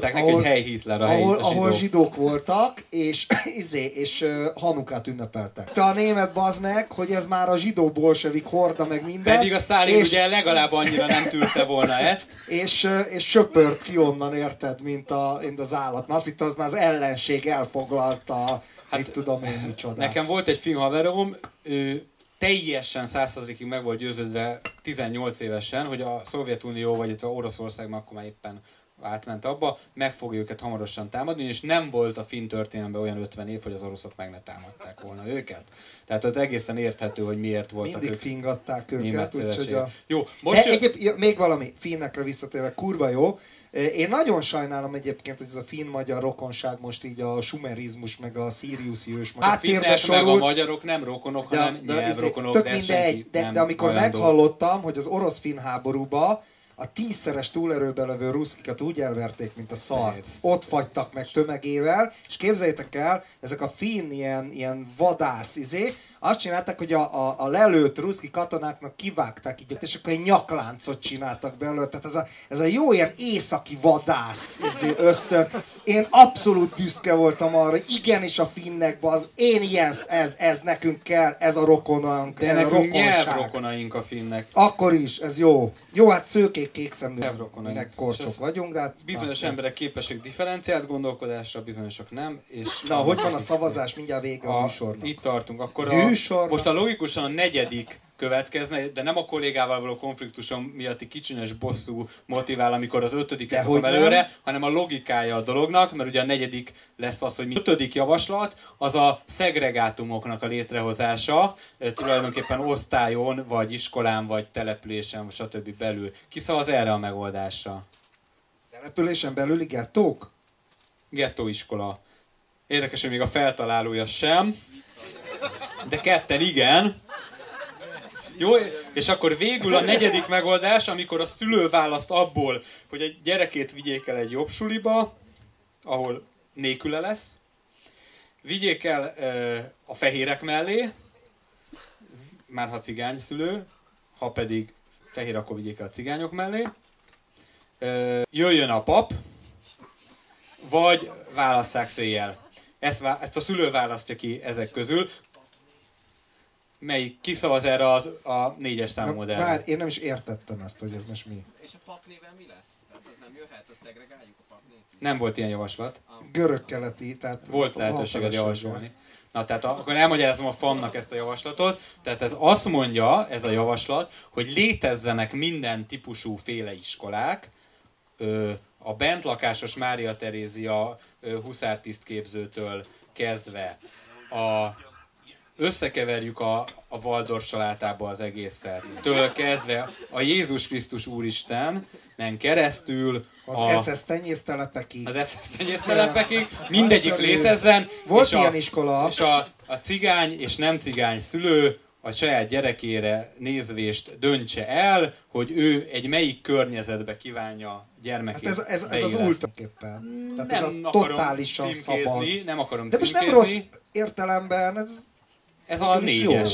ahol zsidók voltak, és Hanukát ünnepeltek. Te a német bazd meg, hogy ez már a zsidó bolsevik horda, meg minden. Pedig a Sztálin ugye legalább annyira nem tűrte volna ezt. És söpört ki onnan, érted, mint az állat. Azt hittem, az már az ellenség elfoglalta, mit tudom én micsoda. Nekem volt egy finn haverom, ő teljesen 100%-ig meg volt győződve 18 évesen, hogy a Szovjetunió, vagy a Oroszország, már akkor már éppen átment abba, meg fogja őket hamarosan támadni, és nem volt a finn történelemben olyan 50 év, hogy az oroszok meg ne támadták volna őket. Tehát ott egészen érthető, hogy miért voltak mindig fingatták őket, úgyhogy Jó, most még valami finnekre visszatérve, kurva jó. Én nagyon sajnálom egyébként, hogy ez a finn-magyar rokonság most így a sumerizmus, meg a szíriuszi ős. A finnek meg a magyarok nem rokonok, hanem nyelvrokonok. Tök mindegy, de amikor meghallottam, hogy az orosz-finn háborúba a 10-szeres túlerőben levő ruszkikat úgy elverték, mint a szart. Ott fagytak meg tömegével, és képzeljétek el, ezek a finn ilyen vadász azt csinálták, hogy a lelőtt ruszki katonáknak kivágták így, és akkor egy nyakláncot csináltak belőle. Tehát ez a jó ilyen északi vadász ösztön. Én abszolút büszke voltam arra, hogy igenis a finnekben az én ilyen, ez nekünk kell, ez a rokonunk. De nekünk nyelvrokonaink a finnek. Akkor is, ez jó. Jó, hát szőkék, kékszemű, minek korcsok vagyunk, de hát... Bizonyos emberek képesek differenciált gondolkodásra, bizonyosok nem. És na, hogy van a szavazás, mindjárt vége a műsornak. Itt tartunk. Akkor műsornak. most a logikusan a 4. következne, de nem a kollégával való konfliktusom miatti kicsinyes bosszú motivál, amikor az 5-et hozom előre, hanem a logikája a dolognak, mert ugye a 4. lesz az, hogy mi 5. javaslat, az a szegregátumoknak a létrehozása, tulajdonképpen osztályon, vagy iskolán, vagy településen, vagy stb. Belül. Ki szavaz erre a megoldásra? Településen belüli gettók? Gettóiskola. Érdekes, hogy még a feltalálója sem, de ketten igen. Jó, és akkor végül a 4. megoldás, amikor a szülő választ abból, hogy egy gyerekét vigyék el egy jobb suliba, ahol nélküle lesz, vigyék el a fehérek mellé, már ha cigány szülő, ha pedig fehér, akkor vigyék el a cigányok mellé, jöjjön a pap, vagy válasszák széjjel. Ezt a szülő választja ki ezek közül. Melyik kiszavaz erre a 4-es számú modellre? Várj, én nem is értettem ezt, hogy ez most mi. És a papnéven mi lesz? Tehát az nem jöhet, a szegregáljuk a papnét? Nem volt ilyen javaslat. Görög-keleti, tehát... Volt lehetőséged javasolni. Na, tehát akkor elmagyarázom a FAM-nak ezt a javaslatot. Tehát ez azt mondja, ez a javaslat, hogy létezzenek minden típusú féle iskolák, a bentlakásos Mária Terézia huszártisztképzőtől kezdve összekeverjük a Waldorf salátába az egészet. Től kezdve a Jézus Krisztus Úristen, nem keresztül az SS tenyésztelepekig. Az SS tenyésztelepekig, mindegyik létezzen. Volt ilyen iskola. És a cigány és nem cigány szülő a saját gyerekére nézvést döntse el, hogy ő egy melyik környezetbe kívánja gyermekét hát ez az ultraképpen. Tehát ez a totálisan szabad. Nem akarom de most címkézni. nem rossz értelemben, ez a 4-es.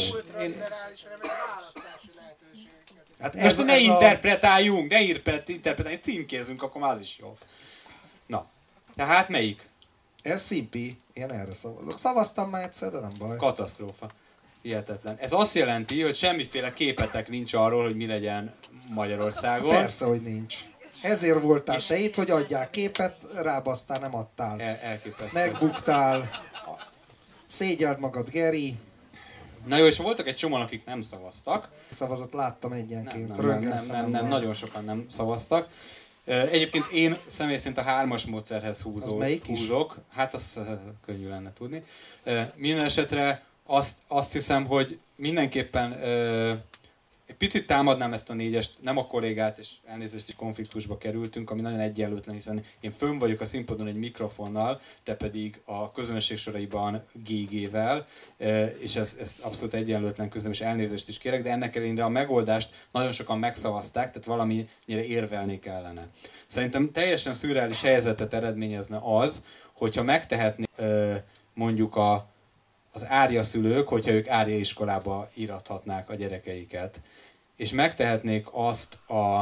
Hát most ne interpretáljunk, címkézzünk, akkor az is jó. Na, tehát melyik? Ez szimpi, én erre szavazok. Szavaztam már egyszer, de nem baj. Katasztrófa. Hihetetlen. Ez azt jelenti, hogy semmiféle képetek nincs arról, hogy mi legyen Magyarországon. Persze, hogy nincs. Ezért voltál te itt, hogy adják képet, rábasztál, nem adtál. Elképesztő. Megbuktál. Szégyeld magad, Geri. Na jó, és voltak egy csomóan, akik nem szavaztak. Szavazat láttam egyenként. Nem, nagyon sokan nem szavaztak. Egyébként én személy szerint a 3-as módszerhez húzok. Hát az könnyű lenne tudni. Minden esetre azt hiszem, hogy mindenképpen egy picit támadnám ezt a 4-est, nem a kollégát, és elnézést, hogy konfliktusba kerültünk, ami nagyon egyenlőtlen, hiszen én fönn vagyok a színpadon egy mikrofonnal, te pedig a közönség soraiban GG-vel, és ez abszolút egyenlőtlen közöm, és elnézést is kérek, de ennek ellenére a megoldást nagyon sokan megszavazták, tehát valamennyire érvelni kellene. Szerintem teljesen szürreális helyzetet eredményezne az, hogyha megtehetnék mondjuk az árja szülők, hogyha ők árja iskolába írathatnák a gyerekeiket. És megtehetnék azt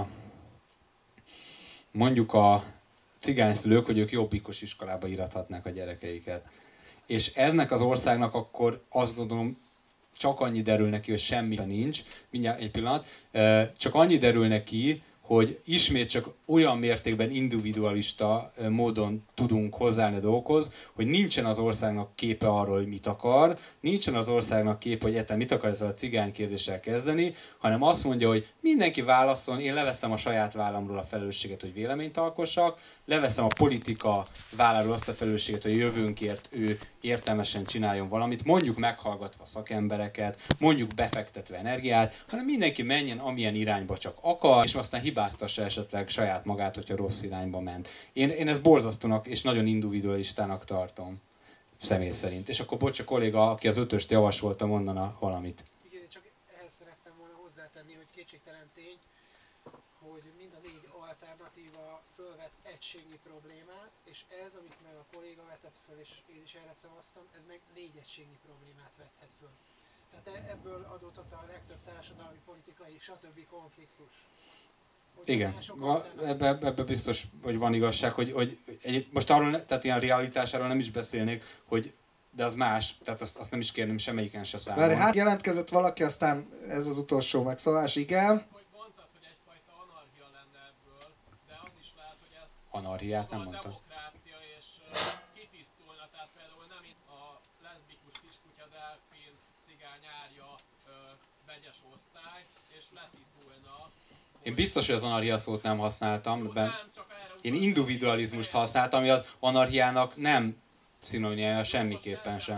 mondjuk a cigányszülők, hogy ők jobbikos iskolába írathatnák a gyerekeiket. És ennek az országnak akkor azt gondolom, csak annyi derül neki, hogy semmi nincs, mindjárt egy pillanat, csak annyi derül neki, hogy ismét csak olyan mértékben individualista módon tudunk hozzáállni a dolgokhoz, hogy nincsen az országnak képe arról, hogy mit akar, nincsen az országnak képe, hogy egyáltalán mit akar ezzel a cigány kérdéssel kezdeni, hanem azt mondja, hogy mindenki válaszol, én leveszem a saját vállamról a felelősséget, hogy véleményt alkossak, leveszem a politika válláról azt a felelősséget, hogy a jövőnkért ő értelmesen csináljon valamit, mondjuk meghallgatva szakembereket, mondjuk befektetve energiát, hanem mindenki menjen amilyen irányba csak akar, és aztán hibáztassa esetleg saját magát, hogyha rossz irányba ment. Én ezt borzasztónak és nagyon individualistának tartom, személy szerint. És akkor bocs, a kolléga, aki az 5-öst javasolta, mondana valamit. Igen, csak ehhez szerettem volna hozzátenni, hogy kétségtelen tény, hogy mind a 4 alternatíva fölvet egységnyi problémát, és ez, amit meg a kolléga vetett föl, és én is erre szavaztam, ez meg 4 egységnyi problémát vethet föl. Tehát ebből adódhat a legtöbb társadalmi, politikai, stb. Konfliktus. Igen, ebbe biztos, hogy van igazság, hogy most arról, tehát ilyen realitásáról nem is beszélnék, hogy de az más, tehát azt nem is kérném semmelyiken se számon. Várj, hát jelentkezett valaki, aztán ez az utolsó megszólás, igen. Hogy mondtad, hogy egyfajta anarchia lenne ebből, de az is lehet, hogy ez anarchiát nem mondtam. demokrácia és kitisztulna, tehát például nem itt a leszbikus kiskutya delfin cigány árja vegyes osztály, és letisztulna. Én biztos, hogy az anarchia szót nem használtam, Nem, csak erre én individualizmust használtam, ami az anarchiának nem szinonimája semmiképpen sem.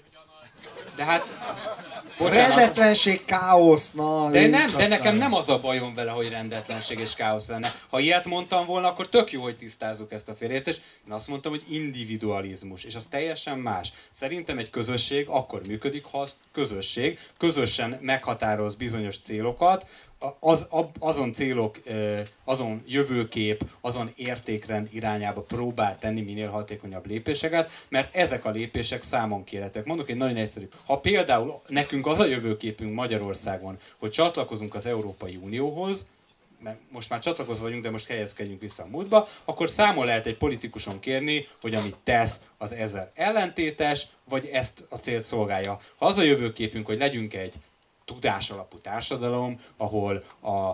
De hát, bocsánat, Rendetlenség, káosz, na. de nekem nem az a bajom vele, hogy rendetlenség és káosz lenne. Ha ilyet mondtam volna, akkor tök jó, hogy tisztázzuk ezt a félreértést. Én azt mondtam, hogy individualizmus, és az teljesen más. Szerintem egy közösség akkor működik, ha az közösség közösen meghatároz bizonyos célokat, azon célok, azon jövőkép, azon értékrend irányába próbál tenni minél hatékonyabb lépéseket, mert ezek a lépések számon kérhetők. Mondok egy nagyon egyszerű. Ha például nekünk az a jövőképünk Magyarországon, hogy csatlakozunk az Európai Unióhoz, mert most már csatlakozva vagyunk, de most helyezkedjünk vissza a múltba, akkor számon lehet egy politikuson kérni, hogy amit tesz, az ezzel ellentétes, vagy ezt a célt szolgálja. Ha az a jövőképünk, hogy legyünk egy tudásalapú társadalom, ahol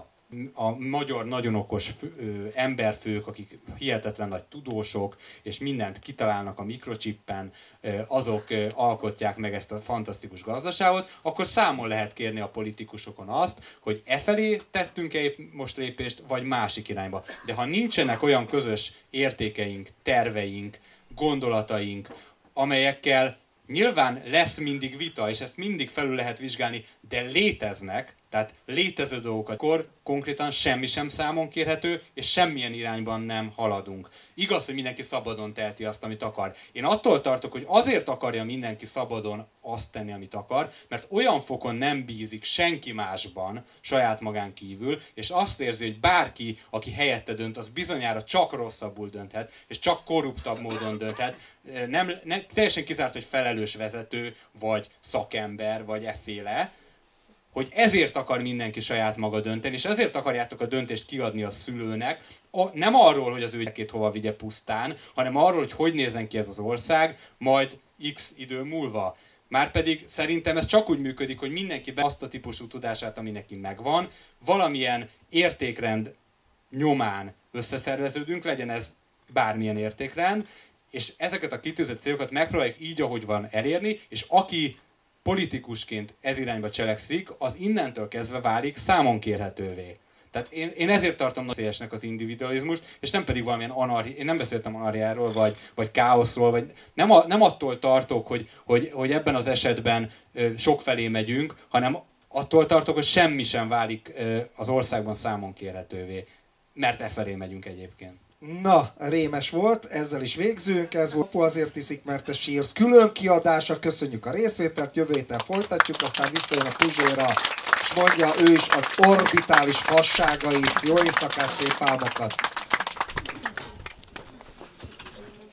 a magyar nagyon okos emberfők, akik hihetetlen nagy tudósok, és mindent kitalálnak a mikrocsippen, azok alkotják meg ezt a fantasztikus gazdaságot, akkor számon lehet kérni a politikusokon azt, hogy efelé tettünk-e most lépést, vagy másik irányba. De ha nincsenek olyan közös értékeink, terveink, gondolataink, amelyekkel nyilván lesz mindig vita, és ezt mindig felül lehet vizsgálni, de léteznek, tehát létező dolgokat, akkor konkrétan semmi sem számon kérhető, és semmilyen irányban nem haladunk. Igaz, hogy mindenki szabadon teheti azt, amit akar. Én attól tartok, hogy azért akarja mindenki szabadon azt tenni, amit akar, mert olyan fokon nem bízik senki másban, saját magán kívül, és azt érzi, hogy bárki, aki helyette dönt, az bizonyára csak rosszabbul dönthet, és csak korruptabb módon dönthet. Nem, teljesen kizárt, hogy felelős vezető, vagy szakember, vagy efféle, hogy ezért akar mindenki saját maga dönteni, és ezért akarjátok a döntést kiadni a szülőnek, nem arról, hogy az ő gyerekét hova vigye pusztán, hanem arról, hogy nézzen ki ez az ország, majd x idő múlva. Márpedig szerintem ez csak úgy működik, hogy mindenki be azt a típusú tudását, ami neki megvan, valamilyen értékrend nyomán összeszerveződünk, legyen ez bármilyen értékrend, és ezeket a kitűzött célokat megpróbáljuk így, ahogy van elérni, és aki politikusként ez irányba cselekszik, az innentől kezdve válik számon kérhetővé. Tehát én ezért tartom nagy szélesnek az individualizmust, és nem pedig valamilyen én nem beszéltem anarchiáról, vagy káoszról, vagy nem attól tartok, hogy ebben az esetben sokfelé megyünk, hanem attól tartok, hogy semmi sem válik az országban számon kérhetővé, mert efelé megyünk egyébként. Na, rémes volt, ezzel is végzünk, ez volt Azért iszik, mert ez Cheers külön kiadása, köszönjük a részvételt, jövő héten folytatjuk, aztán visszajön a Puzsóra, és mondja ő is az orbitális fasságait, jó éjszakát, szép álmokat!